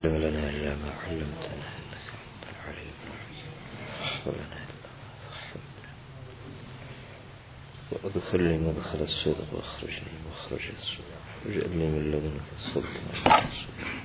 لنا إلا ما علمتنا إنك أنت العليم الحكيم. حولنا إلا ما فهمنا وأدخلني مدخل الصدق وأخرجني مخرج الصدق واجعلني من لدنك سلطانا نصيرا.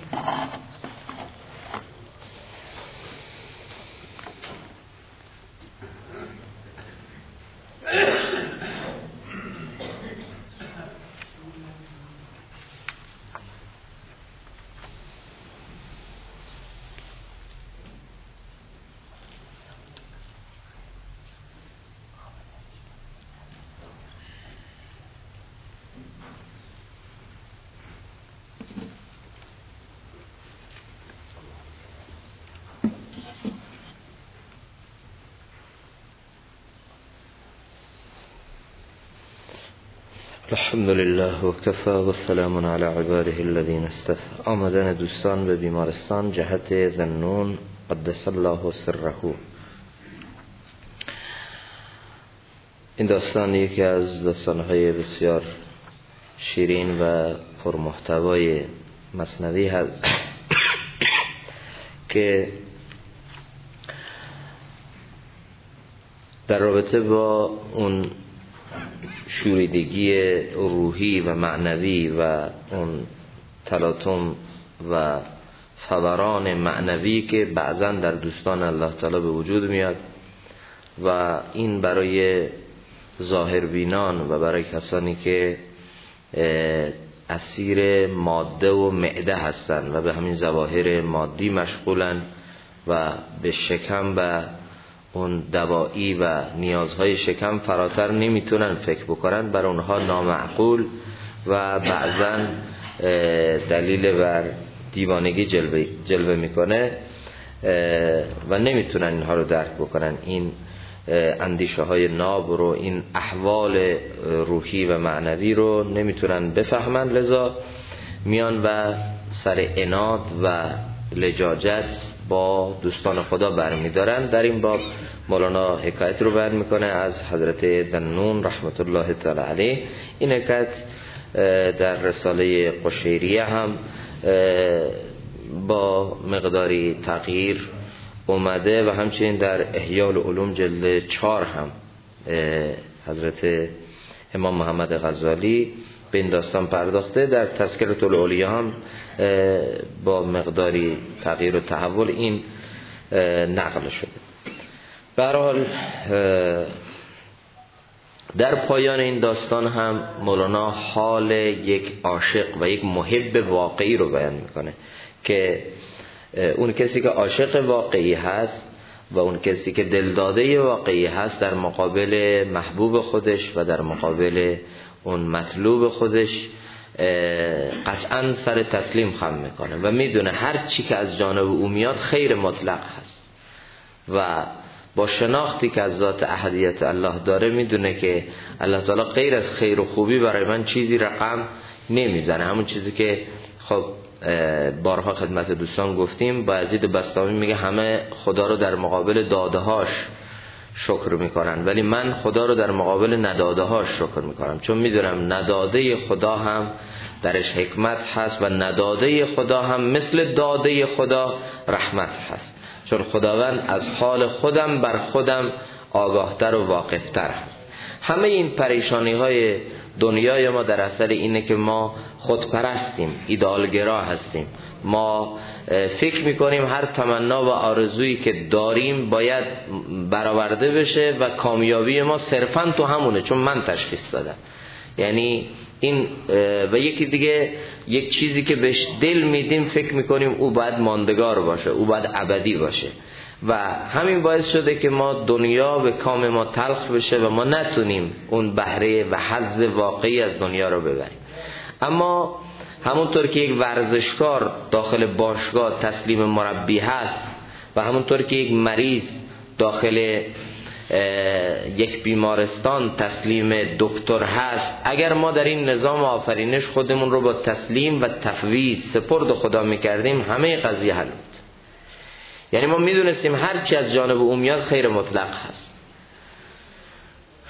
الحمد لله و کفى و سلام علی عباده الذین اصطفى. آمدن دوستان به بیمارستان جهت ذنون قدس الله سره. این داستان یکی از داستانهای بسیار شیرین و پرمحتوای مثنوی هست که در رابطه با اون شوریدگی روحی و معنوی و اون تلاطم و فوران معنوی که بعضا در دوستان الله تعالی به وجود میاد و این برای ظاهربینان و برای کسانی که اسیر ماده و معده هستند و به همین ظواهر مادی مشغولن و به شکم و اون دوایی و نیازهای شکم فراتر نمیتونن فکر بکنن، بر اونها نامعقول و بعضا دلیل بر دیوانگی جلوه میکنه و نمیتونن اینها رو درک بکنن. این اندیشه های ناب رو، این احوال روحی و معنوی رو نمیتونن بفهمن، لذا میان و سر عناد و لجاجت با دوستان خدا برمیدارن. در این باب مولانا حکایت رو بیان میکنه از حضرت ذنون رحمت الله تعالی علیه. این حکایت در رساله قشیریه هم با مقداری تغییر اومده و همچنین در احیاء العلوم جلد 4 هم حضرت امام محمد غزالی به این داستان پرداخته. در تذکرة الاولیاء هم با مقداری تغییر و تحول این نقل شده. به هر حال در پایان این داستان هم مولانا حال یک عاشق و یک محب واقعی رو بیان میکنه که اون کسی که عاشق واقعی هست و اون کسی که دلداده واقعی هست در مقابل محبوب خودش و در مقابل اون مطلوب خودش قطعا سر تسلیم خم میکنه و میدونه هر چی که از جانب او میاد خیر مطلق هست و با شناختی که از ذات احدیت الله داره میدونه که الله تعالی غیر از خیر و خوبی برای من چیزی رقم نمیزنه. همون چیزی که خب بارها خدمت دوستان گفتیم، بایزید بسطامی میگه همه خدا رو در مقابل داده‌هاش شکر میکنن ولی من خدا رو در مقابل نداده‌هاش شکر میکنم، چون میدونم نداده خدا هم درش حکمت هست و نداده خدا هم مثل داده خدا رحمت هست، چون خداوند از حال خودم بر خودم آگاهتر و واقفتر هست. همه این پریشانی های دنیای ما در اثر اینه که ما خودپرستیم، ایدئالگرا هستیم. ما فکر میکنیم هر تمنا و آرزویی که داریم باید برآورده بشه و کامیابی ما صرفاً تو همونه، چون من تشخیص دادم. یعنی این و یکی دیگه یک چیزی که بهش دل میدیم فکر میکنیم او باید ماندگار باشه، او باید ابدی باشه و همین باعث شده که ما دنیا به کام ما تلخ بشه و ما نتونیم اون بهره و حظ واقعی از دنیا رو ببریم. اما همونطور که یک ورزشکار داخل باشگاه تسلیم مربی هست و همونطور که یک مریض داخل یک بیمارستان تسلیم دکتر هست، اگر ما در این نظام آفرینش خودمون رو با تسلیم و تفویض سپرد خدا میکردیم همه قضیه حل بود. یعنی ما میدونستیم هر چی از جانب او میاد خیر مطلق هست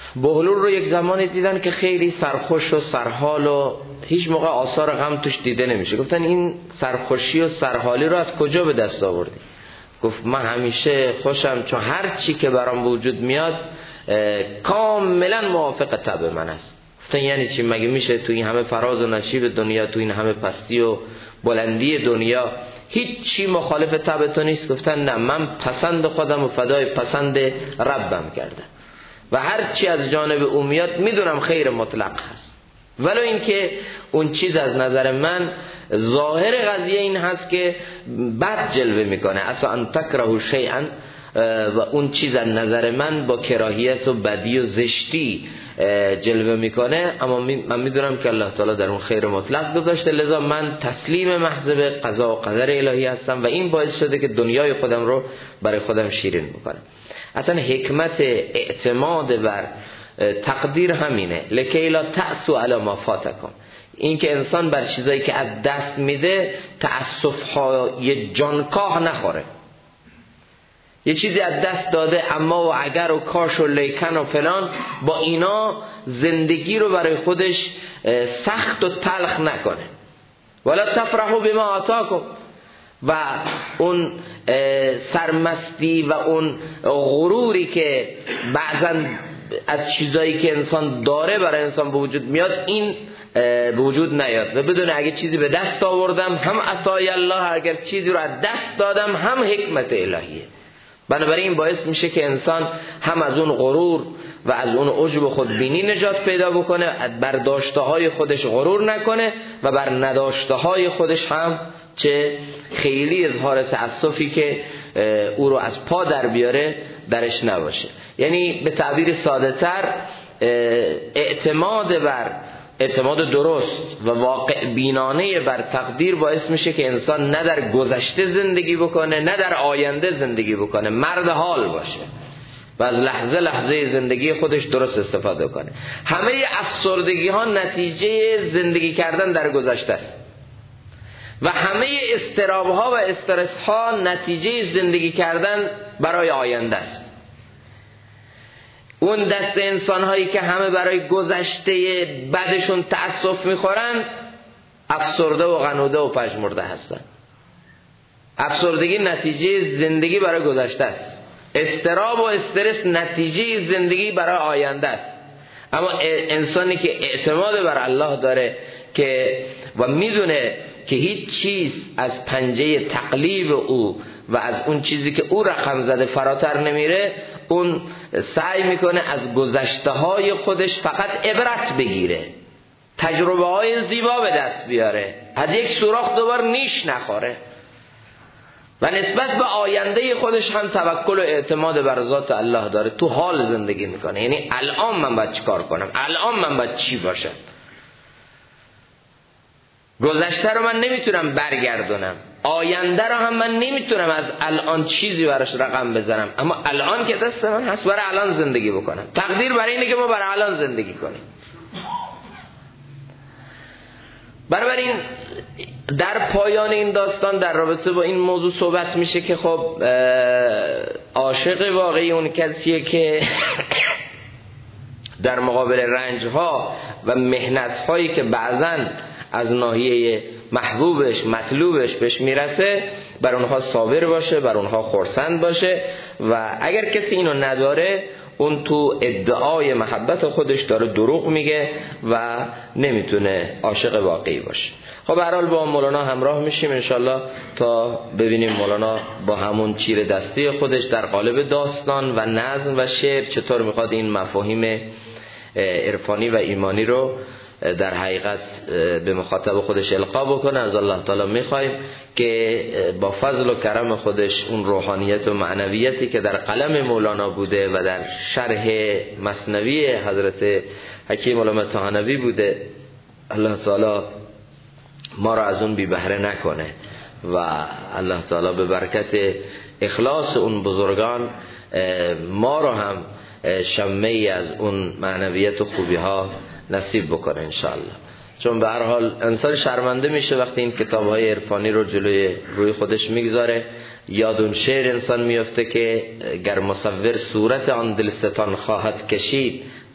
بهلول رو یک زمانی دیدن که خیلی سرخوش و سرحال و هیچ موقع آثار غم توش دیده نمیشه. گفتن این سرخوشی و سرحالی رو از کجا به دست آوردی؟ گفت من همیشه خوشم، چون هر چی که برام وجود میاد کاملا موافق طبع من است. گفتن یعنی چی؟ مگه میشه تو این همه فراز و نشیب دنیا، تو این همه پستی و بلندی دنیا هیچ چی مخالف طبع تو نیست؟ گفتن نه، من پسند خودم و فدای پسند ربم کردم و هر چی از جانب او میاد میدونم خیر مطلق هست، ولو اینکه اون چیز از نظر من ظاهر قضیه این هست که بد جلوه میکنه، اصلا ان تکره شیئا، و اون چیز از نظر من با کراهیت و بدی و زشتی جلوه میکنه، اما من میدونم که الله تعالی در اون خیر مطلق گذاشته، لذا من تسلیم محض به قضا و قدر الهی هستم و این باعث شده که دنیای خودم رو برای خودم شیرین میکنم. اصلا حکمت اعتماد بر تقدیر همینه، لکی لا تأسوا علی ما فاتکم، این که انسان بر چیزایی که از دست میده تأسف‌های جانکاه نخوره. یه چیزی از دست داده اما و اگر و کاش و لیکن و فلان، با اینا زندگی رو برای خودش سخت و تلخ نکنه. ولا تفرحوا بما آتاکم، و اون سرمستی و اون غروری که بعضا از چیزایی که انسان داره برای انسان به وجود میاد، این به وجود نیاد و بدون اگه چیزی به دست آوردم هم عطای الله، اگر چیزی رو از دست دادم هم حکمت الهیه. بنابراین این باعث میشه که انسان هم از اون غرور و از اون عجب و خودبینی نجات پیدا بکنه، بر داشته های خودش غرور نکنه و بر نداشته های خودش هم چه خیلی اظهار تأسفی که او رو از پا در بیاره درش نباشه. یعنی به تعبیر ساده تر، اعتماد درست و واقع بینانه بر تقدیر باعث میشه که انسان نه در گذشته زندگی بکنه نه در آینده زندگی بکنه، مرد حال باشه و از لحظه لحظه زندگی خودش درست استفاده کنه. همه افسردگی ها نتیجه زندگی کردن در گذشته است و همه اضطراب ها و استرس ها نتیجه زندگی کردن برای آینده است. اون دست انسان هایی که همه برای گذشته بعدشون تأسف میخورن افسرده و غنوده و پژمرده هستن. افسردگی نتیجه زندگی برای گذشته است، اضطراب و استرس نتیجه زندگی برای آینده است. اما انسانی که اعتماد بر الله داره که و میدونه که هیچ چیز از پنجه تقلیب او و از اون چیزی که او رقم زده فراتر نمیره، اون سعی میکنه از گذشته های خودش فقط عبرت بگیره، تجربه های زیبا به دست بیاره، از یک سوراخ دوبار نیش نخوره و نسبت به آینده خودش هم توکل و اعتماد بر ذات الله داره. تو حال زندگی میکنه، یعنی الان من باید چی کار کنم، الان من باید چی باشم. گذشته رو من نمیتونم برگردونم، آینده رو هم من نمیتونم از الان چیزی براش رقم بزنم، اما الان که دست من هست برای الان زندگی بکنم. تقدیر برای اینه که ما برای الان زندگی کنیم. بنابراین در پایان این داستان در رابطه با این موضوع صحبت میشه که خب عاشق واقعی اون کسیه که در مقابل رنجها و محنت‌هایی که بعضاً از ناحیه محبوبش مطلوبش بهش میرسه بر اونها صابر باشه، بر اونها خرسند باشه، و اگر کسی اینو نداره اون تو ادعای محبت خودش داره دروغ میگه و نمیتونه عاشق واقعی باشه. خب به هر حال با مولانا همراه میشیم انشالله تا ببینیم مولانا با همون چیر دستی خودش در قالب داستان و نظم و شعر چطور میخواد این مفاهیم عرفانی و ایمانی رو در حقیقت به مخاطب خودش القا بکنه. از الله تعالی میخوایم که با فضل و کرم خودش اون روحانیت و معنویتی که در قلم مولانا بوده و در شرح مثنوی حضرت حکیم علامه طحانوی بوده، الله تعالی ما را از اون بی بهره نکنه و الله تعالی به برکت اخلاص اون بزرگان ما را هم شمعی از اون معنویت و خوبی ها نصیب بکنه انشاءالله. چون به هر حال انسان شرمنده میشه وقتی این کتاب‌های عرفانی رو جلوی روی خودش میگذاره. یاد اون شعر انسان میفته که گر مصور صورت آن دلستان خواهد کشید،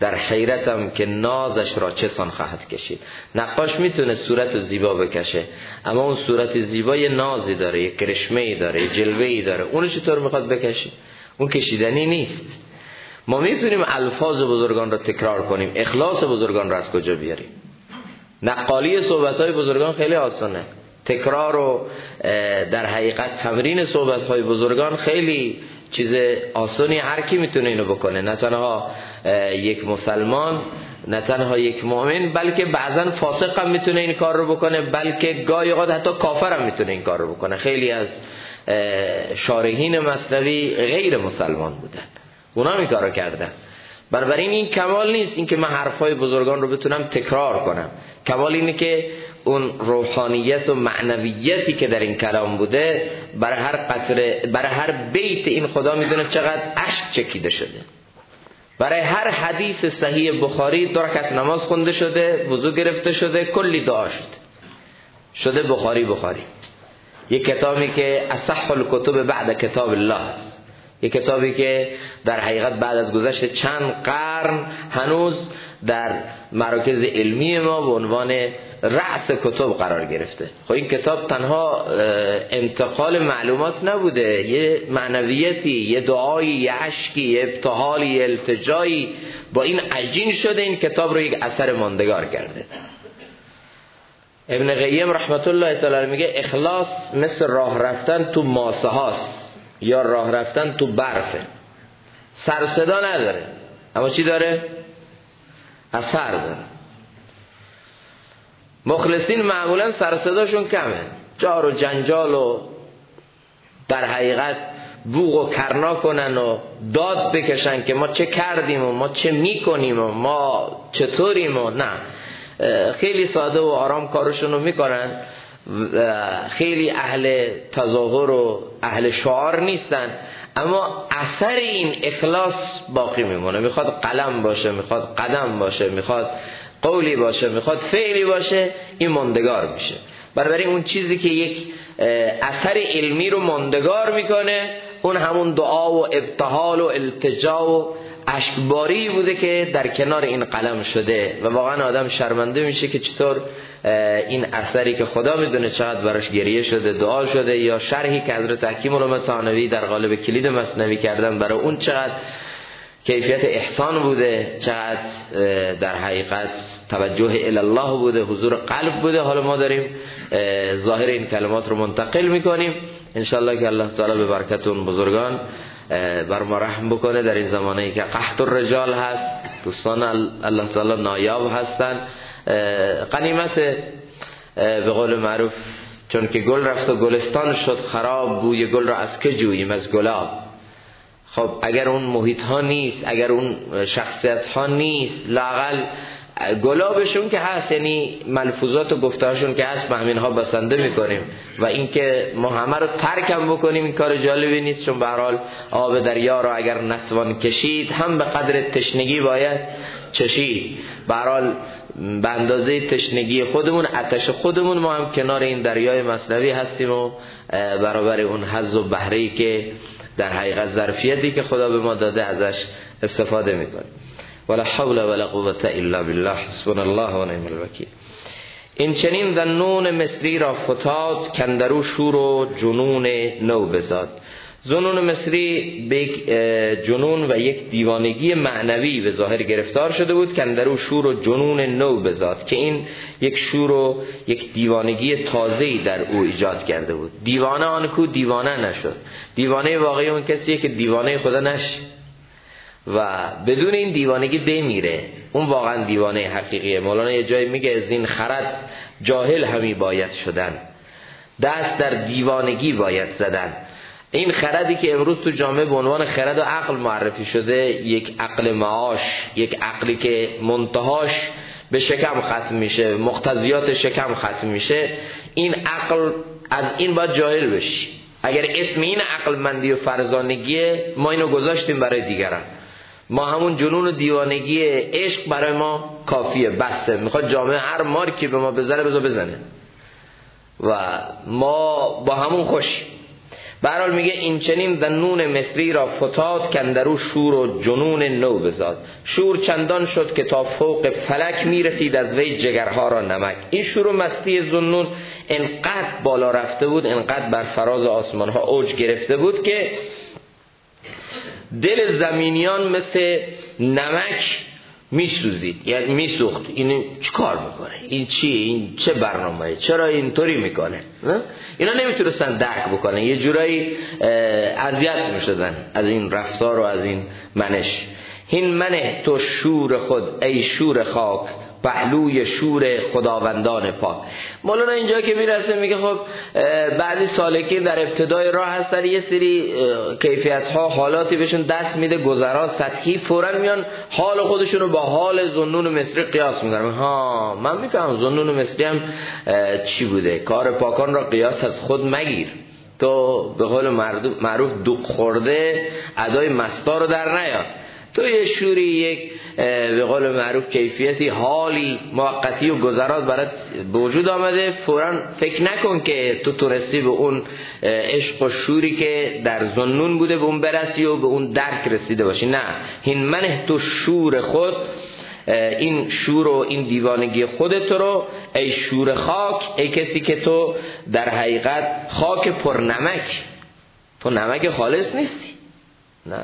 در حیرتم که نازش را چه سان خواهد کشید. نقاش میتونه صورت زیبا بکشه، اما اون صورت زیبا یه نازی داره، یه کرشمه‌ای داره، یه جلوه‌ای داره، اونو چطور میخواد بکشه؟ اون کشیدنی نیست. ما میتونیم الفاظ بزرگان را تکرار کنیم، اخلاص بزرگان را از کجا بیاریم؟ نقالی صحبت‌های بزرگان خیلی آسانه، تکرار و در حقیقت تمرین صحبت‌های بزرگان خیلی چیز آسانی، هر کی میتونه اینو بکنه، نه تنها یک مسلمان، نه تنها یک مؤمن، بلکه بعضا فاسق هم میتونه این کار رو بکنه، بلکه گاهی اوقات حتی کافر هم میتونه این کار رو بکنه. خیلی از شارحین مثنوی غیر مسلمان بودن، اونا این کارو کردن. بنابراین این کمال نیست این که من حرفای بزرگان رو بتونم تکرار کنم، کمال اینه که اون روحانیت و معنویتی که در این کلام بوده برای هر قطره، برای هر بیت این خدا میدونه چقدر اشک چکیده شده. برای هر حدیث صحیح بخاری 2 رکعت نماز خونده شده، وضو گرفته شده، کلی دعا شده بخاری. یک کتابی که اصح الکتب بعد کتاب الله است، یک کتابی که در حقیقت بعد از گذشت چند قرن هنوز در مراکز علمی ما به عنوان رأس کتب قرار گرفته. خب این کتاب تنها انتقال معلومات نبوده، یه معنویتی، یه دعایی، یه عشقی، یه ابتهالی، یه التجایی با این عجین شده این کتاب رو یک اثر ماندگار کرده. ابن قیم رحمت الله تعالی میگه اخلاص مثل راه رفتن تو ماسه هاست یا راه رفتن تو برفه. سر صدا نداره اما چی داره؟ اثر داره. مخلصین معمولا سر صداشون کمه، جار و جنجال و در حقیقت بوق و کرنا کنن و داد بکشن که ما چه کردیم و ما چه میکنیم و ما چطوریم و نه، خیلی ساده و آرام کارشون رو میکنن. خیلی اهل تظاهر و اهل شعار نیستن، اما اثر این اخلاص باقی میمونه. میخواد قلم باشه، میخواد قدم باشه، میخواد قولی باشه، میخواد فعلی باشه، این ماندگار میشه. بنابراین اون چیزی که یک اثر علمی رو ماندگار میکنه اون همون دعا و ابتهال و التجا و اشکباری بوده که در کنار این قلم شده و واقعا آدم شرمنده میشه که چطور این اثری که خدا میدونه چقدر براش گریه شده، دعا شده، یا شرحی که حضرت حکیم علامه ثانوی در قالب کلید مثنوی کردن برای اون چقدر کیفیت احسان بوده، چقدر در حقیقت توجه الی الله بوده، حضور قلب بوده. حالا ما داریم ظاهر این کلمات رو منتقل میکنیم، انشالله که الله تعالی به برکت اون بزرگان بر ما رحم بکنه. در این زمانه‌ای که قحط الرجال هست، دوستان الله تعالی نایاب هستن، غنیمت به قول معروف، چون که گل رفت و گلستان شد خراب، بوی گل را از که جوییم؟ از گلاب. خب اگر اون محیط ها نیست، اگر اون شخصیت ها نیست، لااقل گلابشون که هست، یعنی ملفوظات و گفتهاشون که هست، به همین ها بسنده میکنیم. و اینکه ما همه رو ترکم بکنیم این کار جالبی نیست، چون به هر حال آب دریا را اگر نتوان کشید هم به قدر تشنگی باید چشید. به هر حال به اندازه تشنگی خودمون، آتش خودمون، ما هم کنار این دریای مثنوی هستیم و برابر اون حظ و بهره‌ای که در حقیقت ظرفیتی که خدا به ما داده ازش استفاده میکنیم. ولا حول ولا قوة الا بالله، حسبنا الله و نعم الوکیل. این چنین ذنون مصری را فتاد، کندرو شور و جنون نو بزاد. ذنون مصری به یک جنون و یک دیوانگی معنوی به ظاهر گرفتار شده بود، کندرو شور و جنون نو بزاد، که این یک شور و یک دیوانگی تازه‌ای در او ایجاد کرده بود. دیوانه آن کو دیوانه نشد. دیوانه واقعی اون کسیه که دیوانه خدا نشه و بدون این دیوانگی بمیره، اون واقعا دیوانه حقیقیه. مولانا یه جایی میگه زین خرد جاهل همی باید شدن، دست در دیوانگی باید زدن. این خردی که امروز تو جامعه به عنوان خرد و عقل معرفی شده، یک عقل معاش، یک عقلی که منتهاش به شکم ختم میشه، مقتضیات شکم ختم میشه، این عقل از این باید جاهل بشی. اگر اسم این عقل مندی و فرزانگیه، ما اینو گذاشتیم برای دیگران. ما همون جنون و دیوانگی عشق برای ما کافیه، بسته. میخواد جامعه هر مارکی به ما بزنه بزنه و ما با همون خوش. به هر حال میگه این چنین ذنون مصری را فتاد کندرو شور و جنون نو بزاد. شور چندان شد که تا فوق فلک میرسید از وی جگرها را نمک. این شور و مستی ذنون انقدر بالا رفته بود، انقدر بر فراز آسمان ها اوج گرفته بود که دل زمینیان مثل نمک میسوزید، یعنی میسوخت. این چی کار میکنه؟ این چیه؟ این چه برنامه‌ای؟ چرا اینطوری میکنه؟ اینا نمیتونستن درک بکنن، یه جورایی اذیت میشدن از این رفتار و از این منش. هین منه تو شور خود ای شور خاک، پهلوی شور خداوندان پاک. مولانا اینجا که میرسه میگه خب بعضی سالکین در ابتدای راه هستن، یه سری کیفیت ها حالاتی بهشون دست میده گذرا سطحی، فوراً میان حال خودشونو با حال ذنون مصری قیاس میکنن. ها من میفهمم ذنون مصری هم چی بوده. کار پاکان را قیاس از خود مگیر، تو به قول معروف دوغ خورده ادای مستا رو در نیار. تو یه شوری، یک به قول معروف کیفیتی، حالی موقتی و گذرات برات به وجود آمده، فوراً فکر نکن که تو تونستی به اون عشق و شوری که در ذنون بوده به اون برسی و به اون درک رسیده باشی. نه، هین منه تو شور خود، این شور و این دیوانگی خودت رو ای شور خاک، ای کسی که تو در حقیقت خاک پر نمک، تو نمک خالص نیستی. نه،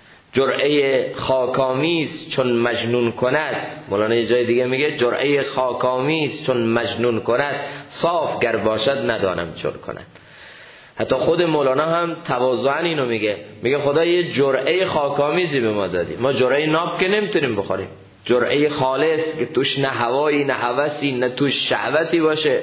جرعه خاکامیز چون مجنون کند. مولانا یه جای دیگه میگه جرعه خاکامیز چون مجنون کند، صاف گر باشد ندانم چون کند. حتی خود مولانا هم تواضعاً اینو میگه خدا یه جرعه خاکامیزی به ما دادی، ما جرعه ناب که نمیتونیم بخوریم. جرعه خالص که توش نه هوایی نه هوسی نه توش شهوتی باشه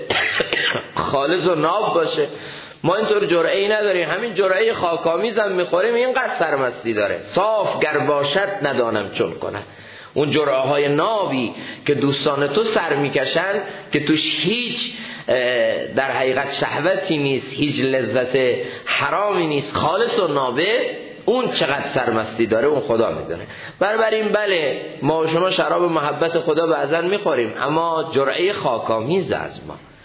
خالص و ناب باشه، ما اینطور جرعه‌ای نداریم. همین جرعه خاکامیز هم میخوریم، اینقدر سرمستی داره. صاف گر باشد ندانم چون کنه. اون جرعه های نابی که دوستان تو سر میکشن که توش هیچ در حقیقت شهوتی نیست، هیچ لذت حرامی نیست، خالص و نابه، اون چقدر سرمستی داره اون خدا میدونه. بنابراین بله ما و شما شراب محبت خدا بعضن میخوریم، اما جرعه خاکامیز از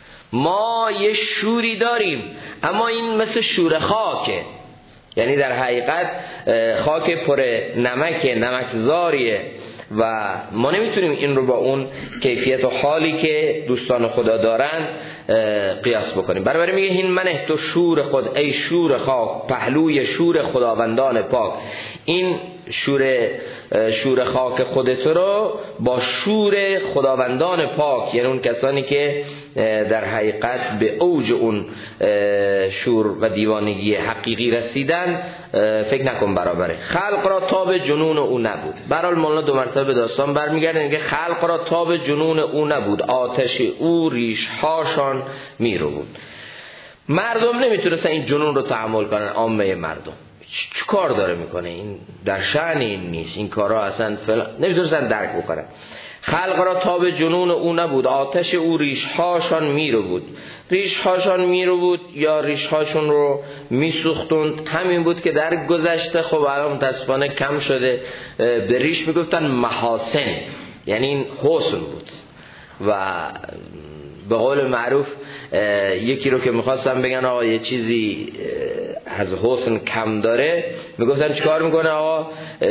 ما یه شوری داریم، اما این مثل شور خاکه، یعنی در حقیقت خاک پر نمکه، نمکزاریه و ما نمیتونیم این رو با اون کیفیت و حالی که دوستان خدا دارن قیاس بکنیم. برابر میگه هین منه تو شور خود ای شور خاک، پهلوی شور خداوندان پاک. این شور خاک خودت رو با شور خداوندان پاک، یعنی اون کسانی که در حقیقت به اوج اون شور و دیوانگی حقیقی رسیدن، فکر نکن برابره. خلق را تاب جنون او نبود. برحال مولانا دو مرتبه به داستان برمیگرده میگه خلق را تاب جنون او نبود، آتش او ریش هاشان میرو بود. مردم نمیتونستن این جنون رو تحمل کنن. عامه مردم چه کار داره میکنه، این در شأن این نیست، این کارا اصلا نمیتونستن درک بکنن. خلق را تاب جنون او نبود، آتش او ریشهاشان میرو بود. ریشهاشان میرو بود یا ریشهاشون رو میسوختند. همین بود که در گذشته خب الان متاسفانه کم شده، به ریش میگفتن محاسن، یعنی این حسن بود. و به قول معروف یکی رو که میخواستم بگن آقا یه چیزی از حسن کم داره، میگفتن چیکار میکنه آقا؟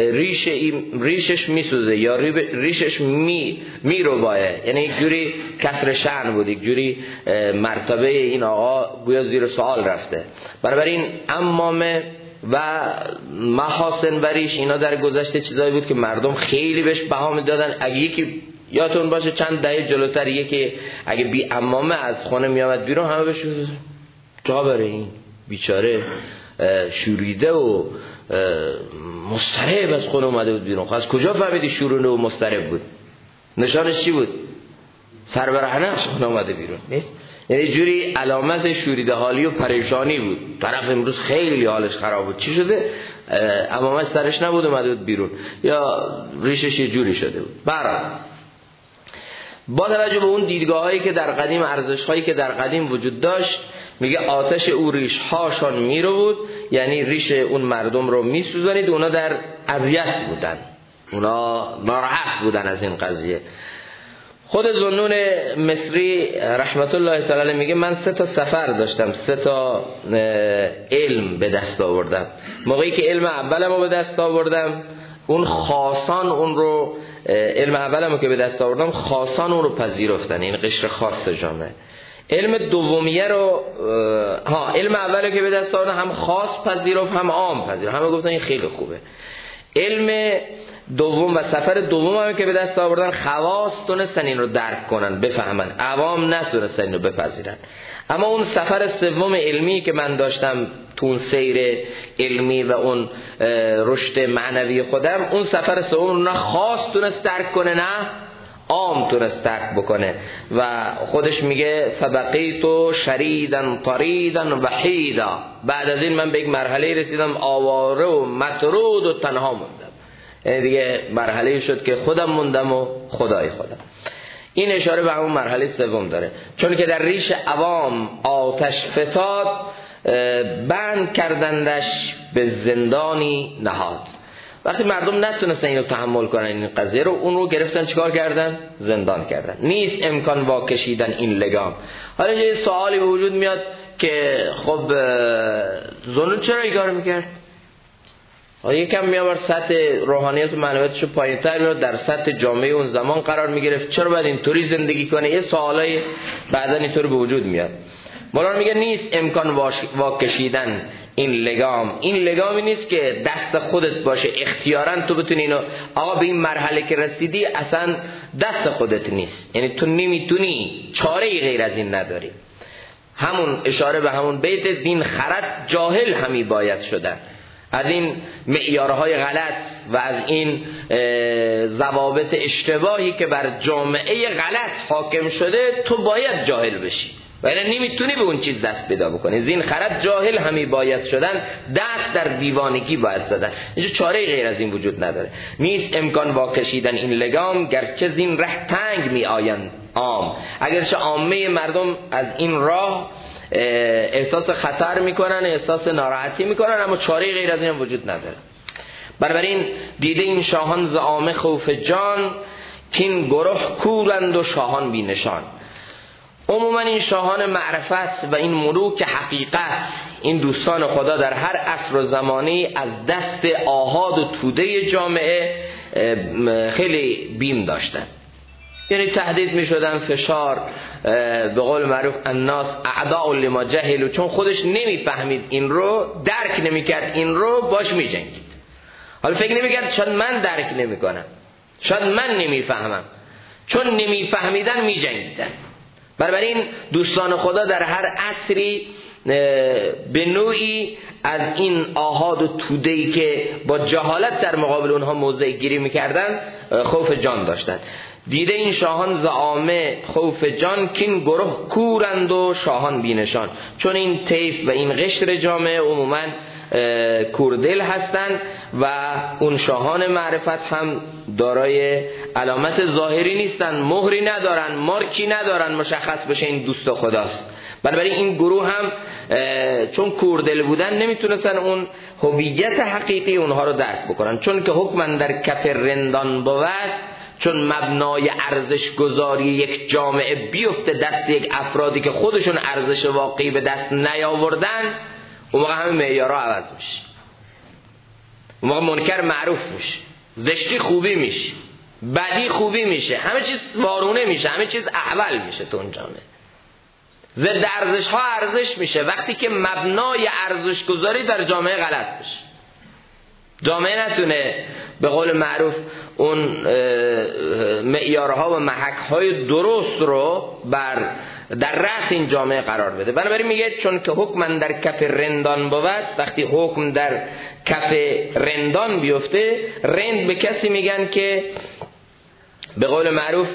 ریشش میسوزه یا ریشش میرو بایه، یعنی یک جوری کسر شأن بود، یک جوری مرتبه این آقا گویا زیر سوال رفته. بنابراین امامه و محاسن و ریش اینا در گذشته چیزایی بود که مردم خیلی بهش بها میدادن. اگه یکی یادتون باشه چند دهه جلوتر یکی اگه بی عمامه از خونه میامد بیرون، همه بهش جا بره این بیچاره شوریده و مضطرب از خونه اومده بود بیرون. از کجا فهمیدی شورونه و مضطرب بود؟ نشانش چی بود؟ سربرهنه از خونه اومده بیرون نیست؟ یعنی جوری علامت شوریده حالی و پریشانی بود. طرف امروز خیلی حالش خراب بود. چی شده؟ عمامش سرش نبود اومده بود بیرون، یا ریشش یه جوری شده بود. برای با توجه به اون دیدگاهایی که در قدیم، ارزش‌هایی که در قدیم وجود داشت، میگه آتش او ریش هاشان میرو بود، یعنی ریش اون مردم رو میسوزانید. اونا در اذیت بودن، اونا ناراحت بودن از این قضیه. خود ذوالنون مصری رحمت الله تعالی میگه من 3 تا سفر داشتم، 3 تا علم به دست آوردم. موقعی که علم اولمو به دست آوردم اون خاصان اون رو، علم اولمو که به دست آوردم خاصان اون رو پذیرفتن، این قشر خاص جامعه. علم دومیه رو علم اولی که به دست آوردن هم خاص پذیرفت هم عام پذیرفت، همه گفتن این خیلی خوبه. علم دوم و سفر دوم هم که به دست آوردن خواص تونستن این رو درک کنن بفهمن، عوام نتونستن این رو بپذیرن. اما اون سفر سوم علمی که من داشتم تو اون سیر علمی و اون رشد معنوی خودم، اون سفر سوم نه خاص تونست درک کنه نه عام تونست درک بکنه و خودش میگه فبقیتو شریدن طریدن وحیدا، بعد از این من به یک مرحله رسیدم آواره و مطرود و تنها موندم، یعنی دیگه مرحله شد که خودم موندم و خدای خودم. این اشاره به اون مرحله سوم داره، چون که در ریش عوام آتش فتاد بند کردندش به زندانی نهاد. وقتی مردم نتونستن اینو تحمل کنن این قضیه رو، اون رو گرفتن چیکار کردن؟ زندان کردن. نیست امکان واکشیدن این لگام. حالا یه سوالی به وجود میاد که خب ذوالنون چرا این کارو میکرد؟ یکم میآورد سطح روحانیت و معنویتش رو پایین‌تر میاد، در سطح جامعه اون زمان قرار میگرفت، چرا باید اینطوری زندگی کنه؟ یه سوالای بعدن اینطور به وجود میاد. مولانا میگه نیست امکان واکشیدن این لگام. این لگامی نیست که دست خودت باشه اختیاراً تو بتونی اینو، آقا به این مرحله که رسیدی اصلا دست خودت نیست، یعنی تو نمیتونی، چاره‌ای غیر از این نداری. همون اشاره به همون بیت دین خرد جاهل همی باید شدن. از این معیارهای غلط و از این ضوابط اشتباهی که بر جامعه غلط حاکم شده تو باید جاهل بشی و یعنی نمیتونی به اون چیز دست پیدا بکنی. زین خرد جاهل همی باید شدن، دست در دیوانگی باید زدن. اینجا چاره غیر از این وجود نداره. نیست امکان واکشیدن این لگام، گرچه زین ره تنگ می آیند عام. اگرچه عامه مردم از این راه احساس خطر میکنن، احساس ناراحتی میکنن، اما چاره غیر از این وجود نداره. بنابراین دیده این شاهان ز عامه خوف جان، کین گروه کورند و شاهان بی نشان. عموما این شاهان معرفت و این ملوک حقیقت، این دوستان خدا در هر عصر و زمانی از دست آحاد و توده جامعه خیلی بیم داشتن، یعنی تهدید می شدن، فشار، به قول معروف الناس اعداء لما جهلوا، چون خودش نمی فهمید این رو، درک نمی کرد این رو، باش می جنگید. حالا فکر نمی کرد شاید من درک نمی کنم، شاید من نمی فهمم، چون نمی فهمیدن می جنگیدن. بنابراین دوستان خدا در هر عصری به نوعی از این آحاد و توده‌ای که با جهالت در مقابل اونها موضع گیری میکردن خوف جان داشتن. دیده این شاهان ز عامه خوف جان، کین گروه کورند و شاهان بینشان. چون این طیف و این قشر جامعه عموما کوردل هستند و اون شاهان معرفت هم دارای علامت ظاهری نیستن، مهری ندارن، مارکی ندارن مشخص بشه این دوست خداست. بنابراین این گروه هم چون کوردل بودن نمیتونستن اون هویت حقیقی اونها رو درک بکنن، چون که حکم در کف رندان بود، چون مبنای ارزش گذاری یک جامعه بیفته دست یک افرادی که خودشون ارزش واقعی به دست نیاوردن، اون موقع همه معیارها عوض میشه، اون موقع منکر معروف میشه، زشتی خوبی میشه، بدی خوبی میشه، همه چیز وارونه میشه، همه چیز احول میشه تو اون جامعه. ضد ارزش ها ارزش میشه وقتی که مبنای ارزش گذاری در جامعه غلط بشه. جامعه نتونه به قول معروف اون معیارها و محکهای درست رو در رأس این جامعه قرار بده. بنابراین میگه چون که حکم در کف رندان بود، وقتی حکم در کف رندان بیفته، رند به کسی میگن که به قول معروف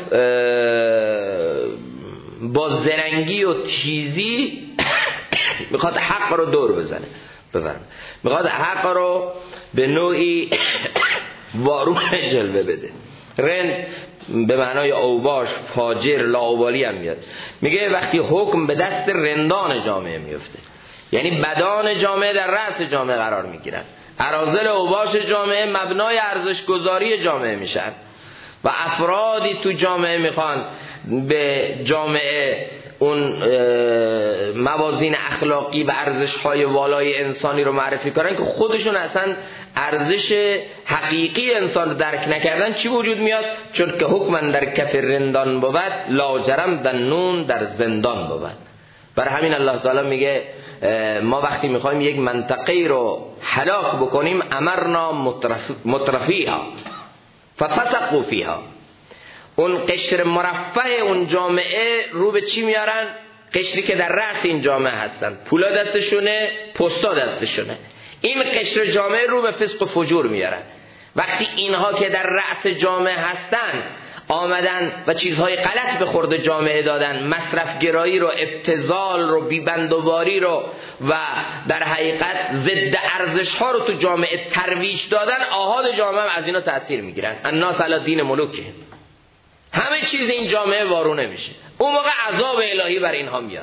با زرنگی و تیزی میخواد حق رو دور بزنه، میخواد حق رو به نوعی وارون جلوه بده. رند به معنای اوباش، فاجر، لاابالی هم میاد. میگه وقتی حکم به دست رندان جامعه میفته، یعنی بدان جامعه در رأس جامعه قرار میگیرن، اراذل اوباش جامعه مبنای ارزش گذاری جامعه میشن. و افرادی تو جامعه میخوان به جامعه اون موازین اخلاقی و ارزش‌های والای انسانی رو معرفی کردن که خودشون اصلا ارزش حقیقی انسان رو درک نکردن، چی وجود میاد؟ چون که حکمن در کف رندان بود لاجرم دنون در زندان بود. برای همین الله تعالی میگه ما وقتی میخوایم یک منطقه رو هلاک بکنیم امرنا مترفیها ففسقوا فیها، اون قشر مرفه اون جامعه رو به چی میارن؟ قشری که در رأس این جامعه هستن، پولا دستشونه، پستا دستشونه، این قشر جامعه رو به فسق و فجور میارن. وقتی اینها که در رأس جامعه هستن آمدن و چیزهای غلط به خورد جامعه دادن، مصرف گرایی رو، ابتذال رو، بیبندوباری رو و در حقیقت ضد ارزش ها رو تو جامعه ترویج دادن، آحاد جامعه از اینا تأثیر میگیرن. الناس علی دین ملوکه، همه چیز این جامعه وارونه میشه، اون موقع عذاب الهی بر اینها میاد.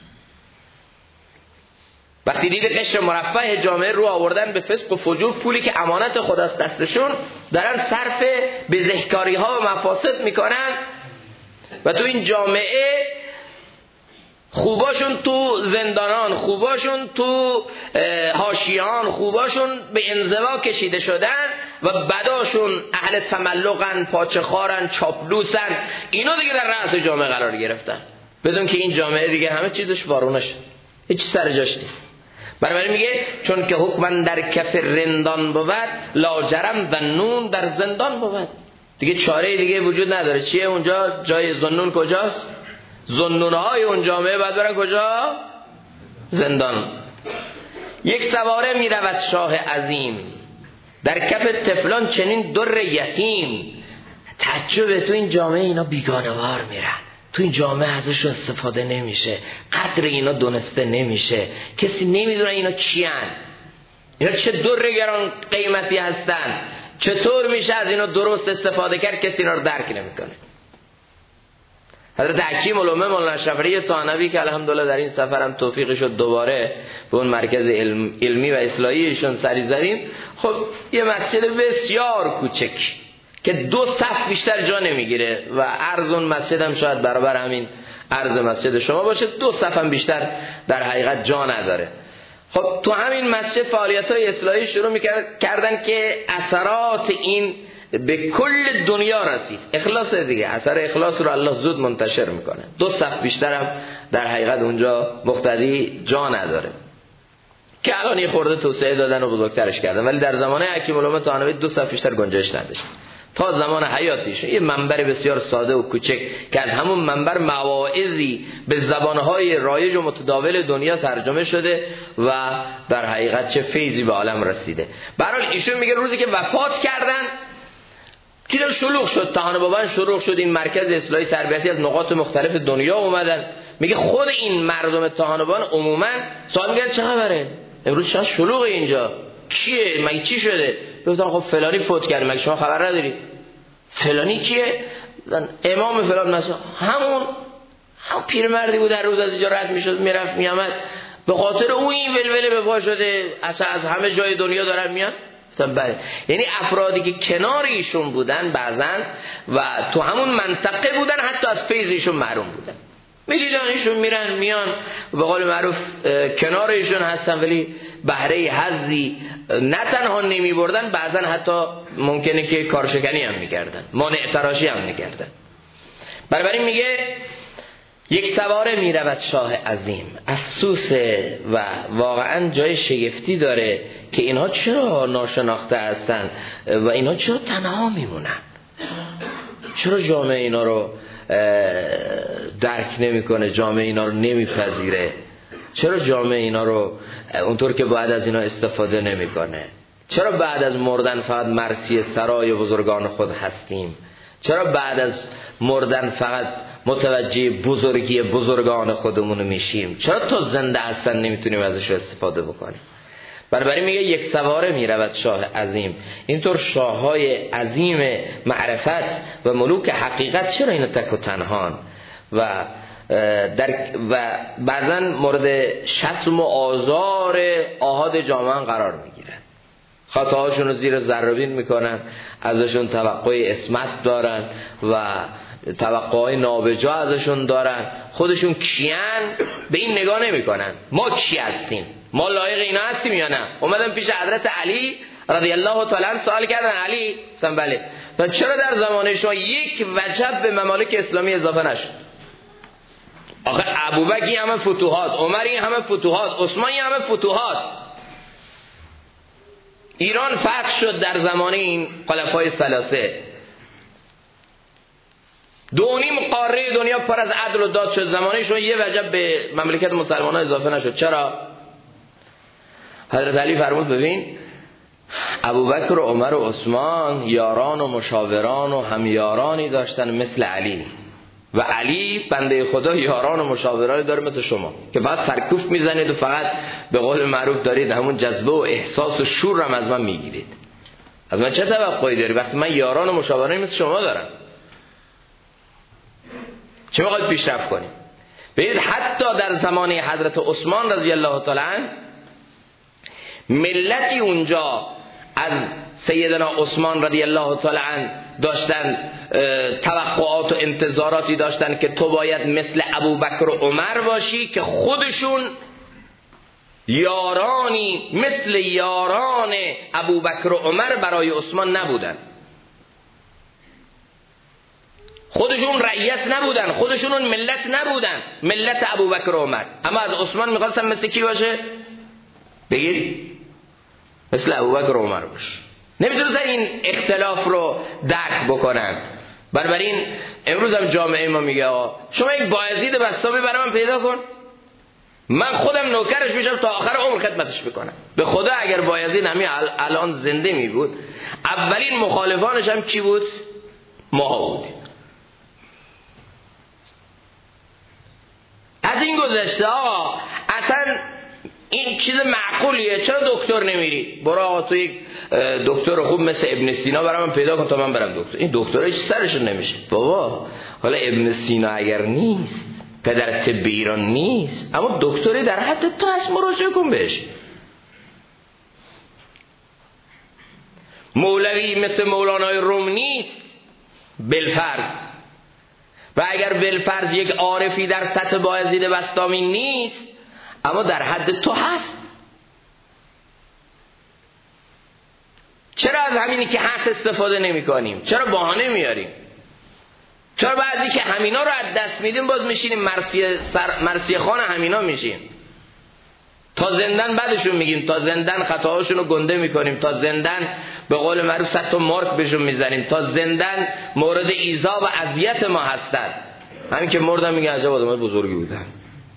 وقتی دید قشر مرفه جامعه رو آوردن به فسق و فجور، پولی که امانت خداست دستشون دارن صرف بزهکاری ها و مفاسد میکنن و تو این جامعه خوباشون تو زندانان، خوباشون تو حاشیه‌ان، خوباشون به انزوا کشیده شدن و بداشون اهل تملقن، پاچخارن، چاپلوسن، اینا دیگه در رأس جامعه قرار گرفتن بدون که این جامعه دیگه همه چیزش وارونه شد، هیچ سر جاش نیست. برای میگه چون که حکمن در کف رندان بود لاجرم ذنون در زندان بود، دیگه چاره دیگه وجود نداره. چیه اونجا؟ جای ذنون کجاست؟ ذنونهای اون جامعه باید برن کجا؟ زندان. یک سواره میرود شاه عظیم در کف طفلان چنین در یتیم. تعجبه، تو این جامعه اینا بیگانه‌وار میرن، تو این جامعه ازشون استفاده نمیشه، قدر اینا دونسته نمیشه، کسی نمیدونه اینا چیان، اینا چه در گران قیمتی هستن، چطور میشه از اینا درست استفاده کرد، کسی اینا رو درک نمیکنه. حضرت حکیم الامه مولانا اشرف علی طانوی که الحمدلله در این سفرم توفیق شد دوباره به اون مرکز علمی و اصلاحی ایشون سری زدیم، خب یه مسجد بسیار کوچک که 2 صف بیشتر جا نمیگیره و عرض اون مسجد هم شاید برابر همین عرض مسجد شما باشه، 2 صف هم بیشتر در حقیقت جا نداره. خب تو همین مسجد فعالیت‌های اصلاحی شروع می‌کردن که اثرات این به کل دنیا رسید. اخلاص دیگه، اثر اخلاص رو الله زود منتشر میکنه. 2 صف بیشتر هم در حقیقت اونجا مقتدی جا نداره که الان یه خورده توسعه دادن و بزرگترش کردن، ولی در زمانه حکیم الامه طانوی 2 صف بیشتر گنجایش نداشت. تا زمان حیاتیش یه منبر بسیار ساده و کوچک که از همون منبر مواعظی به زبانهای رایج و متداول دنیا ترجمه شده و در حقیقت چه فیضی به عالم رسیده. برای ایشون میگه روزی که وفات کردن دیدن شلوغ شد، طحان بابان شلوغ شد، این مرکز اصلاحی تربیتی از نقاط مختلف دنیا اومدن. میگه خود این مردم طحان بابان عموما سوال میگن چه خبره امروز چقدر شلوغ اینجا، کیه، مگه چی شده؟ گفتن خب فلانی فوت کرد، مگه شما خبر نداری؟ فلانی کیه؟ امام فلان مسجد. همون پیرمردی بود در روز از اینجا رد میشد میرفت میامد، به خاطر اون این ولوله به پا شده، اصلا از همه جای دنیا دارن میان. بله، یعنی افرادی که کنار ایشون بودن بعضن و تو همون منطقه بودن حتی از فیض ایشون محروم بودن، میدیدن ایشون میرن میان، به قول معروف کنار ایشون هستن ولی بهره حظی نه تنها نمی بردن، بعضن حتی ممکنه که کارشکنی هم میکردن، مانع تراشی هم میکردن. بنابراین میگه یک سواره میرود شاه عظیم. افسوسه و واقعا جای شگفتی داره که اینها چرا ناشناخته هستن و اینها چرا تنها میمونن، چرا جامعه اینا رو درک نمیکنه، جامعه اینا رو نمیپذیره، چرا جامعه اینا رو اونطور که باید از اینا استفاده نمیکنه، چرا بعد از مردن فقط مرثیه سرای بزرگان خود هستیم، چرا بعد از مردن فقط متوجه بزرگی بزرگان خودمون میشیم، چرا تا زنده هستن نمیتونیم ازش استفاده بکنیم. بنابراین میگه یک سواره میرود شاه عظیم. اینطور شاههای عظیم معرفت و ملوک حقیقت چرا اینا تک و تنهان و بعضا مورد شتم و آزار آحاد جامعه قرار میگیرن. خطاهاشون رو زیر ذره‌بین میکنن، ازشون توقع عصمت دارن و توقعای نابجا ازشون دارن. خودشون کیان به این نگاه نمیکنن ما کی هستیم، ما لایق اینا هستیم یا نه. اومدن پیش حضرت علی رضی الله تعالی عنه سوال کردن، علی گفتن بله، تا چرا در زمان شما یک وجب به ممالک اسلامی اضافه نشد؟ آخه ابوبکر این همه فتوحات، عمر این همه فتوحات، عثمان این همه فتوحات، ایران فتح شد در زمان این خلفای ثلاثه، 2.5 قاره دنیا پر از عدل و داد شد، زمانه شما یه وجب به مملکت مسلمان ها اضافه نشد. چرا؟ حضرت علی فرمود ببین ابوبکر و عمر و عثمان یاران و مشاوران و همیارانی داشتن مثل علی، و علی بنده خدا یاران و مشاورانی داره مثل شما که فقط سرکوف میزنید و فقط به قول معروف دارید همون جذبه و احساس و شور هم از من میگیرید. از من چه توقعی داری وقتی من یاران و مشاورانی مثل شما دارم؟ چه میخواید پیشرفت کنیم؟ ببینید حتی در زمان حضرت عثمان رضی الله تعالی عنه ملتی اونجا از سیدنا عثمان رضی الله تعالی عنه داشتن توقعات و انتظاراتی داشتن که تو باید مثل ابوبکر و عمر باشی که خودشون یارانی مثل یاران ابوبکر و عمر برای عثمان نبودن، خودشون رعیت نبودن، خودشون اون ملت نبودن، ملت ابوبکر و عمر. اما از عثمان میخواستن مثل کی باشه؟ بگید مثل ابوبکر و عمر باشه. نمیتونستن این اختلاف رو درک بکنن. بنابراین امروز هم جامعه ما میگه شما یک بایزید بسطامی برای من پیدا کن، من خودم نوکرش میشم تا آخر عمر خدمتش بکنم. به خدا اگر بایزید همین الان زنده می بود اولین مخالفانش هم کی بود؟ ما بودیم. از این گذشته آقا اصلا این چیز معقولیه، چرا دکتر نمیری؟ برو آقا تو یک دکتر خوب مثل ابن سینا برام پیدا کن تا من برم دکتر. این دکترها هیچ سرشون نمیشه. بابا حالا ابن سینا اگر نیست، پدر طب ایران نیست، اما دکتری در حد تو هست، مراجعه کن بهش. مولوی مثل مولانای روم نیست بالفرض، و اگر بالفرض یک عارفی در سطح بایزید بسطامی نیست اما در حد تو هست. چرا از همینی که هست استفاده نمی کنیم؟ چرا بهانه میاریم؟ چرا بعضی که همینا رو از دست میدیم باز میشینیم مرثیه خان همینا میشیم؟ تا زندن بعدشون میگیم، تا زندن خطاهاشون رو گنده میکنیم، تا زندن به قول معروف 100 تا مارک بهشون میزنیم، تا زندن مورد ایذا و اذیت ما هستن. همین که مردن میگه عجب آدمای بزرگی بودن.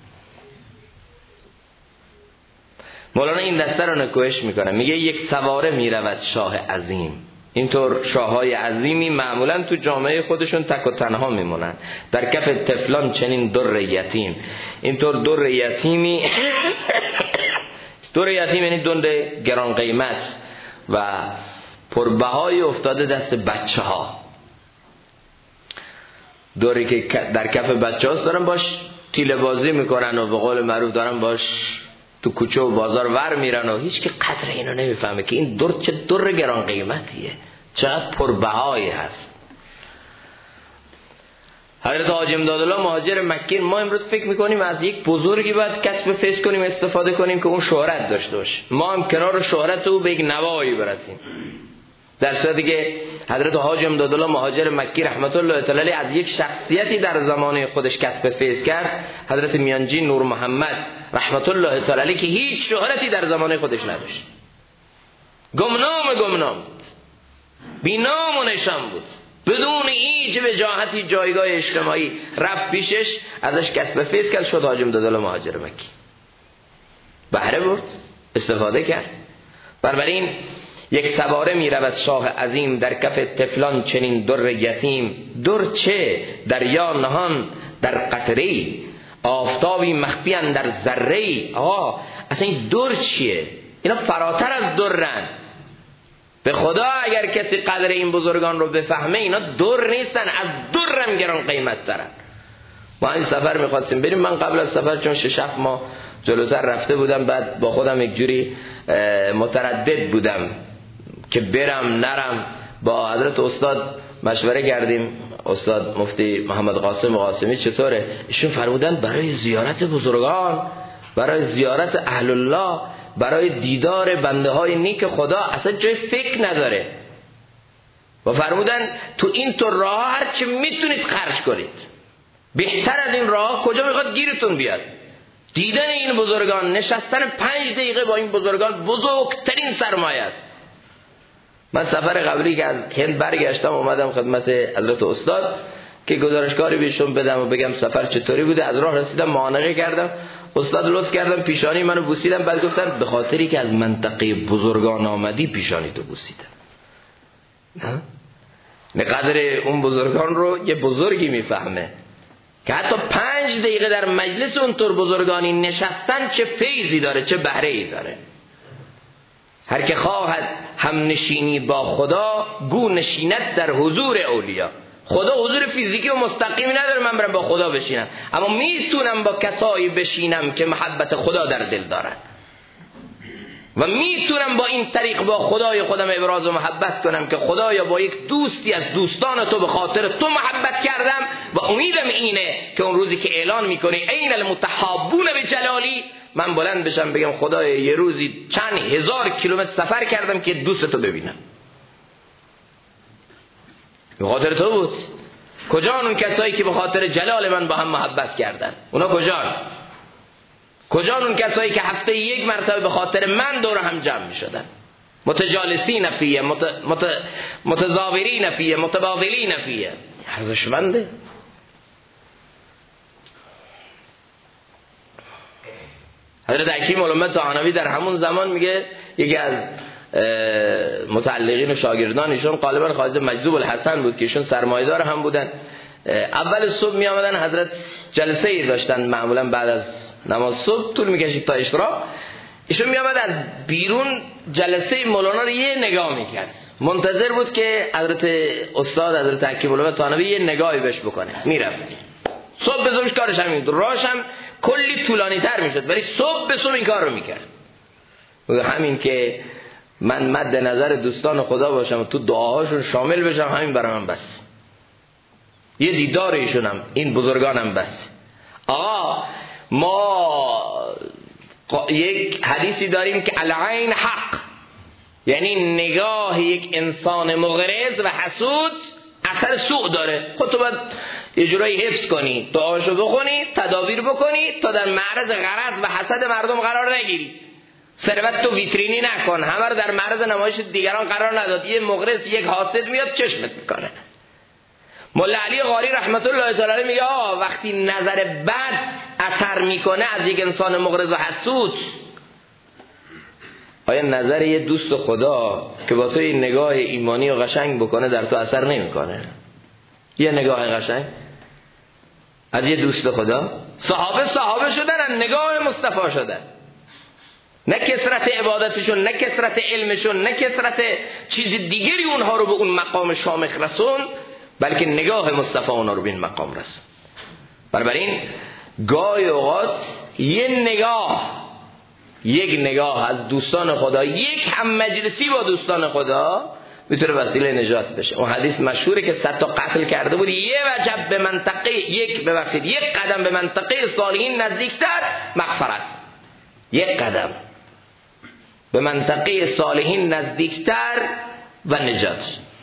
مولانا این دسته رو نکوهش میکنه، میگه یک سواره میرود شاه عظیم. اینطور شاههای عظیمی معمولا تو جامعه خودشون تک و تنها میمونن، در کف طفلان چنین در یتیم. اینطور در یتیمی در یتیم یعنی دند گران قیمت و پربهای افتاده دست بچه ها، دوری که در کف بچه هاست دارن باش تیله بازی میکنن و به قول معروف دارن باش تو کوچه و بازار ور میرن و هیچ که قدر اینو نمیفهمه که این در چه در گران قیمتیه، چقدر پربهایی هست. حضرت حاجی امدادالله مهاجر مکی، ما امروز فکر میکنیم از یک بزرگی باید کسب فیض کنیم، استفاده کنیم که اون شهرت داشته باشه، ما هم کنار شهرت او به یک نوایی برسیم. در صورتی که حضرت حاجی امدادالله مهاجر مکی رحمت الله تعالی از یک شخصیتی در زمانه خودش کسب فیض کرد، حضرت میانجی نور محمد رحمت الله تعالی که هیچ شهرتی در زمانه خودش نداشت، گمنام بود، بی نام و نشان بود، بدون هیچ وجاهتی جایگاه اجتماعی، رفت پیشش ازش کسب فیض کرد، شد حاجی امدادالله مهاجر مکی، بهره برد، استفاده کرد. بنابراین یک سواره می رود شاه عظیم، در کف طفلان چنین در یتیم. در چه؟ دریا نهان در قطره‌ای، آفتابی مخفی اندر ذره‌ای. آقا اصلا این در چیه؟ اینا فراتر از درن. به خدا اگر کسی قدر این بزرگان رو بفهمه، اینا در نیستن، از درم گران قیمت دارن. ما این سفر میخواستیم بریم، من قبل از سفر چون 6-7 ماه جلوتر رفته بودم، بعد با خودم یک جوری متردد بودم که برم نرم. با حضرت استاد مشوره کردیم، استاد مفتی محمد قاسمی چطوره؟ ایشون فرمودن برای زیارت بزرگان، برای زیارت اهل الله، برای دیدار بنده های نیک خدا اصلا جای فکر نداره. و فرمودن تو این طور راه هر چی میتونید خرج کنید، بهتر از این راه کجا میخواد گیرتون بیاد؟ دیدن این بزرگان، نشستن 5 دقیقه با این بزرگان بزرگترین سرمایه است. من سفر قبلی که از هند برگشتم اومدم خدمت حضرت استاد که گزارشگاری بهشون بدم و بگم سفر چطوری بوده. از راه رسیدم معانقه کردم، استاد لطف کردم پیشانی منو بوسیدم، بعد گفتن به خاطری که از منطقه بزرگان آمدی پیشانی تو بوسیدم. نه قدر اون بزرگان رو یه بزرگی میفهمه که حتی 5 دقیقه در مجلس اونطور بزرگانی نشستن چه فیضی داره، چه بهره ای داره. هر که خواهد هم نشینی با خدا گو نشینت در حضور اولیا. خدا حضور فیزیکی و مستقیمی نداره من برم با خدا بشینم، اما میتونم با کسایی بشینم که محبت خدا در دل دارن و میتونم با این طریق با خدای خودم ابراز و محبت کنم که خدایا با یک دوستی از دوستان تو به خاطر تو محبت کردم و امیدم اینه که اون روزی که اعلان میکنی این المتحابون به جلالی، من بلند بشم بگم خدایا یه روزی چند هزار کیلومتر سفر کردم که دوست تو ببینم، به خاطر تو بود. کجان اون کسایی که به خاطر جلال من با هم محبت کردن؟ اونا کجان اون کسایی که هفته 1 مرتبه به خاطر من دور هم جمع می شدن؟ متجالسین فیه، متزاورین فیه، متبادلین فیه. ارزشمنده. حضرت حکیم علامه طحاوی در همون زمان میگه یکی از متعلقین و شاگردان ایشون غالبا خالد مجذوب الحسن بود که ایشون سرمایه‌دار هم بودن. اول صبح می آمدن حضرت جلسه ای داشتن، معمولا بعد از نماز صبح طول میکشید تا اشراق. ایشون می آمد از بیرون جلسه مولانا رو یه نگاه میکرد، منتظر بود که حضرت استاد حضرت حکیم علامه طحاوی یه نگاهی بهش بکنه. میرفت صبح به صبح کارش همین بود، راهش هم کلی طولانی تر میشد ولی صبح به صبح این کار رو میکرد. همین که من مد نظر دوستان خدا باشم و تو دعاهاشون شامل بشم همین برای من بس. یه دیدار ایشونم، این بزرگانم بس. آقا ما یک حدیثی داریم که العین حق، یعنی نگاه یک انسان مغرض و حسود اثر سوء داره. خود تو باید یه جورایی حفظ کنی، دعاشو بخونی، تدابیر بکنی تا در معرض غرض و حسد مردم قرار نگیری. ثروت تو ویترینی نکن، همه رو در معرض نمایش دیگران قرار نداد. یه مغرض یک حاسد میاد چشمت میکنه. مولا علی قاری رحمت الله تعالی علیه میگه وقتی نظر بد اثر میکنه از یک انسان مغرض و حسود، آیا نظر یه دوست خدا که با تو این نگاه ایمانی و قشنگ بکنه در تو اثر نمیکنه؟ یه نگاه قشنگ از یه دوست خدا. صحابه شدن، نگاه مصطفی شدن، نه کثرت عبادتشون، نه کثرت علمشون، نه کثرت چیز دیگری اونها رو به اون مقام شامخ رسون، بلکه نگاه مصطفی اونها رو به این مقام رسون. بنابراین گاهی اوقات یک نگاه از دوستان خدا، یک هم مجلسی با دوستان خدا میتونه وسیله نجات بشه. اون حدیث مشهوره که 100 تا قتل کرده بود، یک قدم به منطقه صالحین نزدیکتر مغفرت، یک قدم به منطقه صالحین نزدیکتر و نجات.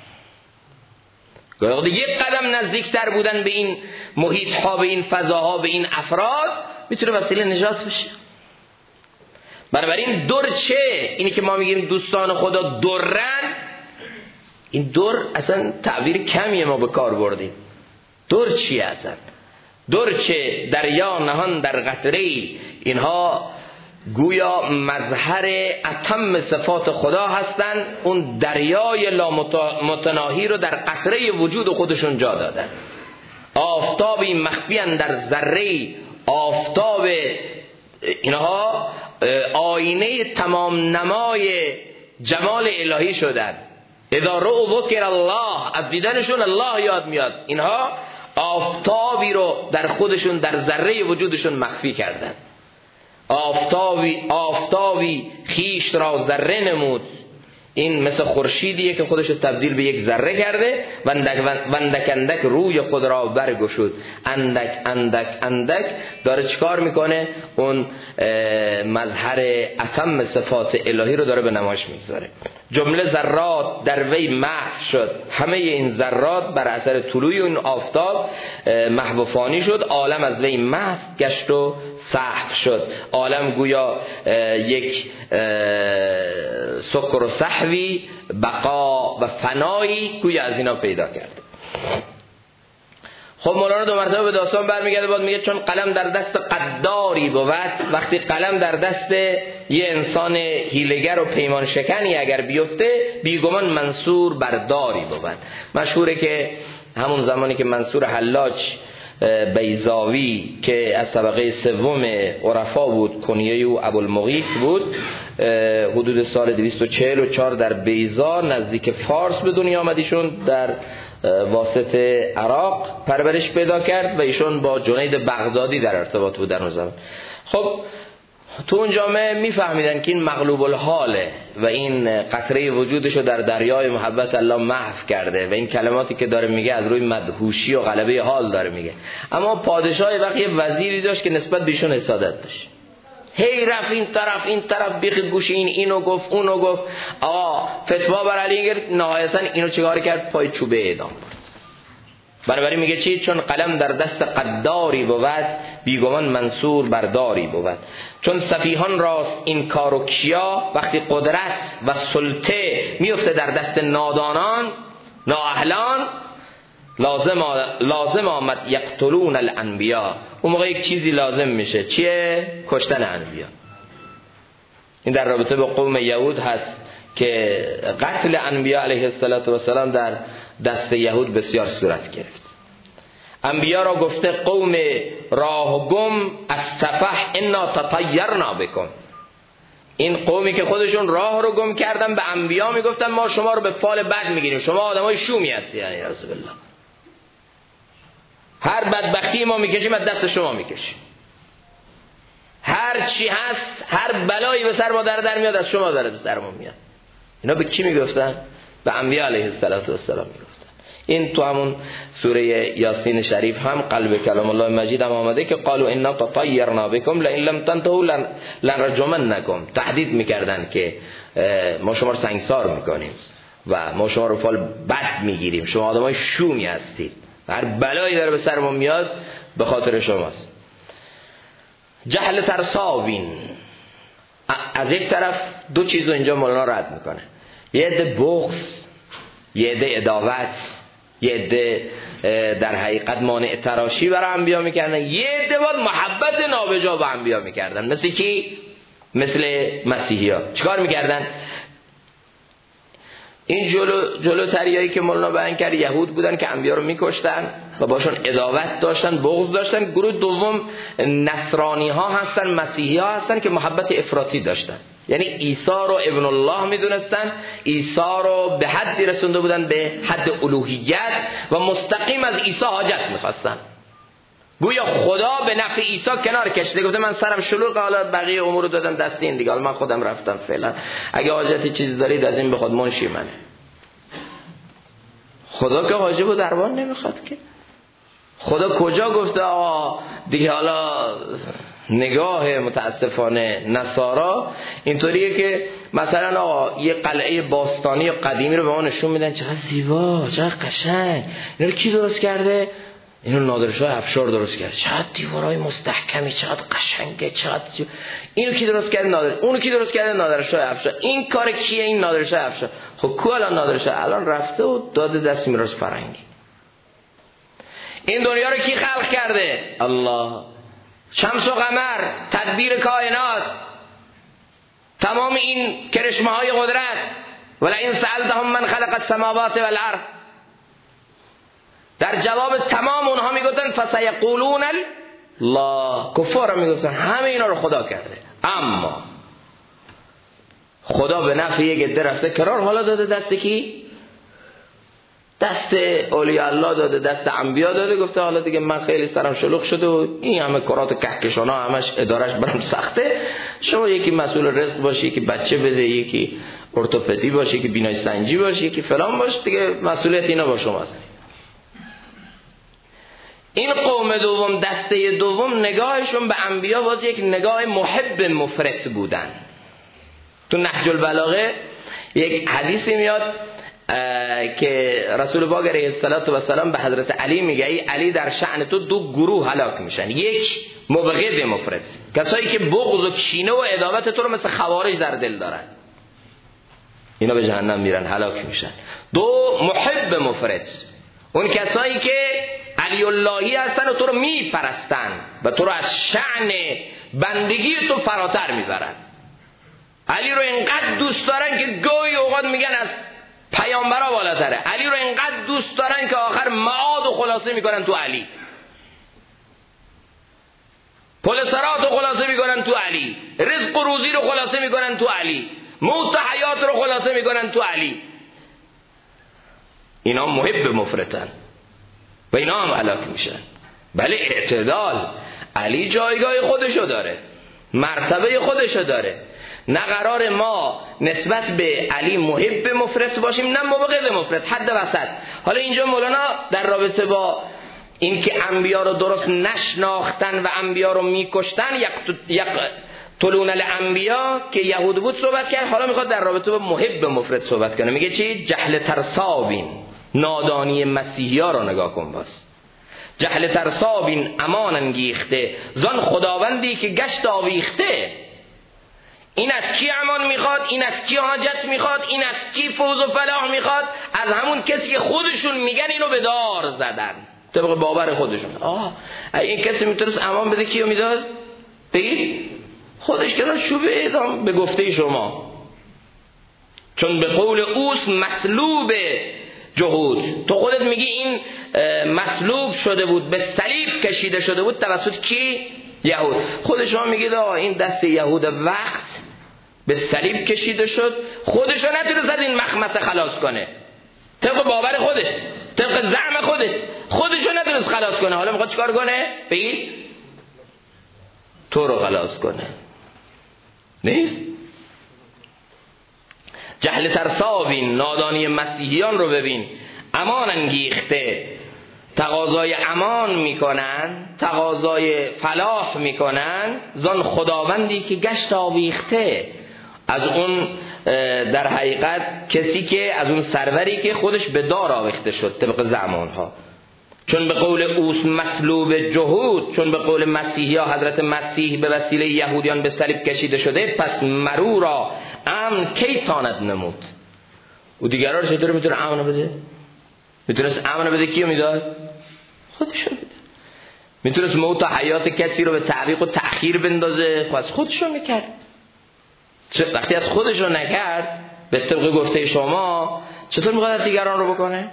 یک قدم نزدیکتر بودن به این محیط ها، به این فضاها، به این افراد میتونه وسیله نجات بشه. بنابراین در چه؟ اینی که ما میگیم دوستان خدا درن، این در اصلا تعبیر کمیه ما به کار بردیم. در چیه اصلا؟ در چه؟ دریا نهان در قطره، اینها گویا مظهر اتم صفات خدا هستند. اون دریای لامتناهی رو در قطره وجود خودشون جا دادن. آفتابی مخفی در ذره، آفتاب اینها آینه تمام نمای جمال الهی شدن. اذا رؤوا ذکر الله، از دیدنشون الله یاد میاد. اینها آفتابی رو در خودشون در ذره وجودشون مخفی کردن. آفتابی خیش را ذره نمود، این مثل خورشیدیه که خودش تبدیل به یک ذره کرده و اندک اندک روی خود را برگشود. اندک اندک اندک داره چیکار میکنه؟ اون مظهر اتم صفات الهی رو داره به نمایش میگذاره. جمله ذرات در وی محو شد، همه این ذرات بر اثر طلوع اون آفتاب محو و فانی شد. عالم از وی محو گشت و سحو شد. عالم گویا یک سکر و سحوی، بقا و فنایی گویا از اینا پیدا کرد. خب مولانا دو مرتبه به داستان برمیگرده، بعد میگه چون قلم در دست قداری بود، وقتی قلم در دست یه انسان هیلگر و پیمان شکنی اگر بیفته، بیگمان منصور برداری بود. مشهوره که همون زمانی که منصور حلاج بیضاوی که از طبقه سوم عرفا بود، کنیه او ابوالمغیث بود، حدود سال 244 در بیضا نزدیک فارس به دنیا آمدیشون، در واسط عراق پرورش پیدا کرد و ایشون با جنید بغدادی در ارتباط بود در اون زمان. خب تو اون جامعه میفهمیدن که این مغلوب الحاله و این قطره وجودشو در دریای محبت الله محو کرده و این کلماتی که داره میگه از روی مدهوشی و غلبه حال داره میگه. اما پادشاه وقتی یه وزیری داشت که نسبت بهشون حسادت داشت، هی رفت این طرف بیخ گوش اینو گفت اونو گفت، آقا فتوا بر علی گرفت، نهایتا اینو چیکار کرد؟ پای چوبه اعدام برد. بنابراین میگه چی؟ چون قلم در دست قداری بود، بیگمان منصور برداری بود. چون سفیهان راست این کارو کیا، وقتی قدرت و سلطه میفته در دست نادانان نااهلان، لازم آمد یقتلون الانبیا. اون موقع یک چیزی لازم میشه، چیه؟ کشتن انبیا. این در رابطه با قوم یهود هست که قتل انبیا علیه السلام در دست یهود بسیار صورت گرفت. انبیا را گفته قوم راه گم از سفح انا تطیرنا بکن. این قومی که خودشون راه رو گم کردن به انبیا میگفتن ما شما رو به فال بد میگیریم، شما آدمای شومی هستی. یعنی رسول الله هر بدبختی ما میکشیم از دست شما میکشیم، هر چی هست، هر بلایی به سر ما در میاد از شما داره به سر ما میاد. اینا به کی میگفتن؟ به انبیا علیه السلام میگفتن. این تو همون سوره یاسین شریف هم قلب کلام الله مجید هم آمده که قالوا انا تطیرنا بكم لئن لم تنتهوا لنرجمنكم. تهدید میکردن که ما شما رو سنگسار میکنیم و ما شما رو فال بد میگیریم، شما آدمای شومی هستید، هر بلایی داره به سر ما میاد به خاطر شماست. جهل ترساوین. از یک طرف دو چیز رو اینجا مولانا رد میکنه، یه عده بغض، یه عده عداوت، یه عده در حقیقت مانع تراشی برای انبیا میکردن، یه عده بود محبت نابجا به انبیا میکردن. مثل کی؟ مثل مسیحی ها. چیکار میکردن؟ این جلوتریایی که مولانا بیان کرد یهود بودن که انبیا رو میکشتن و باشون عداوت داشتن، بغض داشتن. گروه دوم نصرانی ها هستن، مسیحی ها هستن که محبت افراطی داشتن، یعنی عیسی رو ابن الله میدونستن، عیسی رو به حدی رسونده بودن به حد الوهیت و مستقیم از عیسی حاجت میخواستن. گویا خدا به نفع عیسی کنار کشیده، گفته من سرم شلوغه، حالا بقیه امور رو دادم دست این دیگه، حالا من خودم رفتم فعلا، اگه حاجتی چیزی دارید از این بخواد منشی منه. خدا که حاجب و دربان نمیخواد که. خدا کجا گفته آقا دیگه حالا نگاه متاسفانه نصارا اینطوریه که مثلا آقا یه قلعه باستانی قدیمی رو به ما نشون میدن، چقدر زیبا، چقدر قشنگ، اینو کی درست کرده؟ اینو نادرشاه افشار درست کرده. چقدر دیوارای مستحکمی، چقدر قشنگه، چقدر اینو کی درست کرده؟ نادر. اونو کی درست کرده؟ نادرشاه افشار. این کار کیه؟ این نادرشاه افشار. خب کو الان نادرشاه؟ الان رفته و داده دست میراث فرنگی. این دنیا رو کی خلق کرده؟ الله. شمس و قمر، تدبیر کائنات، تمام این کرشمه های قدرت. ولئن سألتهم من خلق السماوات والارض، در جواب تمام اونها میگفتن فسیقولون الله. کفار میگفتن همه اینا رو خدا کرده. اما خدا به نفع یک عده رفته کنار، حالا داده دست کی؟ دست اولیاء الله داده، دست انبیا داده. گفته حالا دیگه من خیلی سرم شلوغ شده و این همه کرات کهکشان ها همش ادارش برام سخته، شما یکی مسئول رزق باشی، یکی بچه بده، یکی ارتوپدی باشه، که بینایی سنجی باشه، که فلان باشه، دیگه مسئولیت اینا با شماست. این قوم دوم، دسته دوم، نگاهشون به انبیا باز یک نگاه محب مفرط بودن. تو نهج البلاغه یک حدیثی میاد که رسول پاک علیه السلام به حضرت علی میگه ای علی در شأن تو دو گروه هلاک میشن. یک مبغض مفرط، کسایی که بغض و کینه و عداوت تو رو مثل خوارج در دل دارن، اینا به جهنم میرن، هلاک میشن. دو محب مفرط، اون کسایی که علی اللهی هستن و تو رو میپرستن و تو رو از شأن بندگی تو فراتر میبرن. علی رو اینقدر دوست دارن که گاهی اوقات میگن از پیامبرا بالاتره. علی رو اینقدر دوست دارن که آخر معاد و خلاصه میکنن تو علی، پل صراط رو خلاصه میکنن تو علی، رزق و روزی رو خلاصه میکنن تو علی، موت و حیات رو خلاصه میکنن تو علی. اینا محب مفرطن و اینا هم هلاک میشن. بله اعتدال، علی جایگاه خودشو داره، مرتبه خودشو داره. نه قرار ما نسبت به علی محب مفرط باشیم، نه مبغض مفرط، حد وسط. حالا اینجا مولانا در رابطه با این که انبیا رو درست نشناختن و انبیا رو میکشتن، یقتلون الانبیا که یهود بود صحبت کرد. حالا میخواد در رابطه با محب مفرط صحبت کنه. میگه چی؟ جهل ترسابین، نادانی مسیحیا رو نگاه کن. باز جهل ترسابین امان انگیخته، زان خداوندی که گشت آویخته. این از کی امان میخواد؟ این از کی حاجت میخواد؟ این از کی فوز و فلاح میخواد؟ از همون کسی که خودشون میگن اینو به دار زدن طبق باور خودشون. این کسی میتونست امان بده، کیو میداد؟ بگید خودش که شوبه اعدام به گفته شما، چون به قول اوست مسلوب جهود. تو خودت میگی این مسلوب شده بود، به صلیب کشیده شده بود توسط کی؟ یهود. خود شما میگید این دست یهود وقت به صلیب کشیده شد، خودشو نتونست از این مخمسه خلاص کنه، طبق باور خودت، طبق زعم خودت، خودشو نتونست خلاص کنه. حالا میخواد چیکار کنه؟ بگید تو رو خلاص کنه. نیست؟ جهل ترساوین، نادانی مسیحیان رو ببین، امان انگیخته، تقاضای امان میکنن، تقاضای فلاح میکنن، زان خداوندی که گشت آویخته، از اون در حقیقت کسی که از اون سروری که خودش به دار آویخته شد طبق زمانها. چون به قول اوست مسلوب جهود، چون به قول مسیحی ها حضرت مسیح به وسیله یهودیان به صلیب کشیده شده، پس مرو را امن کی تاند نمود. او دیگران رو چطور میتونه امن بده؟ میتونست امن بده، کیو میداد؟ خودشو میده. میتونست موت و حیات کسی رو به تعویق و تأخیر بندازه، خب از خودشو میکرد. وقتی از خودشو نکرد به طبق گفته شما، چطور میخواد دیگران رو بکنه؟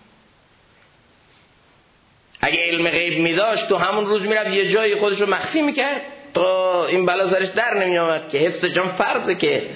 اگه علم غیب میداشت تو همون روز میرفت یه جایی خودشو مخفی میکرد تا این بلا سرش در نمیامد که حفظ جان فرضه. که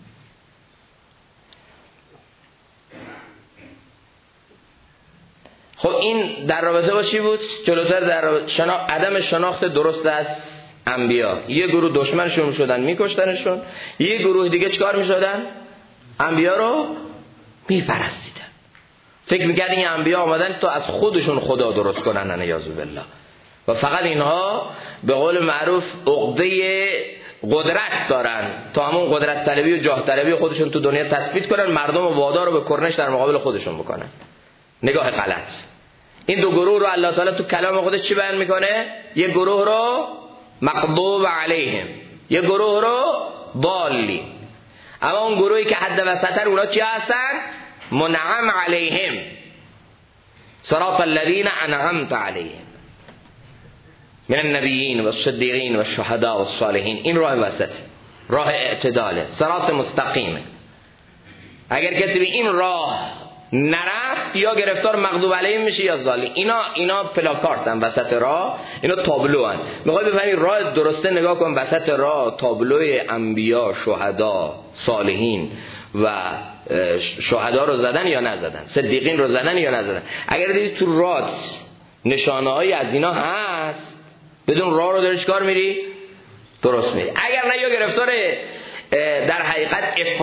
خب این در رابطه با چی بود؟ جلوتر در عدم شناخت درست از انبیا. یه گروه دشمنشون شدن میکشتنشون، یه گروه دیگه چیکار میشدن؟ انبیا رو میپرستیدن. فکر میکردن این انبیا آمدن تا از خودشون خدا درست کنن، نعوذ بالله. و فقط اینها به قول معروف عقده قدرت دارن تا همون قدرت طلبی و جاه طلبی خودشون تو دنیا تثبیت کنن، مردم و وادار رو به کرنش در مقابل خودشون بکنن. نگاه غلط. این دو گروه رو الله تعالی تو کلام خودش چی بیان میکنه؟ یه گروه رو مغضوب علیهم، یه گروه رو ضالی. اما اون گروهی که حد وسطن اونا چی هستن؟ منعم علیهم، صراط الذین انعمت علیهم من النبیین و الصدیقین و الشهداء و الصالحین. این راه وسط، راه اعتداله، صراط مستقیمه. اگر کسی به این راه نرفت یا گرفتار مغضوب علیهم میشه یا ضالی. اینا پلاکارتن وسط راه، اینا تابلوان. میخوای بفهمی راه درسته، نگاه کن وسط راه تابلوی انبیا، شهدا، صالحین و شهدا رو زدن یا نزدن، صدیقین رو زدن یا نزدن. اگر دیدی تو راه نشانه‌هایی از اینا هست، بدون راه رو داری چیکار میری؟ درست میری. اگر نه یا گرفتار در حقیقت افراد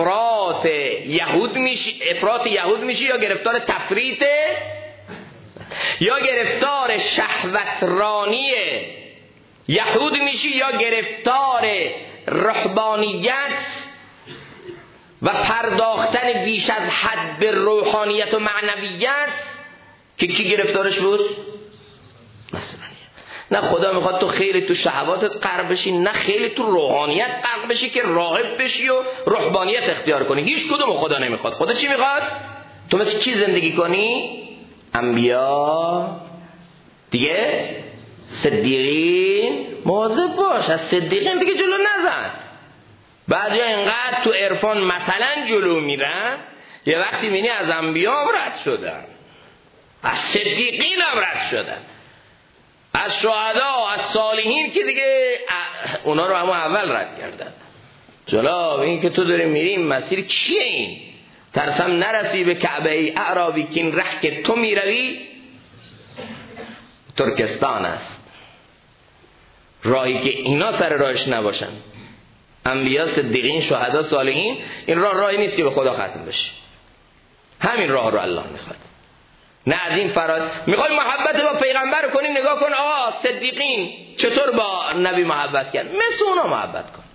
افراط یهود میشی یا گرفتار تفریط یا گرفتار شهوترانی یهود میشی یا گرفتار رهبانیت و پرداختن بیش از حد به روحانیت و معنویت که کی گرفتارش بود؟ مثلا نه خدا میخواد تو خیلی تو شهواتت غرق بشی، نه خیلی تو روحانیت غرق بشی که راهب بشی و رهبانیت اختیار کنی. هیچ کدوم خدا نمیخواد. خدا چی میخواد؟ تو مثل کی زندگی کنی؟ انبیا دیگه، صدیقین. مواظب باش از صدیقین دیگه جلو نزن. بعضیا اینقدر تو عرفان مثلا جلو میرن، یه وقتی میبینی از انبیا هم رد شدن، از صدیقین هم رد شدن، از شهدا، از صالحین که دیگه اونا رو همون اول رد کردن. جلو این که تو داری میری این مسیر چیه؟ این ترسم نرسی به کعبه ای اعرابی که این ره که تو میروی ترکستان است، راهی که اینا سر راهش نباشن. انبیا، صدیقین، شهدا، صالحین، این راهی نیست که به خدا ختم بشه. همین راه رو الله میخواد. نه از این فراد میخوای محبت با پیغمبر کنی، نگاه کن آقا صدیقین چطور با نبی محبت کرد، مثل اونا محبت کن.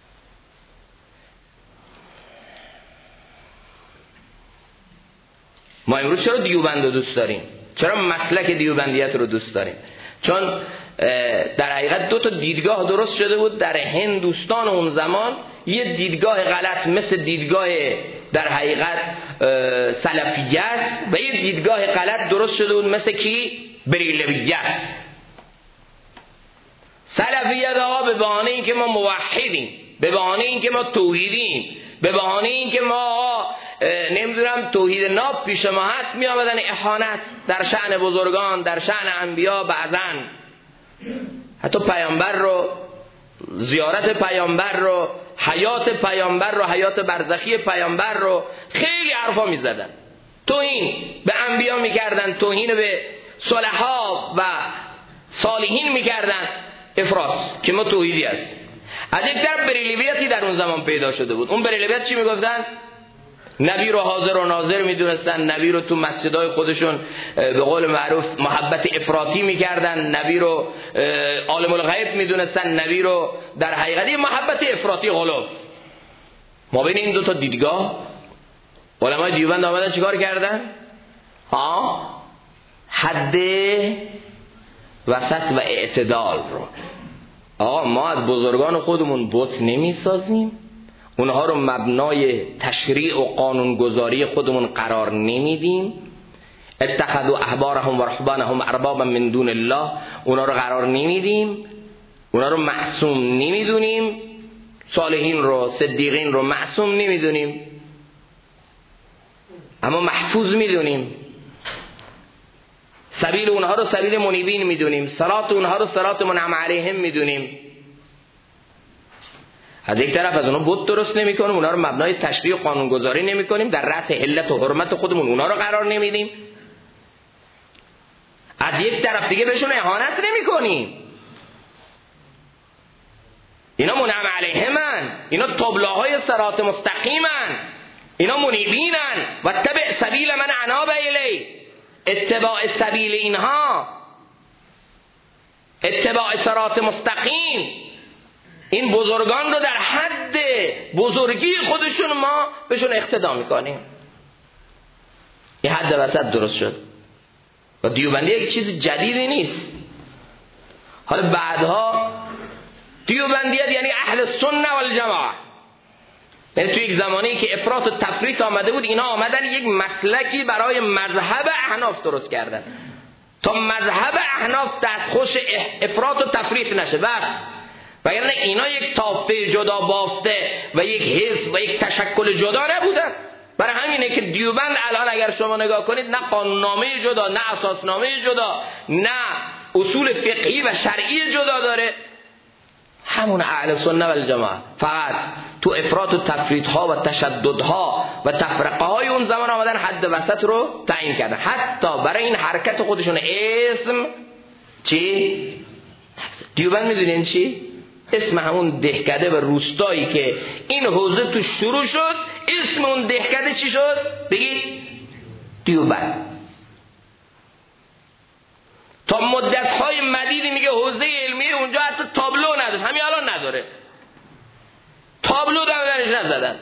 ما امروز چرا دیوبند رو دوست داریم؟ چرا مسلک دیوبندیت رو دوست داریم؟ چون در حقیقت دو تا دیدگاه درست شده بود در هندوستان اون زمان. یه دیدگاه غلط مثل دیدگاه در حقیقت سلفیت و یه دیدگاه غلط درست شده بود مثل کی؟ بریلویت. سلفیت ها به بهانه این که ما موحدیم، به بهانه این که ما توحیدیم، به بهانه این که ما نمیدونم توحید ناب پیش ما هست، می آمدن اهانت در شأن بزرگان، در شأن انبیا، بعضن حتی پیامبر رو، زیارت پیامبر رو، حیات پیامبر رو، حیات برزخی پیامبر رو خیلی حرفا می زدن. توهین به انبیا می کردن، توهین به صلحا و صالحین می کردن. افراط که ما توحیدی هست. از یک طرف بریلویتی در اون زمان پیدا شده بود. اون بریلویت چی می گفتن؟ نبی رو حاضر و ناظر می دونستن، نبی رو تو مسجدهای خودشون به قول معروف محبت افراطی می کردن، نبی رو عالم الغیب می دونستن، نبی رو در حقیقتی محبت افراطی غلوف. ما بین این دو تا دیدگاه علمای دیوبند آمدن چیکار کردن؟ حد وسط و اعتدال رو. ما از بزرگان خودمون بت نمی سازیم، اونها رو مبنای تشریع و قانونگذاری خودمون قرار نمیدیم. اتخذوا احبارهم و رهبانهم اربابا من دون الله، اونها رو قرار نمیدیم، اونها رو معصوم نمیدونیم. صالحین رو، صدیقین رو معصوم نمیدونیم، اما محفوظ میدونیم. سبیل اونها رو سبیل منیبین میدونیم، صراط اونها رو صراط منعم علیهم میدونیم. از یک طرف از اونها بت درست نمی کنیم، اونها رو مبنای تشریع و قانونگذاری نمی کنیم، در رأس علت و حرمت خودمون اونها رو قرار نمیدیم. از یک طرف دیگه بهشون اهانت نمی کنیم. اینا منعم علیهمن، اینا طبلاهای صراط مستقیمن، اینا منیبینن. و اتبع سبیل من اناب الی، اتباع سبیل اینها، اتباع صراط مستقیم، این بزرگان رو در حد بزرگی خودشون ما بهشون اقتدا میکنیم. این حد وسط درست شد و دیوبندی یک چیز جدیدی نیست. حالا بعدها دیوبندیت یعنی اهل سنت والجماعه، یعنی توی یک زمانی که افراط و تفریط آمده بود، اینا آمدن یک مسلکی برای مذهب احناف درست کردن تا مذهب احناف دستخوش افراط و تفریط نشه. بس وگرنه اینا یک تافته جدا بافته و یک حزب و یک تشکل جدا نبودن. برای همینه که دیوبند الان اگر شما نگاه کنید نه قانوننامه جدا، نه اساسنامه جدا، نه اصول فقهی و شرعی جدا داره. همون اهل سنت و الجماعه فقط تو افراط و تفریط ها و تشدد ها و تفرقه های اون زمان آمدن حد وسط رو تعیین کردن. حتی برای این حرکت خودشون اسم چی؟ دیوبند میدونین چی؟ اسم همون دهکده و روستایی که این حوزه تو شروع شد اسم اون دهکده چی شد؟ بگید دیوبند. تا مدت‌های مدیدی میگه حوزه علمیه اونجا حتی تابلو نداره، همین الان نداره، تابلو درش نزدن.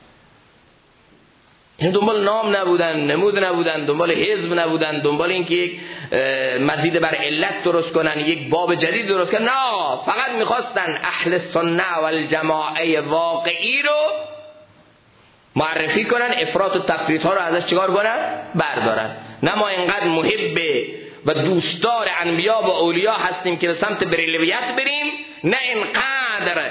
این دنبال نام نبودن، نمود نبودن، دنبال حزب نبودن، دنبال اینکه یک مزید بر علت درست کنن، یک باب جدید درست کنن، نه، فقط میخواستن اهل سنت و الجماعه واقعی رو معرفی کنن، افراط و تفریط ها رو ازش چیکار کنن؟ بردارن. نه ما اینقدر محب و دوستدار انبیا و اولیا هستیم که به سمت بریلویت بریم، نه اینقدر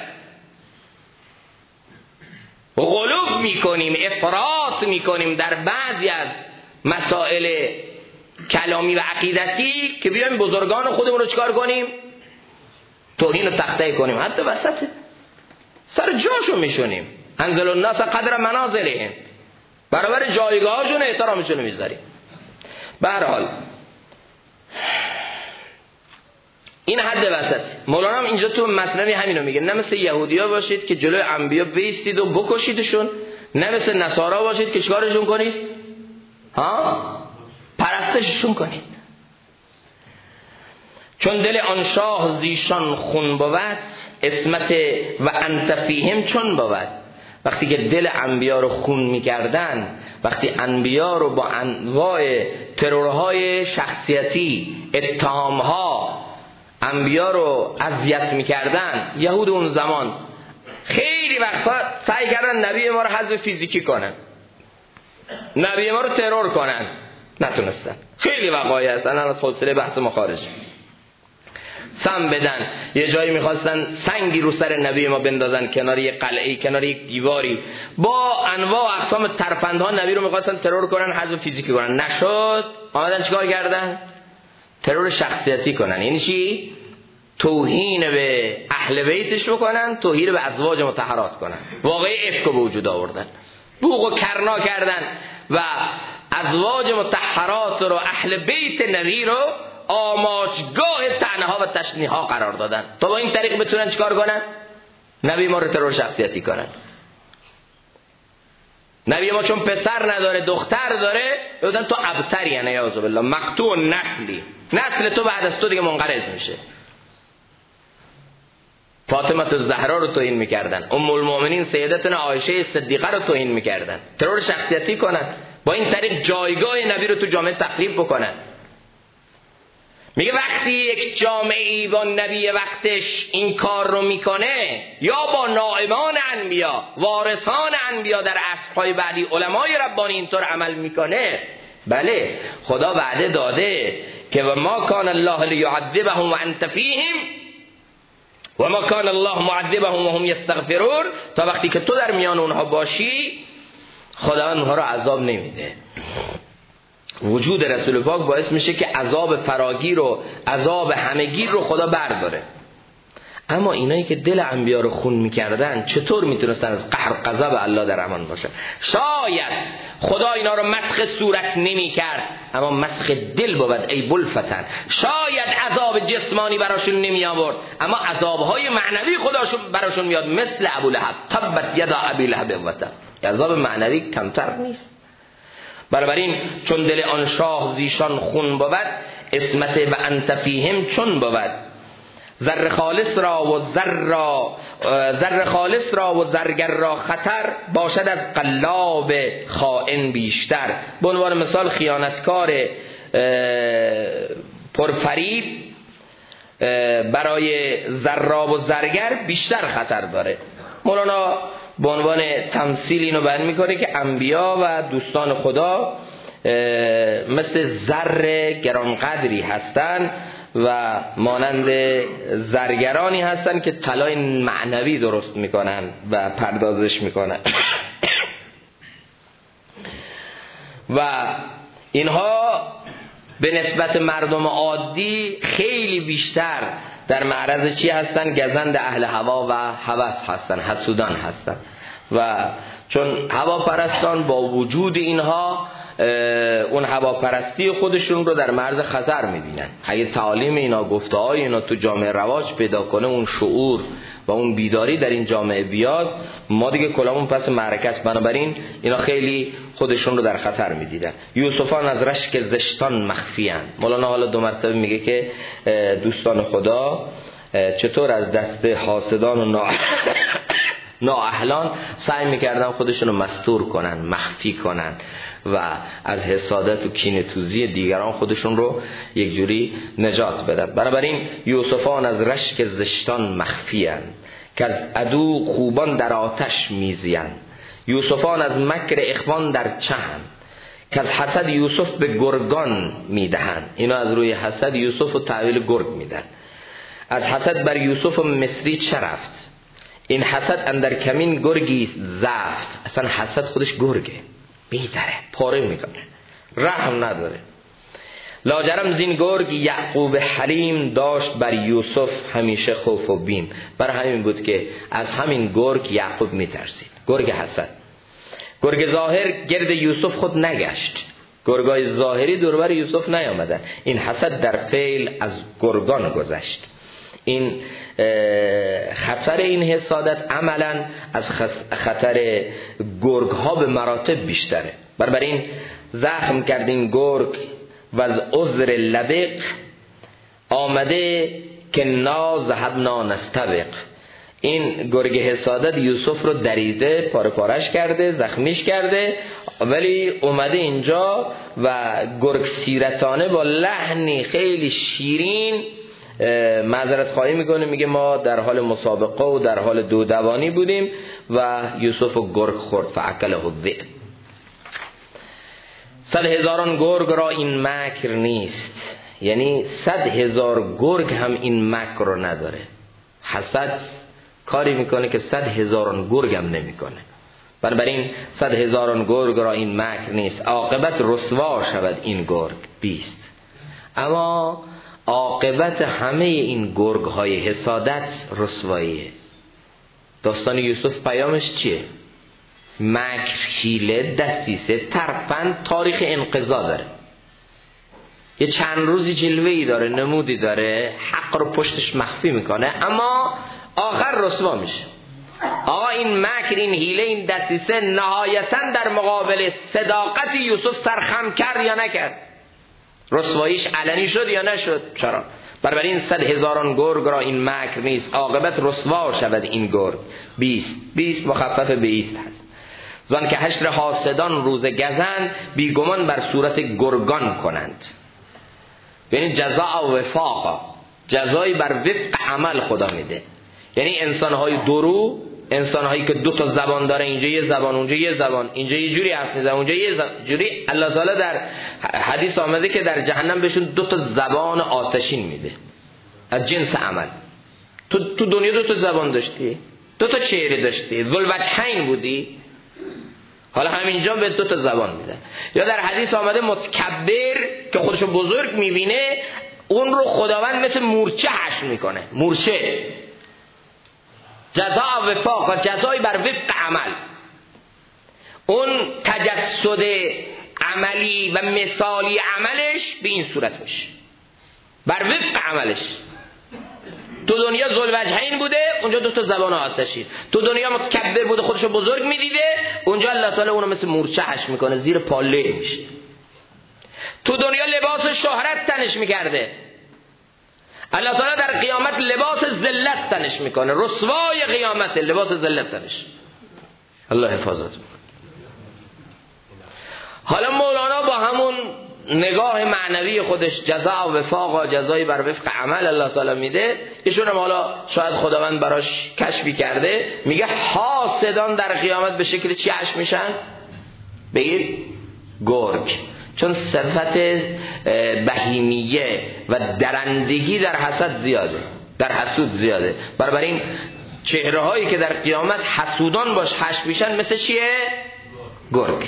غلو میکنیم، افراط میکنیم در بعضی از مسائل کلامی و عقیدتی که بیایم بزرگان خودمون رو چیکار کنیم؟ توهین و تخطئه کنیم، حتی وسط سر جاشو میشونیم. انزل الناس قدر منازلهم، برابر جایگاهشون احترامشون میذاریم. به هر حال این حد وسط. مولانا هم اینجا تو مصنوی همینو میگه، نه مثل یهودیا باشید که جلوی انبیا بیستید و بکشیدشون، نه مثل نصارا باشید که چیکارشون کنید؟ پرستششون کنید. چون دل آن شاه زیشان خون بود، اسمت و انت فیهم چون بود. وقتی که دل انبیا رو خون میکردن، وقتی انبیا رو با انواع ترورهای شخصیتی، اتهامها، انبیا رو اذیت میکردن، یهود اون زمان خیلی وقتا سعی کردن نبی ما رو حذف فیزیکی کنن، نبی ما رو ترور کنن، نتونستن. خیلی وقایع هست، الان از حوصله بحث ما خارج. سم بدن، یه جایی میخواستن سنگی رو سر نبی ما بندازن، کنار یک قلعه، کنار یک دیواری، با انواع و اقسام ترفندها نبی رو میخواستن ترور کنن، حذف فیزیکی کنن، نشد. آمدن چیکار کردن؟ ترور شخصیتی کنن. یعنی چی؟ توهین به اهل بیتش بکنن، توهین به ازواج مطهرات کنن، واقعی افک به وجود آوردن، بوق و کرنا کردن و ازواج مطهرات رو، اهل بیت نبی رو آماجگاه طعنه‌ها و تشنیع‌ها قرار دادن تا با این طریق بتونن چیکار کنن؟ نبی ما رو ترور شخصیتی کنن. نبی ما چون پسر نداره دختر داره، گفتن تو ابتری، نعوذ بالله، مقطوع نسلی، نسل تو بعد از تو دیگه منقرض میشه. فاطمه الزهرا رو توهین میکردن، ام المؤمنین سیدتنا عایشه صدیقه رو توهین میکردن، ترور شخصیتی کنن، با این طریق جایگاه نبی رو تو جامعه تخریب بکنن. میگه وقتی یک جامعه‌ای با نبی وقتش این کار رو میکنه، یا با نائبان انبیا، وارثان انبیا در عصرهای بعدی، علمای ربانی اینطور عمل میکنه، بله خدا وعده داده که و ما کان الله لیعذبهم و انت فیهم و ما کان الله معذبهم و هم یستغفرون. تا وقتی که تو در میان اونها باشی خدا اونها رو عذاب نمیده. وجود رسول پاک باعث میشه که عذاب فراگیر و عذاب همگیر رو خدا برداره. اما اینایی که دل انبیا رو خون میکردن چطور میتونستن از قهر و غضب الله در امان باشن؟ شاید خدا اینا رو مسخ صورت نمیکرد، اما مسخ دل بود ای بلفتن. شاید عذاب جسمانی براشون نمی آورد، اما عذابهای معنوی خداشون براشون میاد، مثل ابو لهب، تبت یدا ابی لهب و تب. عذاب معنوی کمتر نیست. بنابراین چون دل آن شاه زیشان خون بود، اسمت و انت فیهم چون بود. زر خالص را و زرگر را خطر، باشد از قلاب خائن بیشتر. به عنوان مثال خیانتکار پرفریب برای زراب و زرگر بیشتر خطر داره. مولانا به عنوان تمثیل اینو بیان میکنه که انبیا و دوستان خدا مثل زر گرانقدری هستن و مانند زرگرانی هستن که طلای معنوی درست میکنن و پردازش میکنن و اینها به نسبت مردم عادی خیلی بیشتر در معرض چی هستن؟ گزند اهل هوا و هوس هستن، حسودان هستن. و چون هوا پرستان با وجود اینها اون هواپرستی خودشون رو در معرض خطر میبینن. اگه تعالیم اینا، گفته‌های اینا تو جامعه رواج پیدا کنه، اون شعور و اون بیداری در این جامعه بیاد، ما دیگه کلامون پس معرکه است. بنابراین اینا خیلی خودشون رو در خطر میدیدن. یوسفان از رشک زشتان مخفیان. مولانا حالا 2 مرتبه میگه که دوستان خدا چطور از دست حاسدان و نااهلان سعی میکردن خودشون رو مستور کنن، مخفی کنن و از حسادت و کینه‌توزی دیگران خودشون رو یک جوری نجات بدن. بنابراین یوسفان از رشک زشتان مخفیان، که از عدو خوبان در آتش میزیان. یوسفان از مکر اخوان در چهن، که از حسد یوسف به گرگان میدهن. اینا از روی حسد یوسف رو تحویل گرگ میدن. از حسد بر یوسف مصری چه رفت، این حسد اندر کمین گرگی زفت. اصلا حسد خودش گرگه، میدره، پاره میکنه، رحم نداره. لاجرم زین گرگ یعقوب حلیم، داشت بر یوسف همیشه خوف و بیم. برای همین بود که از همین گرگ یعقوب میترسید، گرگ حسد. گرگ ظاهر گرد یوسف خود نگشت، گرگای ظاهری دوربر یوسف نیامدن. این حسد در فعل از گرگان گذشت. این خطر این حسادت عملا از خطر گرگ ها به مراتب بیشتره. بنابراین زخم کردین گرگ و از عذر لبق، آمده که ناز ذهبنا نستبق. این گرگ حسادت یوسف رو دریده، پاره پارش کرده، زخمیش کرده، ولی اومده اینجا و گرگ سیرتانه با لحنی خیلی شیرین معذرت خواهی میکنه، میگه ما در حال مسابقه و در حال دودوانی بودیم و یوسف و گرگ خورد، فاکله الذئب. 100,000 گرگ را این مکر نیست، یعنی 100,000 گرگ هم این مکر رو نداره. حسد کاری میکنه که 100,000 گرگ هم نمیکنه. بنابراین 100,000 گرگ را این مکر نیست، عاقبت رسوا شود این گرگ 20. اما عاقبت همه این گرگ های حسادت رسواییه. داستان یوسف پیامش چیه؟ مکر، حیله، دسیسه، ترفند، تاریخ انقضا داره. یه چند روزی جلوه‌ای داره، نمودی داره، حق رو پشتش مخفی میکنه، اما آخر رسوا میشه. آقا این مکر، این حیله، این دسیسه نهایتاً در مقابل صداقت یوسف سرخم کرد یا نکرد؟ رسواییش علنی شد یا نشد؟ چرا؟ بنابراین 100,000 گرگ را این مکر نیست، عاقبت رسوا شود این گرگ 20 مخفف به 20 هست. زان که حشر حاسدان روز گزند، بیگمان بر صورت گرگان کنند. یعنی جزاء و وفاق، جزایی بر وفق عمل خدا میده. یعنی انسانهای درو، انسانهایی که 2 زبان داره، اینجا یه زبان، اونجا یه زبان، اینجا یه جوری حرف میزنه، اونجا یه جوری، الله تعالی در حدیث آمده که در جهنم بهشون 2 زبان آتشین میده از جنس عمل. تو دنیا 2 زبان داشتی، 2 چهره داشتی، ذوالوجهین بودی، حالا همینجا به 2 زبان میده. یا در حدیث آمده متکبر که خودشو بزرگ میبینه، اون رو خداوند مثل مورچه حشر میکنه، مورچه. جزاء و وفاق، جزای بر وفق عمل. اون تجسد عملی و مثالی عملش به این صورت میشه، بر وفق عملش. تو دنیا ذوالوجهین بوده، اونجا 2 زبان آتشی. تو دنیا متکبر بوده، خودشو بزرگ میدیده، اونجا الله تعالی اونو مثل مورچه حشر میکنه، زیر پاله میشه. تو دنیا لباس شهرت تنش میکرده، الله تعالی در قیامت لباس ذلت تنش میکنه، رسوای قیامت لباس ذلت تنش. الله حفاظت. حالا مولانا با همون نگاه معنوی خودش، جزاء و وفاق، جزایی بر وفق عمل الله تعالی میده. ایشون هم حالا شاید خداوند براش کشفی کرده، میگه حاسدان در قیامت به شکل چی حشر میشن؟ بگید گرگ. چون صفت بهیمیه و درندگی در حسد زیاده، در حسود زیاده. بنابراین چهره هایی که در قیامت حسودان باش حشر میشن مثل چیه؟ گرگ.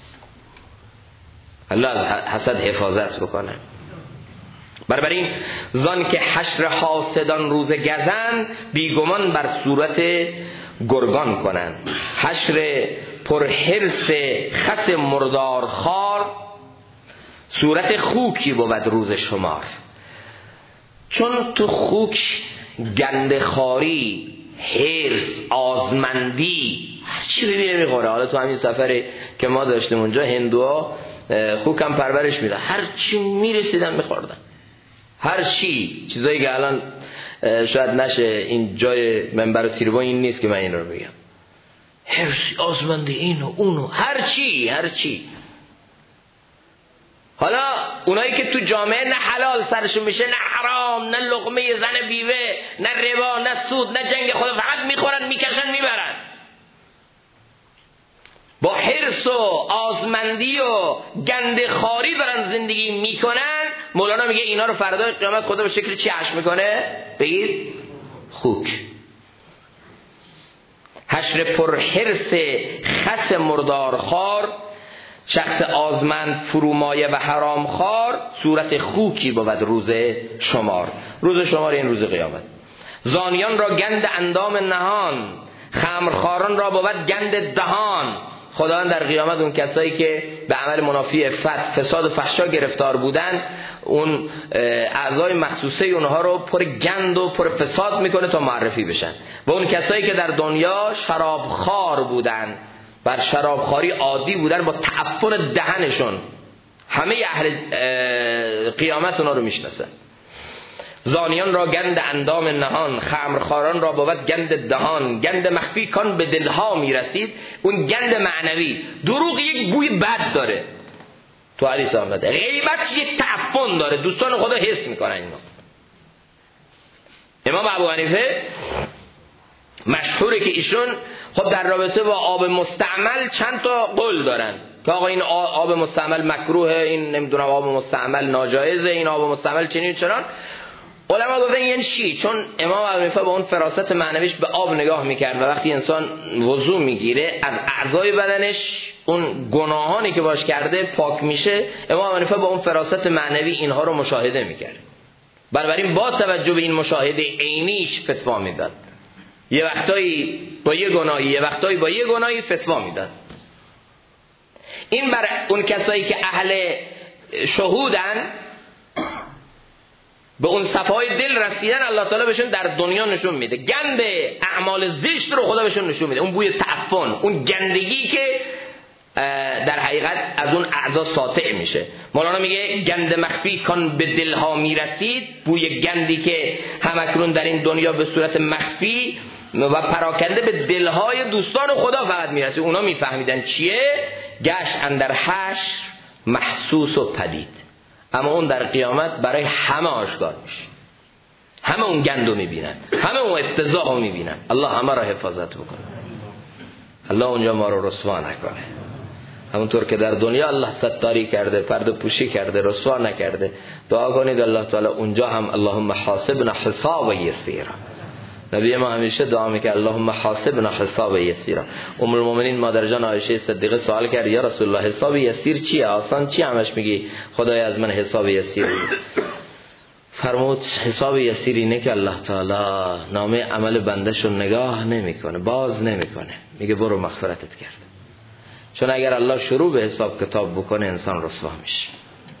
الله از حسد حفاظت بکنه. بنابراین زان که حشر حاسدان روز گزند، بیگمان بر صورت گرگان کنند. حشر پرحرص خس مردار خار، صورت خوکی بود روز شمار. چون تو خوک گندخاری، حرص، آزمندی، هر چی ببینه میخوره. حالا تو همین سفری که ما داشتیم اونجا هندوها خوکم پرورش میدن، هر چی میرسیدن میخوردن، هر چی. چیزایی که الان شاید نشه این جای منبر و تریبون این نیست که من این رو بگم. حرص، آزمندی، اینو اونو، هر چی. حالا اونایی که تو جامعه نه حلال سرشون میشه، نه حرام، نه لقمه زن بیوه، نه ربا، نه سود، نه جنگ خدا، فقط میخورن، میکشن، میبرن، با حرص و آزمندی و گندخواری دارن زندگی میکنن. مولانا میگه اینا رو فردا قیامت خدا به شکل چی حشر میکنه؟ بگید خوک. حشر پر حرص خس مردار خار، شخص آزمند فرومایه و حرام خار، صورت خوکی بود روز شمار. روز شمار این روز قیامت. زانیان را گند اندام نهان، خمرخواران را بود گند دهان. خداوند در قیامت اون کسایی که به عمل منافی فساد و فحشا گرفتار بودن، اون اعضای مخصوصه اونها رو پر گند و پر فساد میکنه تا معرفی بشن. و اون کسایی که در دنیا شرابخوار بودن، بر شرابخواری عادی بودن، با تعفن دهنشون همه اهل قیامت اونا رو میشناسن. زانیان را گند اندام نهان، خمرخواران را بود گند دهان. گند مخفی کان به دلها میرسید، اون گند معنوی. دروغ یک بوی بد داره، تو حدیث آمده. غیبت یک تعفن داره، دوستان خدا حس میکنن اینا. امام ابو حنیفه مشهوره که ایشون خب در رابطه با آب مستعمل چند تا قول دارن که آقا این آب مستعمل مکروهه، این نمیدونم آب مستعمل ناجایزه، این آب مستعمل چنین چنان. علما گفتن یعنی چی؟ چون امام ابو حنیفه با اون فراست معنویش به آب نگاه میکرد و وقتی انسان وضو میگیره از اعضای بدنش اون گناهانی که باش کرده پاک میشه. امام ابو حنیفه با اون فراست معنوی اینها رو مشاهده میکرد، بنابراین با توجه به این مشاهده عینیش فتوا میداد. یه وقتایی با یه گناهی، یه وقتایی با یه گناهی فتوا میداد. این بر اون کسایی که اهل شهودن، به اون صفای دل رسیدن، الله تعالی بهشون در دنیا نشون میده. گند اعمال زشت رو خدا بهشون نشون میده، اون بوی تعفن، اون گندگی که در حقیقت از اون اعضا ساطع میشه. مولانا میگه گند مخفی کان به دلها میرسید، بوی گندی که همکنون در این دنیا به صورت مخفی و پراکنده به دلهای دوستان خدا فقط میرسید. اونا میفهمیدن چیه؟ گشت اندر حشر محسوس و پدید. اما اون در قیامت برای همه آشکار میشه، همه اون گندو میبینن، همه اون افتضاحو میبینن. الله همه را حفاظت بکنه، الله اونجا ما رو رسوا نکنه. همونطور که در دنیا الله ستاری کرده، پرده پوشی کرده، رسوا نکرده. دعا کنید الله تعالی اونجا هم اللهم حاسبنا حسابا یسیرا. نبی ما همیشه دعا میکنه اللهم حاسبنا حسابا یسیرا. ام المؤمنین مادر جان عایشه صدیقه سوال کرد یا رسول الله حساب یسیر چیه؟ آسان چی؟ همش میگی خدای از من حساب یسیر. فرمود حساب یسیر اینه که الله تعالی نامه عمل بنده‌شو نگاه نمیکنه، باز نمیکنه، میگه برو مغفرتت کرد. چون اگر الله شروع به حساب کتاب بکنه انسان رسوا میشه.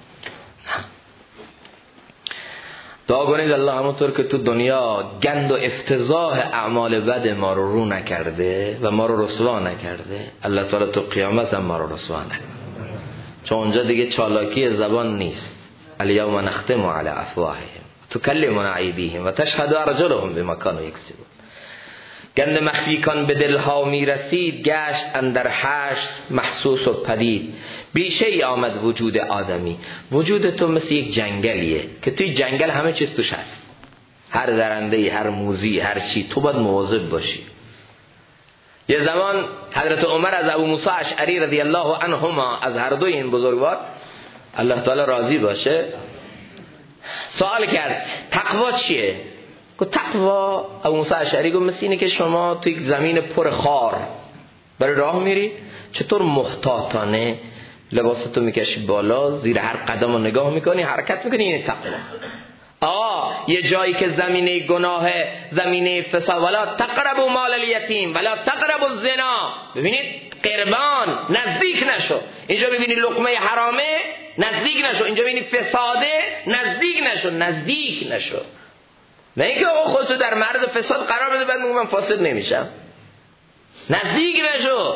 دعا کنید الله همونطور که تو دنیا گند و افتضاح اعمال بد ما رو نکرده و ما رو رسوا نکرده، الله تعالی تو قیامت هم ما رو رسوا نکنه. چون اونجا دیگه چالاکی زبان نیست. الیوم نختم علی افواههم تکلمنا ایدیهم و تشهد ارجلهم بما کانوا یکسبون. گند مخفی کان به دلها میرسید، گشت اندر حشر محسوس و پدید. بیشه ای آمد وجود آدمی. وجود تو مثل یک جنگلیه که توی جنگل همه چیز توش هست، هر درنده‌ای، هر موزی، هر چی، تو باید مواظب باشی. یه زمان حضرت عمر از ابو موسی اشعری رضی الله عنهما، از هر دوی این بزرگوار الله تعالی راضی باشه، سوال کرد تقوا چیه؟ گفت تقوا، ابو موسی اشعری گفت مثل اینه که شما توی یک زمین پر خار برای راه میری، چطور محتاطانه لباستو میکشی بالا، زیر هر قدم رو نگاه میکنی، حرکت میکنی، این تقوا. یه جایی که زمینه گناه، زمینه فساد، ولا تقربوا مال الیتیم ولا تقربوا الزنا. ببینید قربان، نزدیک نشو. اینجا ببینید لقمه حرامه، نزدیک نشو. اینجا ببینید فساده، نزدیک نشو. نه اینکه آقا خودتو در معرض فساد قرار بده بعد میگم من فاسد نمیشم. نزدیک نشو.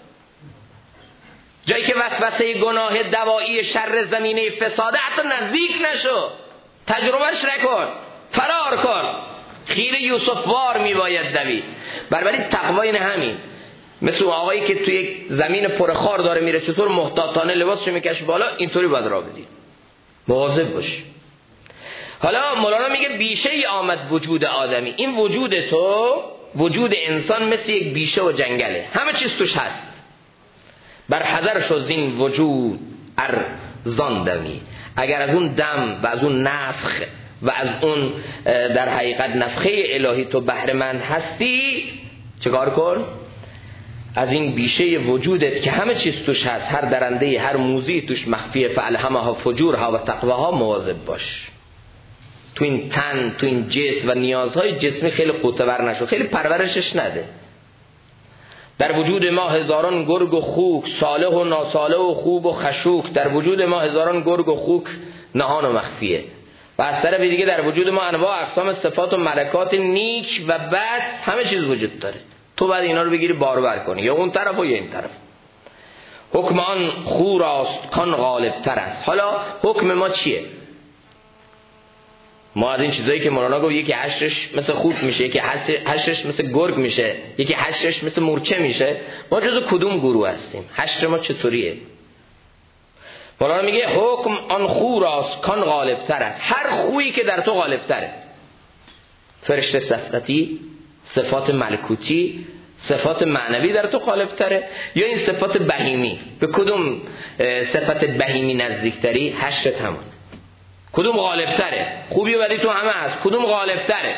جایی که وسوسه گناه دوایی شر زمینه فساده، حتی نزدیک نشو. تجربهش نکن، فرار کن. خیر یوسف وار میباید دوید. بنابراین تقوا این همین. مثل آقایی که توی یک زمین پرخار داره میره، چطور محتاطانه لباسشو میکشه بالا، اینطوری باید راه بدی. مواظب باش. حالا مولانا میگه بیشه ای آمد وجود آدمی. این وجود تو، وجود انسان مثل یک بیشه و جنگله، همه چیز توش هست. بر حذر شو زین وجود ارزان دمی. اگر از اون دم و از اون نفخ و از اون در حقیقت نفخه الهی تو بهره مند هستی، چیکار کن؟ از این بیشه وجودت که همه چیز توش هست، هر درنده، هر موزی توش مخفیه، فالهمها فجورها و تقواها، مواظب باش. تو این تن، تو این جسم و نیازهای جسمی خیلی قوتور نشو، خیلی پرورشش نده. در وجود ما هزاران گرگ و خوک، صالح و ناصالح و خوب و خشوک. در وجود ما هزاران گرگ و خوک نهان و مخفیه. و از طرف دیگه در وجود ما انواع اقسام صفات و ملکات نیک و بد، همه چیز وجود داره. تو باید اینا رو بگیری بارور کنی، یا اون طرف و یا این طرف. حکم آن خور است کان غالب تر است. حالا حکم ما چیه؟ ما از این چیزایی که مولانا گفت، یکی حشرش مثل خوک میشه، یکی حشرش مثل گرگ میشه، یکی حشرش مثل مورچه میشه، ما جزو کدوم گروه هستیم؟ حشر ما چطوریه؟ مولانا میگه حکم آن خور است کان غالب تر است. هر خویی که در تو غالب تره، فرشته صفتی، صفات ملکوتی، صفات معنوی در تو غالب تره، یا این صفات بهیمی. به کدوم صفت بهیمی نزدیکتری؟ حشرت همون. کدوم غالب تره؟ خوبی و بدی تو همه هست، کدوم غالب تره؟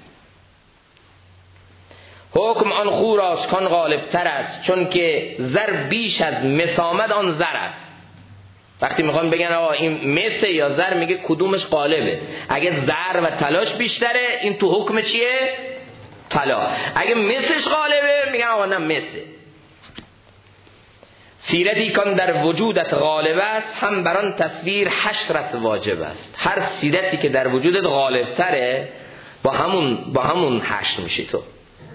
حکم آن خور است کان غالب تر است، چون که زر بیش از مس آمد آن زر است. وقتی میخوام بگن آقا این مس یا زر، میگه کدومش غالبه. اگه زر و تلاش بیشتره، این تو حکم چیه؟ طلا. اگه مسش غالبه، میگن آقا نه مسه. سیرتی کن در وجودت غالب است، هم بران تصویر حشرت واجب است. هر سیرتی که در وجودت غالب تره، با همون حشر میشی تو.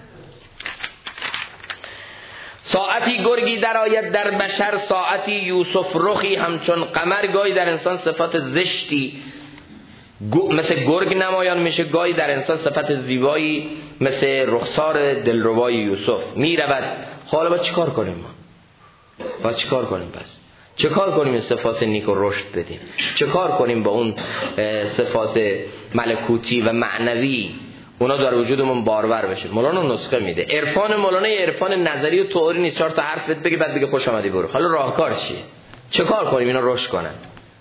ساعتی گرگی در آید در بشر، ساعتی یوسف رخی همچون قمر. گاهی در انسان صفات زشتی مثل گرگ نمایان میشه، گاهی در انسان صفت زیبایی مثل رخسار دلربای یوسف می رود. حالا با چیکار کنیم ما؟ با چیکار کنیم پس؟ چیکار کنیم این صفات نیک رو رشد بدیم؟ چیکار کنیم با اون صفات ملکوتی و معنوی اونا در وجودمون بارور بشه؟ مولانا نسخه میده. عرفان مولانا عرفان نظری و تئوری نیست، 4 تا حرف بگه بعد بگه خوش آمدی برو. حالا راهکار چیه؟ چیکار کنیم اینا رشد کنن؟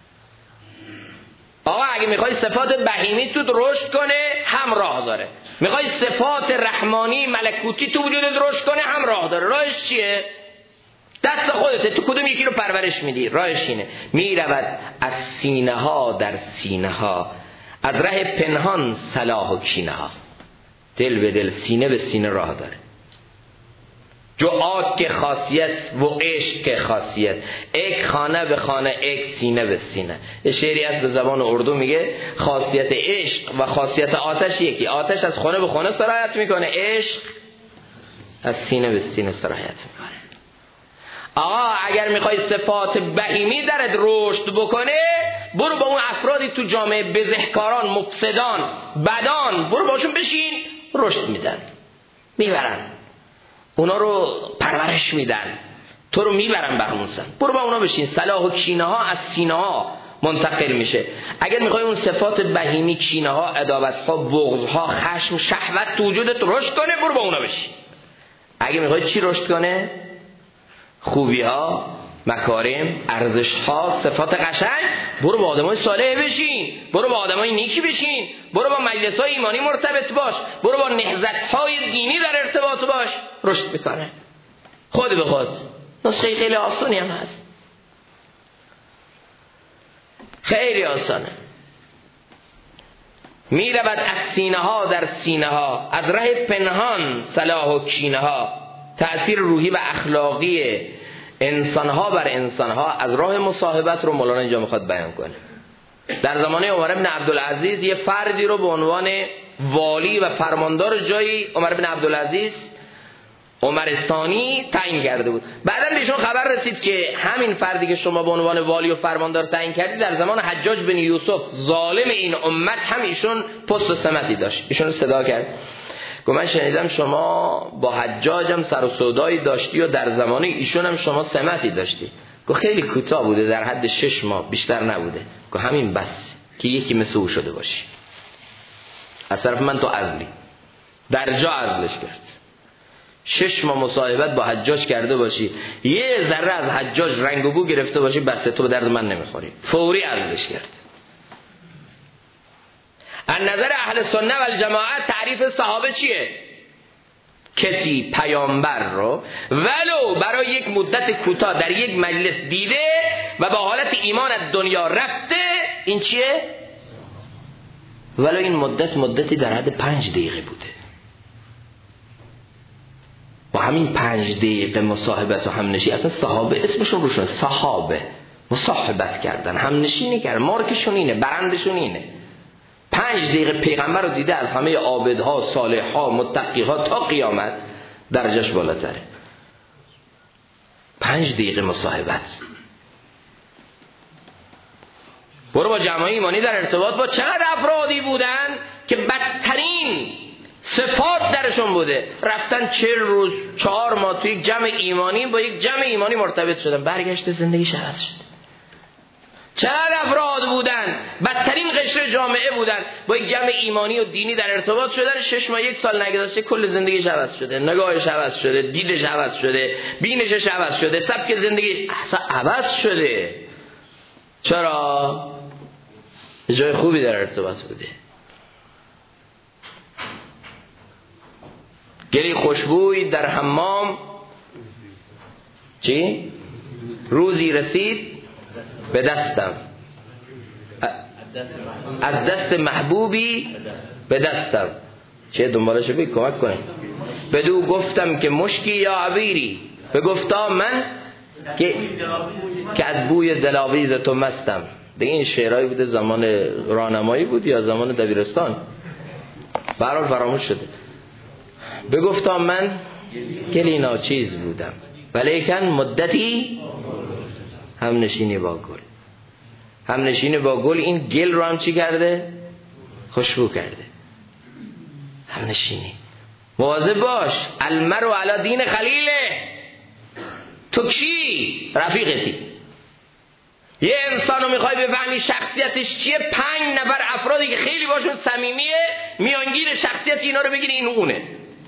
آقا اگه میخوای صفات بهیمی تو رشد کنه، هم راه داره. میخوای صفات رحمانی ملکوتی تو وجودت رشد کنه، هم راه داره. راهش چیه؟ دست خودته. تو کدوم یکی رو پرورش میدی؟ راهش اینه. میرود از سینه ها در سینه ها، از ره پنهان صلاح و کینه ها. دل به دل، سینه به سینه راه داره. جو آگ که خاصیت و عشق که خاصیت، ایک خانه به خانه، ایک سینه به سینه. یه شعری هست به زبان اردو میگه خاصیت عشق و خاصیت آتش یکی. آتش از خانه به خانه سرایت میکنه، عشق از سینه به سینه سرایت میکنه. آقا اگر میخوای صفات بهیمی درت رشد بکنه، برو با اون افرادی تو جامعه، بزهکاران، مفسدان، بدان، برو باشون بشین، رشد میدن، میبرن، اونا رو پرورش میدن، تو رو میبرن به همون سن. برو با اونا بشین. صلاح و کینه ها از سینه ها منتقل میشه. اگر میخوای اون صفات بهیمی، کینه ها، عداوت ها، بغض ها، خشم، شهوت تو وجودت رشد کنه، برو با اونا بشین. اگه میخوای چی رشد کنه؟ خوبی ها، مکارم، ارزش ها، صفات قشنگ، برو با آدمای صالح بشین، برو با آدمای نیکی بشین، برو با مجلس های ایمانی مرتبط باش، برو با نهضت های دینی در ارتباط باش، رشد میکنه خود به خود. نسخه خیلی آسانی هم هست، خیلی آسانه. می رود از سینه ها در سینه ها، از ره پنهان صلاح و کینه ها. تأثیر روحی و اخلاقی انسان ها بر انسان ها از راه مصاحبت رو مولانا اینجا میخواد بیان کنه. در زمانه عمر بن عبدالعزیز یه فردی رو به عنوان والی و فرماندار جایی عمر بن عبدالعزیز عمر ثانی تعیین کرده بود. بعداً بهشون خبر رسید که همین فردی که شما به عنوان والی و فرماندار تعیین کردید در زمان حجاج بن یوسف ظالم این امت هم ایشون پست و سمتی داشت. ایشون رو صدا کرد، گفت من شنیدم شما با حجاج هم سر و سودایی داشتی و در زمانه ایشون هم شما سمتی داشتی. گفت خیلی کوتاه بوده، در حد 6 ماه، بیشتر نبوده. گفت همین بس که یکی مثل او شده باشی. از طرف من تو عزلی، در جا عزلش کرد. 6 ماه مصاحبت با حجاج کرده باشی، یه ذره از حجاج رنگ و بو گرفته باشی، بس تو به درد من نمیخوری. فوری عزلش کرد. از نظر اهل سنت و الجماعت تعریف صحابه چیه؟ کسی پیامبر رو ولو برای یک مدت کوتاه در یک مجلس دیده و با حالت ایمان از دنیا رفته، این چیه؟ ولو این مدتی در حد 5 دقیقه بوده. با همین 5 دقیقه مصاحبت و همنشینی، اصلا صحابه اسمشون روشون صحابه، مصاحبت کردن، همنشینی کردن، مارکشون اینه، برندشون اینه. 5 دقیقه پیغمبر رو دیده، از همه عابدها، صالحها، متقیها تا قیامت درجهش بالاتره. 5 دقیقه مصاحبت. برو با جماعه ایمانی در ارتباط با چقدر افرادی بودن که بدترین صفات درشون بوده، رفتن 40 روز 4 ماه توی یک جمع ایمانی با یک جمع ایمانی مرتبط شدن، برگشت زندگیش عوض شد. چقدر افراد بودن بدترین قشر جامعه بودن، با یک جمع ایمانی و دینی در ارتباط شدن، 6 ماه 1 سال نگذشته کل زندگیش عوض شده، نگاهش عوض شده، دیدش عوض شده، بینشش عوض شده، سبک زندگی اصلا عوض شده. چرا؟ جای خوبی در ارتباط بوده. گلی خوشبوی در حمام چی؟ روزی رسید به دستم، از دست محبوبی به دستم. چه دنبالشو بگی کمک کنی. بدو گفتم که مشکی یا عبیری، به گفتا من که از بوی دلاویز تو مستم. دیگه این شعرهایی بوده زمان راهنمایی بود یا زمان دبیرستان، برحال فراموش شده. به گفتا من گلی ناچیز بودم ولیکن مدتی هم نشینی با گل. هم نشینی با گل این گل رو هم چی کرده؟ خوشبو کرده. هم نشینی. مواظب باش، المرء علی دین خلیله. تو کی؟ رفیقتی. یه انسان رو میخوای بفهمی شخصیتش چیه، 5 نفر افرادی که خیلی باشون صمیمیه، میانگین شخصیت اینا رو بگیری، این اونه.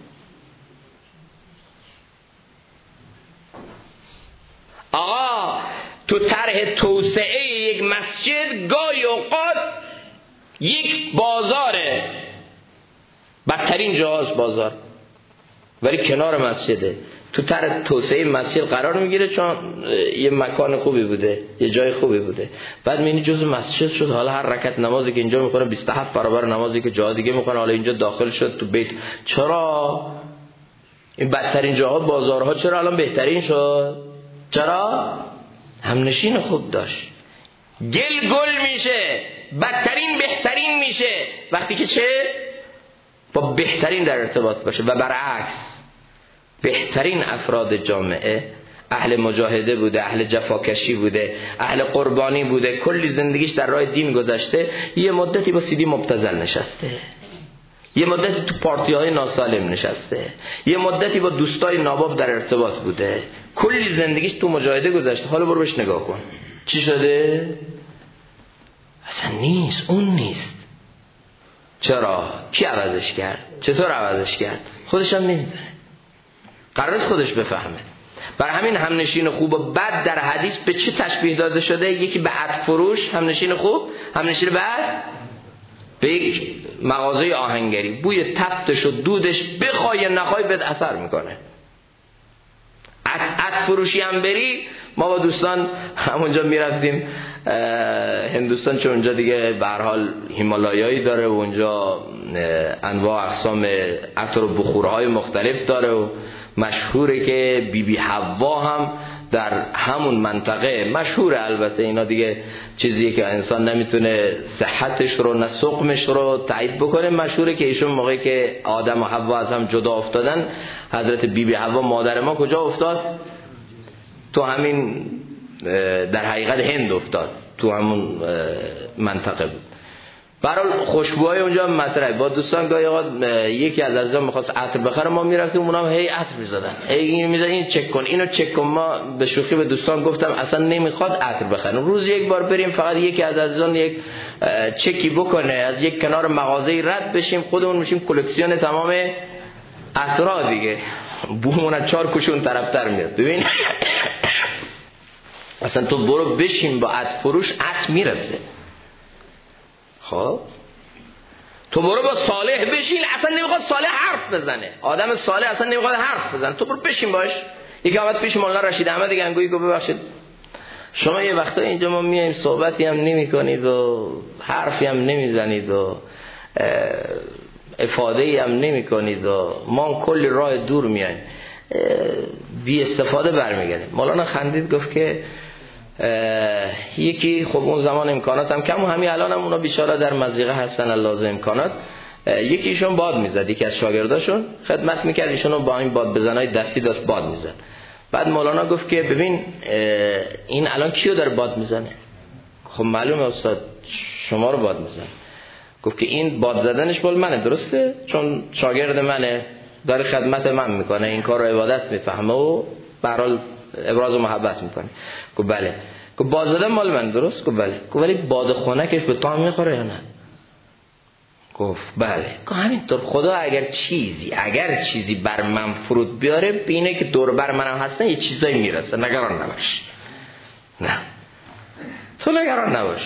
آقا تو طرح توسعه یک مسجد گاهی اوقات یک بازاره، بدترین جاهاست بازار، ولی کنار مسجده، تو طرح توسعه مسجد قرار میگیره چون یه مکان خوبی بوده، یه جای خوبی بوده. بعد میبینی جزء مسجد شد، حالا هر رکعت نمازی که اینجا میخونه 27 برابر نمازی که جا دیگه میخونه، حالا اینجا داخل شد تو بیت. چرا این بدترین جاها بازارها چرا الان بهترین شد؟ چرا؟ همنشین خوب داشت. گل گل میشه، بدترین بهترین میشه وقتی که چه؟ با بهترین در ارتباط باشه. و برعکس بهترین افراد جامعه اهل مجاهده بوده، اهل جفاکشی بوده، اهل قربانی بوده، کلی زندگیش در راه دین گذشته، یه مدتی با سیدی مبتذل نشسته، یه مدتی تو پارتی‌های ناسالم نشسته، یه مدتی با دوستای ناباب در ارتباط بوده، کلی زندگیش تو مجاهده گذشته. حالا برو بهش نگاه کن چی شده؟ اصلا نیست، اون نیست. چرا؟ کی عوضش کرد؟ چطور عوضش کرد؟ خودش هم نمیدونه، قرار است خودش بفهمه. برای همین همنشین خوب و بد در حدیث به چه تشبیه داده شده؟ یکی به عطر فروش همنشین خوب، همنشین بد به یک مغازه آهنگری، بوی تفتش و دودش بخوای نخوای بهت اثر میکنه. عطر فروشی هم بری ما با دوستان همونجا میرفتیم هندوستان، چون اونجا دیگه به هر حال هیمالایایی داره و اونجا انواع اقسام عطر و بخورهای مختلف داره و مشهوره که بی حوا هم در همون منطقه مشهوره. البته اینا دیگه چیزیه که انسان نمیتونه صحتش رو نه سقمش رو تایید بکنه. مشهوره که ایشون موقعی که آدم و حوا از هم جدا افتادن، حضرت بی حوا مادر ما کجا افتاد؟ تو همین در حقیقت هند افتاد، تو همون منطقه بود. برای خوشبوهای اونجا مطرحه. با دوستان گاهی اوقات یکی از عزیزان می‌خواست عطر بخره، ما میرفتیم اونا هی عطر می‌زدن، هی می‌زدن این چک کن اینو چک کن. ما به شوخی به دوستان گفتم اصلا نمیخواد عطر بخریم، روز یک بار بریم فقط یکی از عزیزان یک چکی بکنه، از یک کنار مغازه‌ای رد بشیم، خودمون میشیم کلکسیون تمام عطرا دیگه. بومون از 4 کوچه اون طرفتر میاد. ببین اصلا تو برو بشین با عطر فروش، عطر میرسه. خب تو برو با صالح بشین، اصلا نمیخواد صالح حرف بزنه. آدم صالح اصلا نمیخواد حرف بزنه، تو برو بشین باش. یکی آمد پیش مولانا رشید احمد گنگویی گفت ببخشید شما یه وقتا اینجا ما میایم صحبتی هم نمی‌کنید و حرفی هم نمیزنید و افاده‌ای هم نمی‌کنید و ما کلی راه دور میایم، بی استفاده برمیگردیم. مولانا خندید گفت که یکی خب اون زمان امکانات هم کم و همین الان هم اونا بیچاره در مضیقه هستن لازم امکانات. یکیشون باد میزد، یکی از شاگرداشون خدمت میکرد، ایشونو با این باد بزنای دستی داشت باد میزد. بعد مولانا گفت که ببین این الان کیو داره باد میزنه؟ خب معلومه استاد شما رو باد میزنه. گفت که این باد زدنش بال منه، درسته؟ چون شاگرد منه، داره خدمت من میکنه، این کار رو عبادت میفهمه و به هر حال ابراز محبت میکنه. گفت بله. گفت باد زدن مال من، درست؟ گفت بله. گفت ولی باد خنکش به تو هم میخوره یا نه؟ گفت بله. گفت همینطور خدا اگر چیزی بر من فرود بیاره، بینه که دور بر منم هستن یه چیزایی میرسه، نگران نباش. نه تو نگران نباش.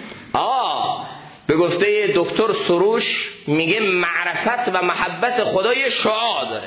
به گفته دکتر سروش میگه معرفت و محبت خدا یه شعاع داره.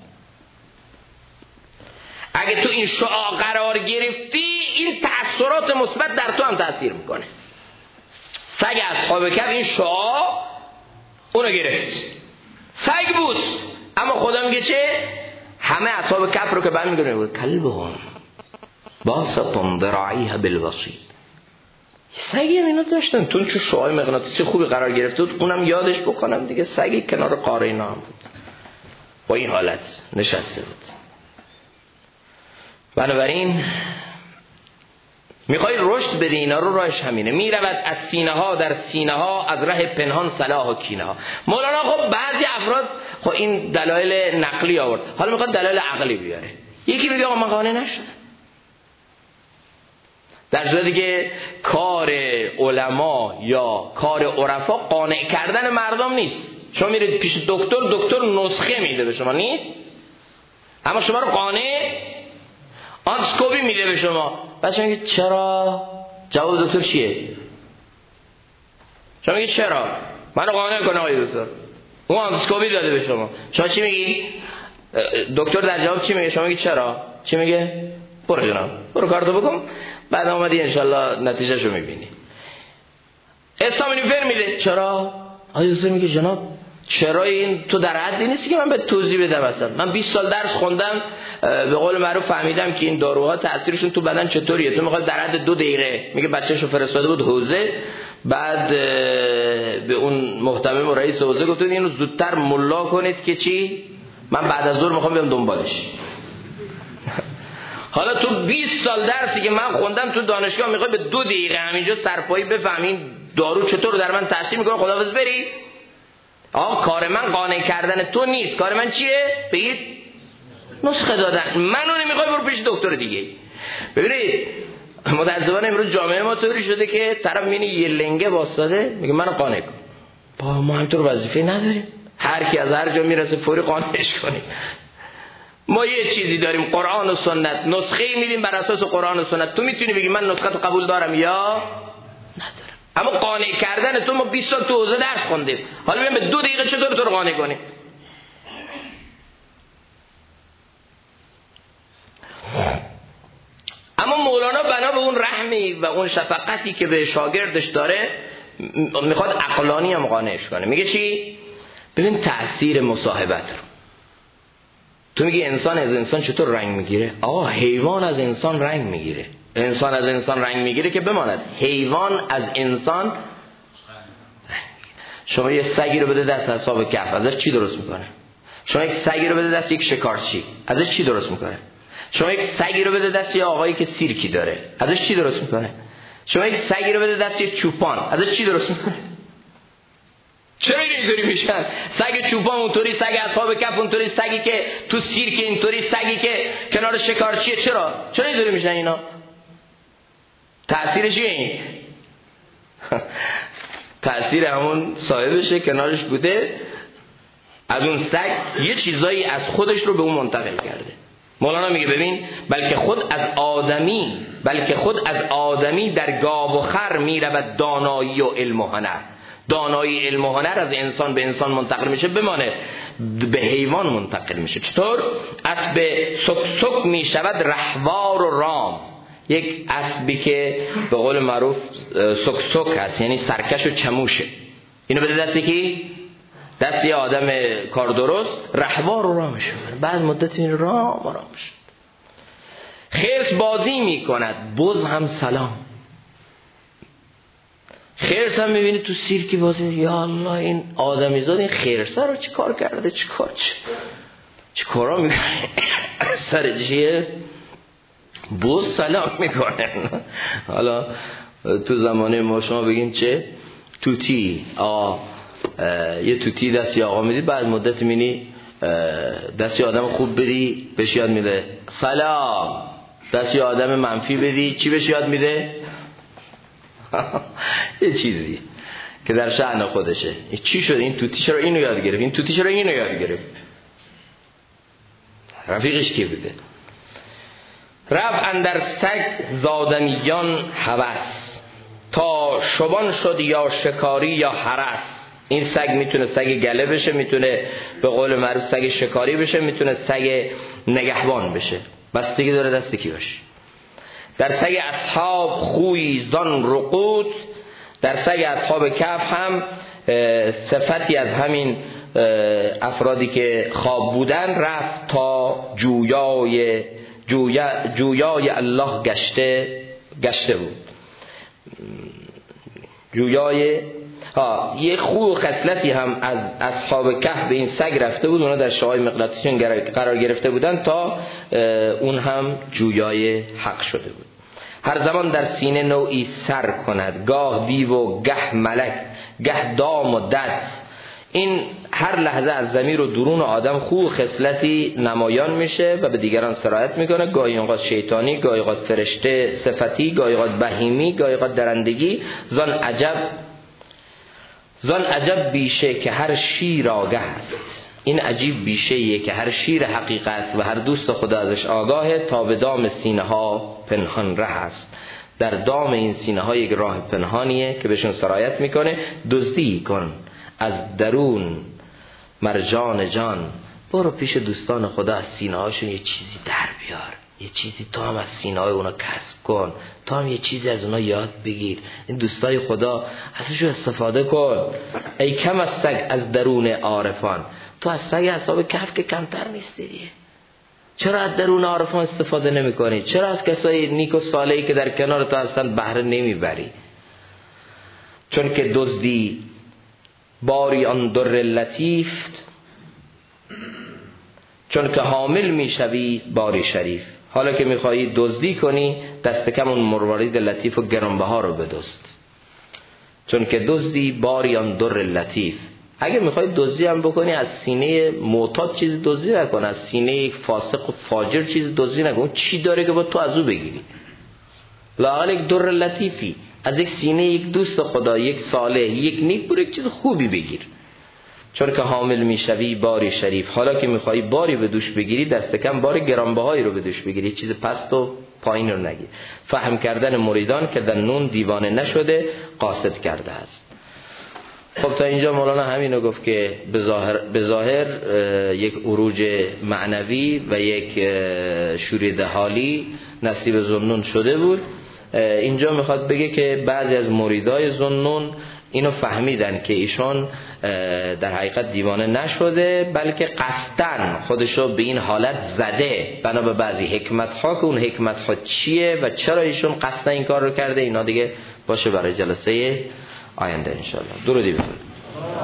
اگه تو این شعاع قرار گرفتی، این تأثیرات مثبت در تو هم تأثیر میکنه. سگ اصحاب کهف این شعاع اونو گرفت، سگ بود، اما خدا میگه چه؟ همه اصحاب کهف رو که بعد میگه بود کلبهم باسطن ذراعیها بالوصید. سگی هم اینا داشتن، تو چون شعاع مغناطیسی خوبی قرار گرفته بود، اونم یادش بکنم دیگه، سگی کنار قاره اینا هم بود، با این حالت نشسته بود. بنابراین میخوای رشد بدی، اینا رو راهش همینه. میرود از سینه ها در سینه ها، از ره پنهان صلاح و کینه ها. مولانا خب بعضی افراد خب این دلایل نقلی آورد، حالا میخواد دلایل عقلی بیاره. یکی میگه آقا من قانع نشدم، در صورتی که کار علما یا کار عرفا قانع کردن مردم نیست. شما میرید پیش دکتر نسخه میده به شما، نیست؟ اما شما رو قانع آنتسکوپی میده به شما. بعد شما میگید چرا؟ جواب دکتر چیه؟ شما میگید چرا؟ منو قانع کنه آقای دکتر. اون آنتسکوپی داده به شما. شما چی میگی؟ دکتر در جواب چی میگه؟ شما میگید چرا؟ چی میگه؟ برو جناب، برو کارتو بکن، بعد اومدی انشالله نتیجهشو میبینی. استامینوفر میده. چرا؟ آقای دکتر میگه جناب چرا این تو در حدی نیستی که من به توضیح بدم. اصلا من 20 سال درس خوندم، به قول معروف فهمیدم که این داروها تاثیرشون تو بدن چطوریه. تو میخواد در حد 2 دقیقه، میگه بچه‌شو فرستاده بود حوزه، بعد به اون محتمم و رئیس حوزه گفت اینو زودتر ملا کنید که چی؟ من بعد از ظهر میخوام بیام دنبالش. حالا تو 20 سال درسی که من خوندم تو دانشگاه میخوای به 2 دقیقه همینجا سرپایی بفهمین دارو چطور در من تاثیر میکنه؟ خداحافظ بری. کار من قانع کردن تو نیست، کار من چیه؟ بگید نسخه دادن. منو نمیخوای برو پیش دکتر دیگه. ببینید متأسفانه امروز جامعه ما طوری شده که طرف میبینه یه لنگه واسطاده میگه منو قانع کن. ما همینطور وظیفه نداریم، هر کی از هر جا میرسه فوری قانعش کنیم. ما یه چیزی داریم، قرآن و سنت، نسخه میدیم بر اساس قرآن و سنت. تو میتونی بگی من نسخه تو قبول دارم یا ندارم. اما قانع کردن تو، ما 20 سال تو حوزه درس خوندیم، حالا ببین به 2 دقیقه چطور تو رو قانع کنیم. اما اون رحمی و اون شفقتی که به شاگردش داره میخواد عقلانی هم قانعش کنه. میگه چی؟ ببین تأثیر مصاحبت رو. تو میگی انسان از انسان چطور رنگ میگیره؟ آقا حیوان از انسان رنگ میگیره. انسان از انسان رنگ میگیره که بماند، حیوان از انسان. شما یه سگی رو بده دست اصحاب کهف، ازش چی درست میکنه؟ شما یک سگی رو بده دست یک شکارچی، ازش چی درست میکنه؟ شما یک سگی رو بده دست یه آقایی که سیرکی داره، ازش چی درست میکنه؟ شما یک سگی رو بده دست یک چوپان، ازش چی درست میکنه؟ چرا اینطوری میشن؟ سگ چوپان اونطوری، سگ اصحاب کهف اونطوری، سگی که تو سیرک اینطوری، سگی که کنار شکارچیه. چرا اینطوری میشن اینا؟ تأثیرش این تأثیر همون صاحبشه کنارش بوده، از اون سگ یه چیزایی از خودش رو به اون منتقل کرده. مولانا میگه ببین بلکه خود از آدمی در گاو و خر میرود دانایی و علم و هنر. دانایی علم و هنر از انسان به انسان منتقل میشه، بمانه به حیوان منتقل میشه. چطور؟ اسب سک میشود رهوار و رام. یک اسبی که به قول معروف سک هست، یعنی سرکش و چموشه، اینو بده دستی کی؟ دست یه آدم کار درست، رهوار و رام میشه. بعد مدت این رام میشه. خرس بازی میکند، بز هم سلام. خرس هم میبینی تو سیرکی بازی، یا الله این آدمیزاد این خرسه رو چی کار کرده؟ چی کارا میکنه؟ سر چیه؟ بز سلام میکنه. حالا تو زمانه ما شما بگین چه؟ توتی. یه توتی دستی آقا میدی، بعد مدت میبینی دستی آدم خوب بدی بهش یاد میده سلام، دستی آدم منفی بدی چی بهش یاد میده؟ یه چیزی که در شأن خودشه. چی شد این توتی چرا اینو یاد گرفت؟ این توتی چرا اینو یاد گرفت؟ رفیقش کی بوده؟ رفت اندر سگ زادمیان هوس، تا شبان شد یا شکاری یا هرس. این سگ میتونه سگ گله بشه، میتونه به قول معروف سگ شکاری بشه، میتونه سگ نگهبان بشه، بستگی داره دست کی باشه. در سگ اصحاب خوی زان رقود، در سگ اصحاب کهف هم صفتی از همین افرادی که خواب بودن رفت تا جویای الله گشته بود. یه خو و خصلتی هم از اصحاب کهف به این سگ رفته بود، اونا در شاهای مغناطیسیون قرار گرفته بودن تا اون هم جویای حق شده بود. هر زمان در سینه نوعی سر کند، گاه دیو و گه ملک، گه دام و دد. این هر لحظه از ضمیر و درون آدم خو و خصلتی نمایان میشه و به دیگران سرایت میکنه. گاهی اوقات شیطانی، گاهی اوقات فرشته صفتی، گاهی اوقات بهیمی، گاهی اوقات درندگی. زان عجب بیشه که هر شیر آگه است. این عجیب بیشه‌ایه که هر شیر حقیقت و هر دوست خدا ازش آگاهه، تا به دام سینه ها پنهان ره است. در دام این سینه ها یک راه پنهانیه که بهشون سرایت میکنه. دزدی کن از درون مرجان جان، برو پیش دوستان خدا از سینه هاشون یه چیزی در بیار، یه چیزی تو هم از سینه های اونا کسب کن، تو هم یه چیزی از اونا یاد بگیر. این دوستای خدا ازشون استفاده کن. ای کم از سگ از درون عارفان، تو از سگ اصحاب کهف که کمتر نیستی دیگه. چرا از درون عارفان استفاده نمی کنی؟ چرا از کسای نیک و صالحی که در کنار تو هستن بهره نمیبری؟ چون که دزدی باری آن در لطیف، چون که حامل میشوی باری شریف. حالا که میخوایی دزدی کنی، دست کم اون مروارید لطیف و گرانبها رو بدزد. چون که دزدی باری آن در لطیف. اگه میخوای دزدی هم بکنی، از سینه معتاد چیز دزدی نکن، از سینه فاسق و فاجر چیز دزدی نکن. چی داره که با تو از او بگیری؟ لااقل یک در لطیفی از یک سینه یک دوست خدا، یک صالح، یک نیک، برو یک چیز خوبی بگیر. چون که حامل میشوی باری شریف. حالا که میخوایی باری به دوش بگیری، دست کم بار گرانبهایی رو به دوش بگیری، چیز پست و پایین رو نگیر. فهم کردن مریدان که در نون دیوانه نشده قاصد کرده است. خب تا اینجا مولانا همینو گفت که به ظاهر یک عروج معنوی و یک شورید حالی نصیب ذوالنون شده بود، اینجا میخواد بگه که بعضی از مریدای ذوالنون اینو فهمیدن که ایشون در حقیقت دیوانه نشده، بلکه قصدن خودشو به این حالت زده بنا به بعضی حکمت ها که اون حکمت ها چیه و چرا ایشون قصدن این کار رو کرده. اینا دیگه باشه برای جلسه آینده انشاءالله. درودی بفرمایید.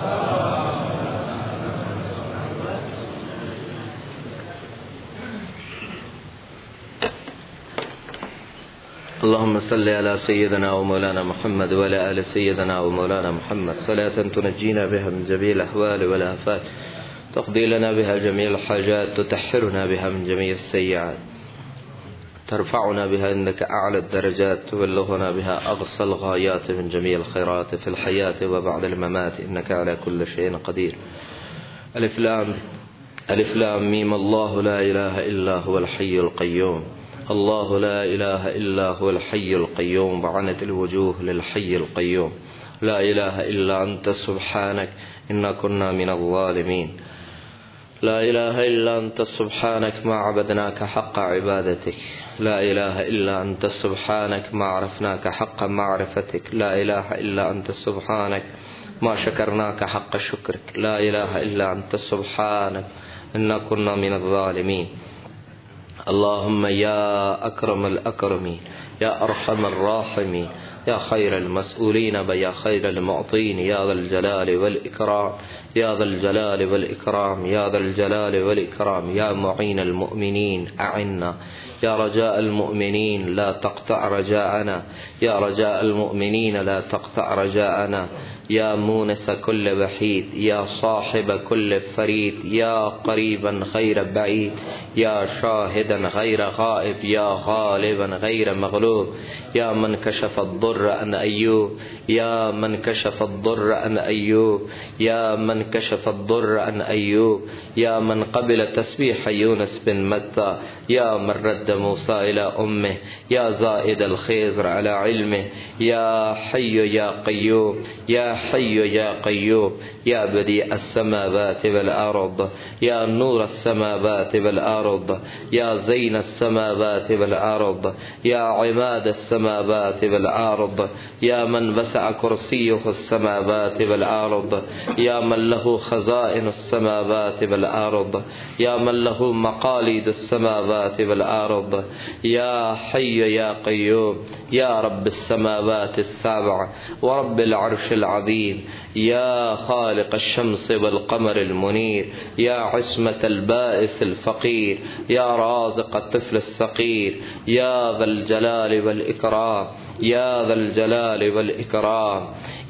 اللهم صل على سيدنا ومولانا محمد وعلى آل سيدنا ومولانا محمد صلاة تنجينا بها من جميع الأحوال والآفات، تقضي لنا بها جميع الحاجات، تطهرنا بها من جميع السيئات، ترفعنا بها عندك أعلى الدرجات، تبلغنا بها أقصى الغايات من جميع الخيرات في الحياة وبعد الممات، إنك على كل شيء قدير. ألف لام ميم. الله لا إله إلا هو الحي القيوم، الله لا إله إلا هو الحي القيوم، وعنت الوجوه للحي القيوم، لا إله إلا أنت سبحانك إنا كنا من الظالمين، لا إله إلا أنت سبحانك ما عبدناك حق عبادتك، لا إله إلا أنت سبحانك ما عرفناك حق معرفتك، لا إله إلا أنت سبحانك ما شكرناك حق شكرك، لا إله إلا أنت سبحانك إنا كنا من الظالمين. اللهم يا أكرم الأكرمين، يا أرحم الراحمين، يا خير المسؤولين ويا خير المعطين، يا ذا الجلال والإكرام، يا ذا الجلال والإكرام، يا ذا الجلال والإكرام، يا معين المؤمنين أعنا، يا رجاء المؤمنين لا تقطع رجاءنا، يا رجاء المؤمنين لا تقطع رجاءنا، يا مونس كل وحيد، يا صاحب كل فريد، يا قريبا غير بعيد، يا شاهدا غير غائب، يا غالبا غير مغلوب، يا من كشف الضر عن أيوب، يا من كشف الضر عن أيوب، يا من كشف الضر عن أيوب، يا من قبل تسبيح يونس بن متى، يا من رد موسى إلى أمه، يا زائد الخيزر على علمه، يا حي يا قيوم، يا حي يا قيوم، يا بديع السماوات والأرض، يا نور السماوات والأرض، يا زين السماوات والأرض، يا عماد السماوات والأرض، يا من وسع كرسيه السماوات والأرض، يا من له خزائن السماوات والأرض، يا من له مقاليد السماوات والأرض، يا حي يا قيوم، يا رب السماوات السبع ورب العرش العظيم، يا خالق الشمس والقمر المنير، يا عصمة البائس الفقير، يا رازق الطفل الصغير، يا ذا الجلال والإكرام، يا ذا الجلال والإكرام،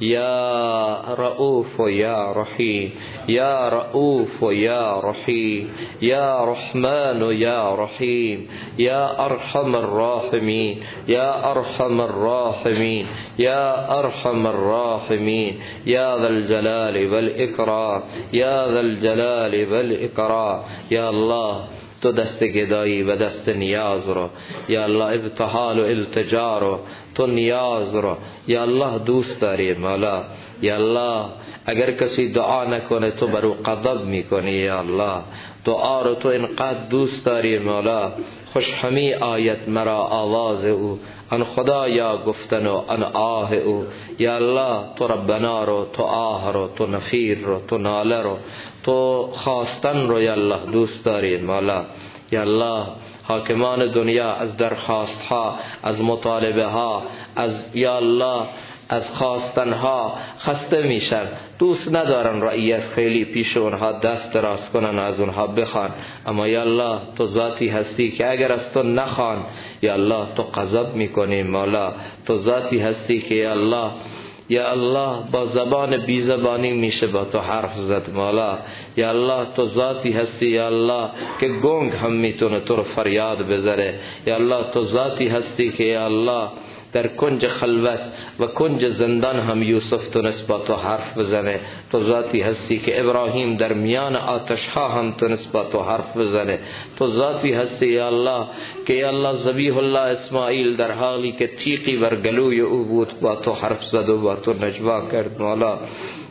يا رؤوف يا رحيم، يا رؤوف يا رحيم، يا رحمن يا رحيم، يا أرحم الراحمين، يا أرحم الراحمين، يا أرحم الراحمين، يا ذا الجلال والإكرام، يا ذا الجلال والإكرام. يا الله تو دست گدایی و دست نیاز رو، یا الله ابتحال و التجا رو، تو نیاز رو یا الله دوست داری مولا. یا الله اگر کسی دعا نکنه تو برو غضب میکنی. یا الله دعا رو تو اینقدر دوست داری مولا. خوش همی آید مرا آواز او، ان خدایا گفتن و ان آه او. یا الله تو ربنا رو، تو آه رو، تو نفیر رو، تو ناله رو، تو خواستن رو یا الله دوست داری مولا. یا الله حاکمان دنیا از درخواست ها، از مطالبه ها، از یا الله از خواستن ها خسته میشن، دوست ندارن رعیت خیلی پیش اونها دست دراز کنن و از اونها بخوان. اما یا الله تو ذاتی هستی که اگر از تو نخوان یا الله تو غضب میکنی مولا. تو ذاتی هستی که یا الله با زبان بی زبانی میشه با تو حرف زد مولا. یا الله تو ذاتی هستی یا الله که گنگ هم میتونه تو رو فریاد بذاره. یا الله تو ذاتی هستی که یا الله در کنج خلوت و کنج زندان هم یوسف تونست با تو حرف بزنه. تو ذاتی هستی که ابراهیم در میان آتش ها هم تونست با تو حرف بزنه. تو ذاتی هستی یا الله که یا الله ذبیح الله اسماعیل در حالی که تیغی بر گلوی او بود با تو حرف زد و با تو نجوا کرد مولا.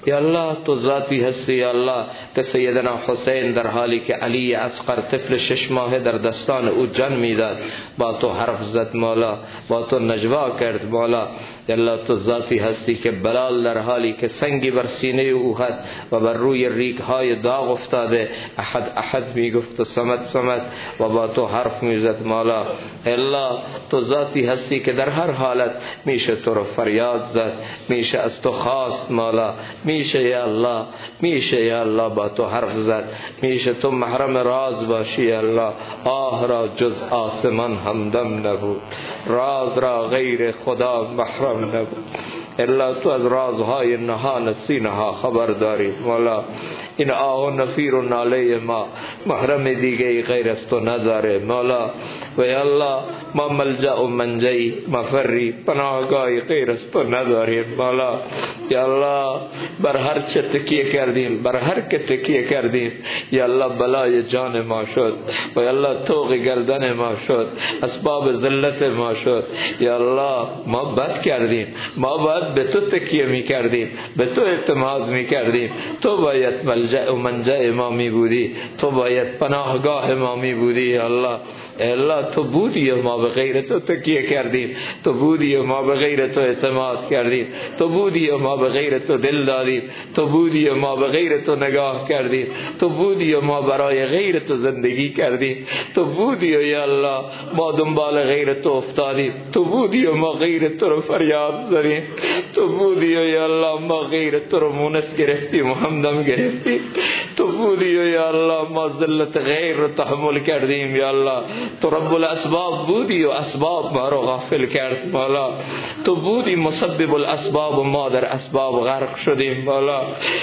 یا الله تو ذاتی هستی یا الله که سیدنا حسین در حالی که علی اصغر طفل 6 ماهه در دستان او جان میداد با تو حرف زد مولا، با تو نجوا کرد مولا. یا الله تو ذاتی هستی که بلال در حالی که سنگی بر سینه او هست و بر روی ریگ های داغ افتاده احد احد میگفت و صمد صمد و با تو حرف میزد مولا. الله تو ذاتی هستی که در هر حالت میشه تو رو فریاد زد، میشه از تو خواست مولا، میشه یا الله، میشه یا الله با تو حرف زد، میشه تو محرم راز باشی یا الله. آه را جز آسمان همدم نبود، راز را غیر خدا محرم نبود. الا تو از رازهای نهان سینه ها خبر داری مولا. این آه و نفیر و ناله ما محرم دیگه غیر از تو نداره مولا. و یا الله ما ملجأ و منجی مفری پناهگاهی غیر از تو نداریم مولا. یا الله بر هر چه تکیه کردیم، بر هر که تکیه کردیم یا الله بلای جان ما شد و یا الله طوق گردن ما شد، اسباب ذلت ما شد. یا الله ما بد کردیم، ما باید به تو تکیه می کردیم، به تو اعتماد می کردیم. تو باید ملجأ و منجأ ما می بودی، تو باید پناهگاه ما می بودی یا الله. الله تو بودی و ما به غیر تو تکیه کردیم، تو بودی و ما به غیر تو اعتماد کردیم، تو بودی و ما به غیر تو دل دادیم، تو بودی و ما به غیر تو نگاه کردیم، تو بودی و ما برای غیر تو زندگی کردیم، تو بودی و یا الله ما دنبال غیر تو افتادیم، تو بودی و ما غیر تو رو فریاد زدیم، تو بودی و یا الله ما غیر تو رو مونس گرفتیم و همدم گرفتیم، تو بودی و یا الله ما ذلت غیر رو تحمل کردیم یا الله. تو رب الاسباب بودی و اسباب ما رو غافل کرد مولا. تو بودی مسبب الاسباب و ما در اسباب غرق شدیم مولا.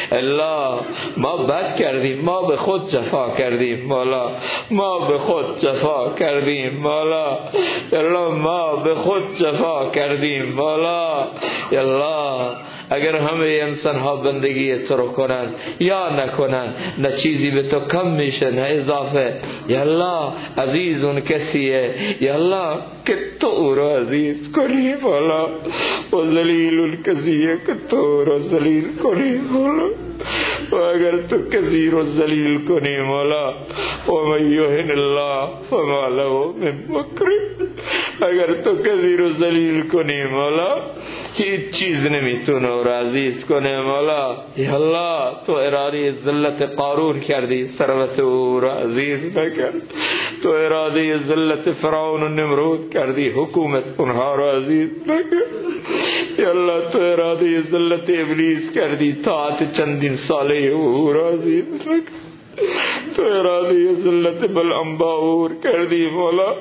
الله ما بد کردیم، ما به خود جفا کردیم مولا، ما به خود جفا کردیم مولا. الله ما به خود جفا کردیم مولا. الله اگر همه انسان ها بندگی تو رو کنن یا نکنن نه چیزی به تو کم میشه نه اضافه. یا الله عزیز اون کسیه یا الله که تو او رو عزیز کنی مولا، و ذلیل اون کسیه که تو رو ذلیل کنی مولا. و اگر تو کسی رو ذلیل کنی مولا، و من یهن الله فما له من مکرم، اگر تو کسی رو ذلیل کنی مولا هیچ چیز نمیتونه او رو عزیز کنه مولا. یا الله تو اراده ذلت قارون کردی، ثروت او رو عزیز نکرد. تو اراده ذلت فرعون و نمرود کردی، حکومت اونها رو عزیز نکرد. یا الله تو اراده ذلت ابلیس کردی، طاعت چندین ساله او رو عزیز نکرد. تو اراده ذلت بلعنباور کردی مولا،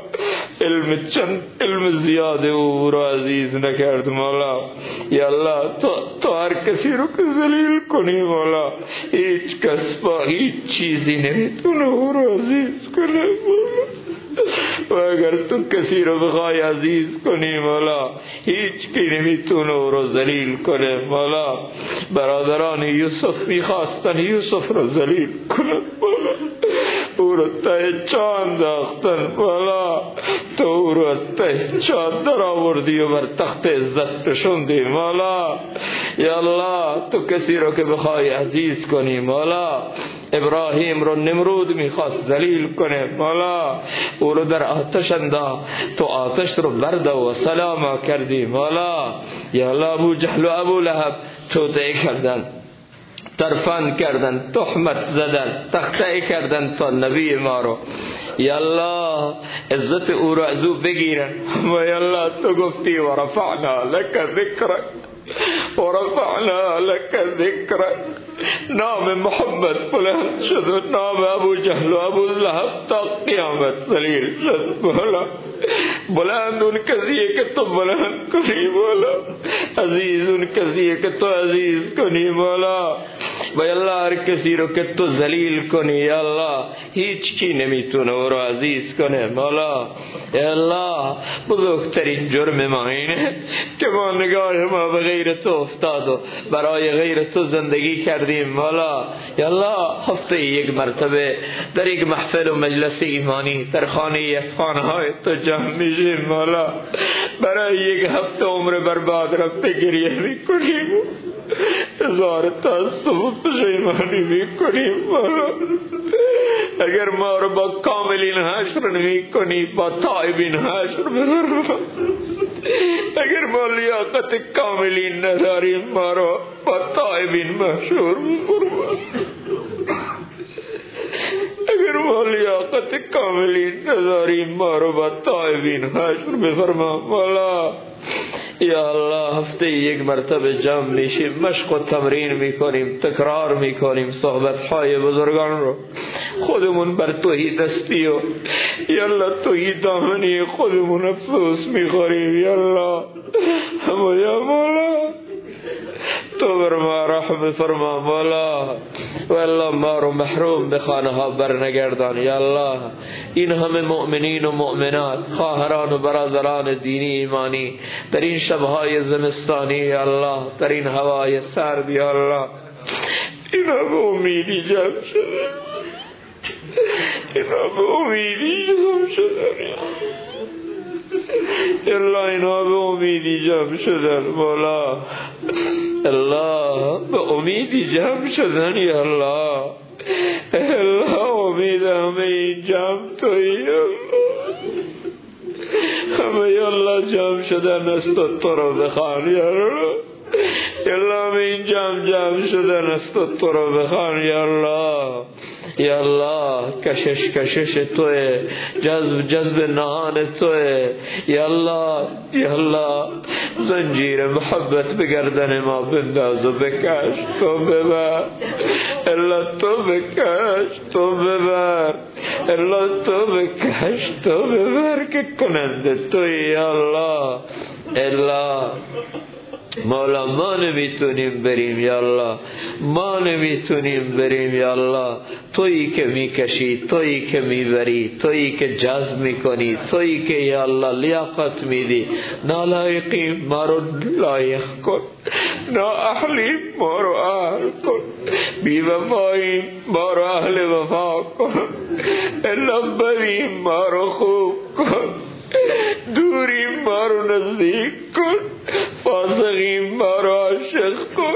علم زیاده او رو عزیز نکرد مولا. یا الله تو هر کسی رو که ذلیل کنی مولا هیچ کس با هیچ چیزی نمیتونه او رو عزیز کنه مولا. و اگر تو کسی رو بخوای عزیز کنی مولا هیچ کی نمیتونه او رو ذلیل کنه مولا. برادران یوسف میخواستن یوسف رو ذلیل کنن مولا، او رو ته چاه انداختن مولا، تو او رو از ته چاه در آوردی و بر تخت عزت نشوندی مولا. یا الله تو کسی رو که بخوای عزیز کنی مولا، ابراهیم رو نمرود میخواست ذلیل کنه مولا، او رو در آتش انداخت، تو آتش رو برد و سلام کردی مولا. یا الله ابو جهل و ابو لهب توطئه کردن، ترفند کردن، تهمت زدن، تخطئه کردن تا نبی ما رو. یا الله عزت او رو از او بگیرن. و یا الله تو گفتی و رفعنا لک ذکرک، و رفعنا لک ذکرک، نام محمد بلند شد و نام ابو جهل و ابو لهب تا قیامت ذلیل شد مولا. بلند اون کسیه که تو بلند کنی مولا، عزیز اون کسیه که تو عزیز کنی مولا. و یا الله هر کسی رو که تو ذلیل کنی یا الله هیچ کی نمیتونه او رو عزیز کنه مولا. یا الله بزرگترین جرم ما اینه که ما نگاه ما به غیر تو افتاد و برای غیر تو زندگی کردیم مولا. یا الله هفته یک مرتبه در یک محفل و مجلس ایمانی در خانه از خانه‌های تو جمع میشیم مولا، برای یک هفته عمر برباد رفته گریه میکنیم هزار تاسف و پشیمانی میکنیم مولا. اگر ما رو با کاملین حشر نمی کنی با تائبین حشر بفرما. اگر ما لیاقت کاملین نداریم ما رو با تائبین محشور بفرما. اگر ما لیاقت کاملین نداریم ما رو با تائبین حشر بفرما مولا. یا الله هفته یک مرتبه جمع میشیم، مشق و تمرین میکنیم، تکرار میکنیم صحبت های بزرگان رو. خودمون بر توحید دستی و یا الله توحید دامنی خودمون افسوس میخوریم. یا الله اما یا مولا تو بر ما رحم فرما مولا. و الله ما رو محروم به خانه ها برنگردان. یا الله این همه مؤمنین و مؤمنات، خواهران و برادران دینی ایمانی در این شبهای زمستانی یا الله، در این هوای سرد یا الله، اینا به امیدی جمع شدن، اینا به امیدی جمع شدن یا الله، اینا به امیدی جمع شدن مولا. الله به امیدی جمع شدن یا الله. الله امید همه این جمع توی یا الله. همه یا الله جمع شدن است و تو رو بخوان یا الله. یا الله همه این جمع شدن است و تو رو بخوان یا الله. یا الله کشش توه، جذب نهان توه یا الله. یا الله زنجیر محبت به گردن ما بنداز و بکش، تو ببر الله، تو بکش تو ببر الله، تو بکش تو ببر که کننده توی یا الله. الله مولا ما نمیتونیم بریم یا الله، ما نمیتونیم بریم یا الله. تویی که میکشی، تویی که میبری، تویی که جذب میکنی، تویی که یا الله لیاقت میدی. نالایقیم ما رو لایق کن، نااهلیم ما رو اهل کن، بی‌وفاییم ما رو اهل وفا کن. الا بدیم ما رو خوب کن، دوریم ما رو نزدیک کن، فاسقیم ما رو عاشق کن.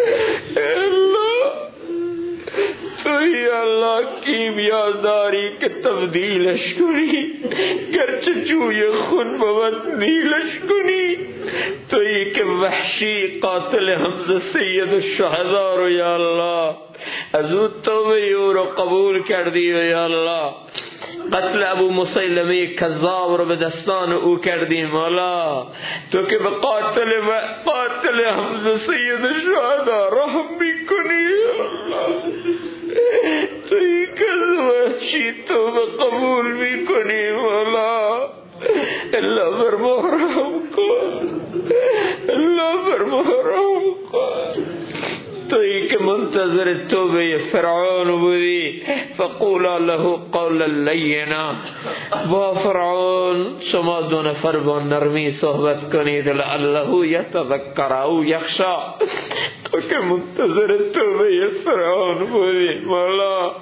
الله توی الله کیمیا داری که تبدیلش کنی، گرچه جوی خون بود نیلش کنی. تویی که وحشی قاتل حمزه سید الشهدا رو یا الله از او توبه او رو قبول کردی و یا الله قتل ابو مسیلمه کذاب رو به دستان او کردی مولا. تو که به قاتل حمزه سید الشهدا رحم میکنی یا الله. تویی که وحشی توبه قبول میکنی مولا. الله بر ما رحم کن، الله بر ما رحم کن. تویی که منتظر توبه فرعون بودی، فقولا له قولا لینا. با فرعون شما دو نفر با نرمی صحبت کنید، لعله یتذکر او یخشا. تو که منتظر توبه فرعون بودی مولا.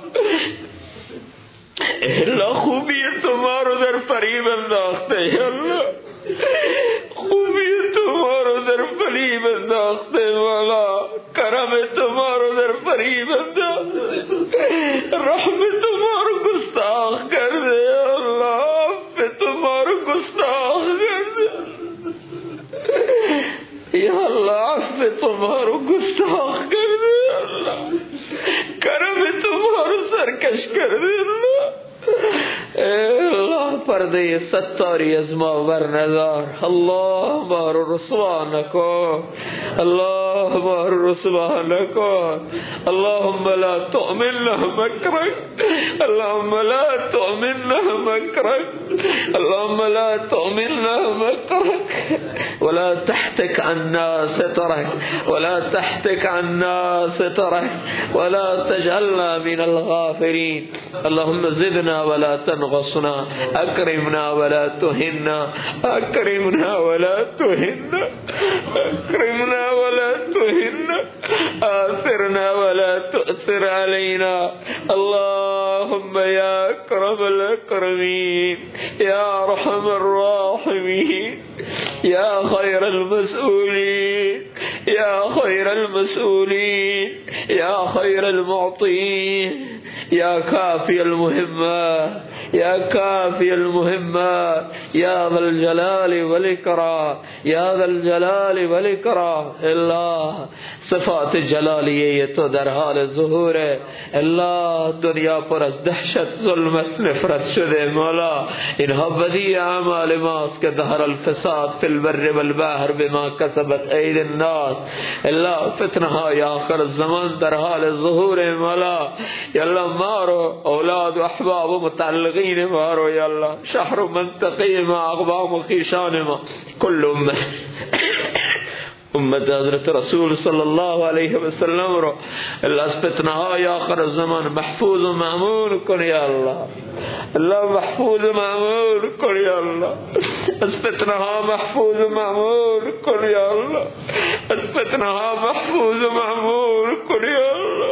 الله خوبی تو ما رو در فریب انداخته یا الله، خوبی تو ما رو در فریب انداخته مولا. کرم تو ما رو در فریب انداخته، رحم تو ما رو گستاخ کرده یا الله، عفو تو ما رو گستاخ کرده یا الله، عفو تو ما رو گستاخ کرده یا الله، کرم تو ما رو سرکش کرده الله. الله پرده ستاری از ما بر ندار. الله ما رو رسوا نکن، الله ما رو رسوا نکن. اللهم لا تؤمننا مكرك، اللهم لا تؤمننا مكرك، اللهم لا تؤمننا مكرك، ولا تحتك عنا سترك، ولا تحتك عنا سترك، ولا تجعلنا من الغافلين. اللهم زدنا ولا تنغصنا، أكرمنا ولا تهنا، أكرمنا ولا تهنا، أكرمنا ولا تهنا، آثرنا ولا تؤثر علينا. اللهم يا أكرم الأكرمين، يا أرحم الراحمين، يا خير المسؤولين، المسؤولين يا خير المسؤولين يا خير المعطين يا كافي المهمة يا كافي المهمة يا ذا الجلال والإكرام يا ذا الجلال والإكرام. الله صفات جلالیه تو در حال ظهوره. الله دنیا پر از دهشت ظلمت نفرت شده مولا. اینها بدی اعمال ماست که ظهر الفساد فی البر والبحر بما کسبت اید الناس. الله فتنه های آخر الزمان در حال ظهور مولا. یا الله ما رو اولاد و احباب و متعلقین ما رو یا الله شهر و منطقه ما اقوام و خیشان ما کل امت حضرت رسول صلی الله علیه و سلم رو الله از فتنه های آخر الزمان محفوظ و مأمون کن یا الله. الله محفوظ و مأمون کن یا الله. از فتنه ها محفوظ و مأمون کن یا الله. از فتنه ها محفوظ و مأمون کن یا الله.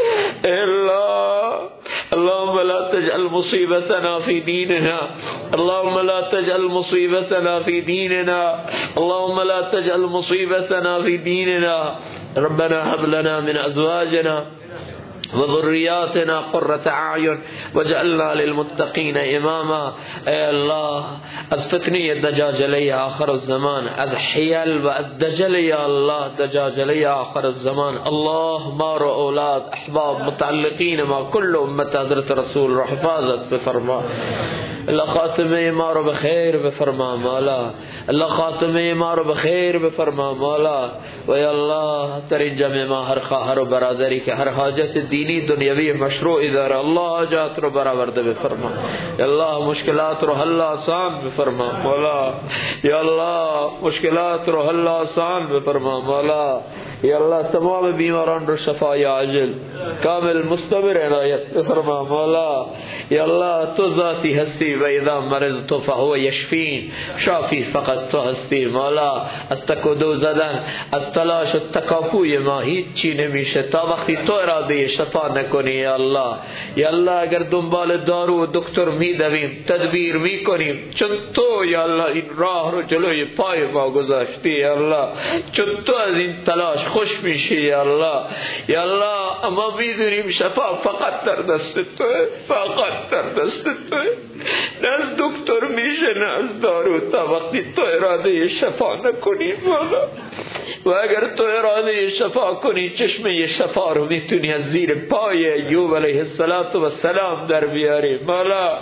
الله اللهم لا تجعل مصيبتنا في ديننا. اللهم لا تجعل مصيبتنا في ديننا. اللهم لا تجعل مصيبتنا في ديننا. ربنا هب لنا من أزواجنا وذرياتنا قرة أعين وجعلنا للمتقين إماما. اے الله از فتنه دجاجله آخر الزمان، از حیل و از دجل یا الله دجاجله آخر الزمان، الله ما رو اولاد احباب متعلقین ما کل امت حضرت رسول رو حفاظت بفرما. الله خاتمه ما رو بخیر بفرما مولا. الله خاتمه ما رو بخیر بفرما مولا. و یا الله در این جمع ما هر خواهر و برادری که هر حاجت دینی دنیوی مشروعی داره الله حاجات رو برآورده بفرما. یا الله مشکلات رو حل آسان بفرما مولا. یا الله مشکلات رو حل آسان بفرما مولا. یا الله تمام بیماران رو شفای عاجل کامل مستمر عنایت بفرما مولا. یا الله تو ذاتی هستی و اذا مرضت فهو یشفین، شافی فقط تو هستی مولا. از تک و دو زدن از تلاش و تکاپوی ما هیچ چی نمیشه تا وقتی تو اراده شفا نکنی یا الله. یا الله اگر دنبال دارو و دکتر میدویم تدبیر میکنیم چون تو یا الله این راه رو جلوی پای ما گذاشتی یا الله، چون تو از این تلاش خوش میشی یا الله. یا الله اما میدونیم شفا فقط در دست توه، فقط در دست توه. نه از دکتر میشه نه از دارو تا وقتی تو اراده شفا نکنی مولا. و اگر تو اراده شفا کنی چشمه شفا رو میتونی از زیر پای ایوب علیه السلام در بیاری مولا.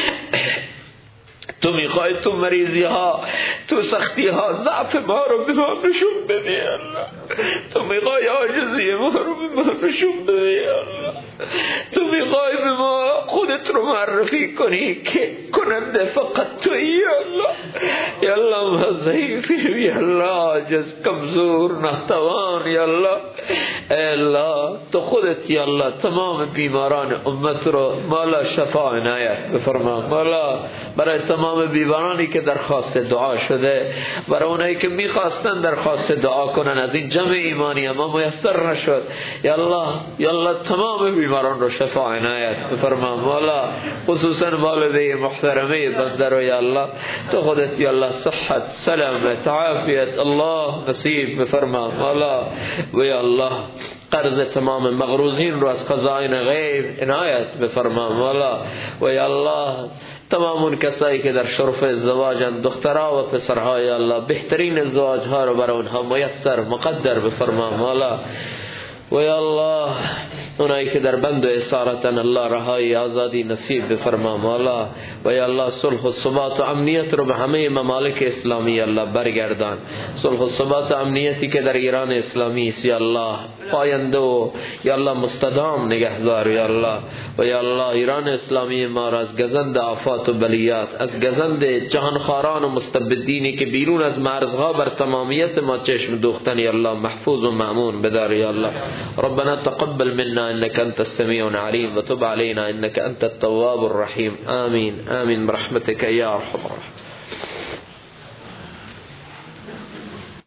تو میخوای تو مریضی ها تو سختی ها ضعف ما رو به ما نشون بدی الله. تو میخوای عاجزی ما رو به ما نشون بدی الله. تو میخوای به ما خودت رو معرفی کنی که کننده فقط تویی الله. یا الله ما ضعیفیم یا الله، عاجز کمزور ناتوان یا الله. ای الله تو خودت یا الله تمام بیماران امت رو مولا شفا عنایت بفرما مولا. برای تمام بیمارانی که درخواست دعا شده، برای اونایی که میخواستن درخواست دعا کنن از این جمع ایمانی اما میسر نشد یا الله تمام بیماران رو شفا عنایت بفرما مولا. خصوصا والده محترمه بنده رو یا الله تو خودت یا الله صحت سلامت عافیت الله نصیب بفرما مولا. و یا الله قرض تمام مغروزین رو از خزائن غیب عنایت بفرما مولا. و یا الله تمام اون کسایی که در شرف ازدواجن دخترها و پسرهای الله بهترین ازدواجها رو برای اونها میسر مقدر بفرما مولا. و یا الله اونایی که در بند و اسارتن الله رهایی آزادی نصیب بفرما مولا. و یا الله صلح و ثبات و امنیت رو به همه ممالک اسلامی الله برگردان. صلح و ثبات و امنیتی که در ایران اسلامی است یا الله پاینده و یا الله مستدام نگهدار یا الله. و یا الله ایران اسلامی ما را از گزند آفات و بلیات، از گزند جهانخواران و مستبدینی که بیرون از مرزها بر تمامیت ما چشم دوختن یا الله محفوظ و مأمون بدار یا الله. ربنا تقبل منا انك انت السميع العليم وتب علينا انك انت التواب الرحيم. آمين آمين برحمتك يا ارحم الراحمين.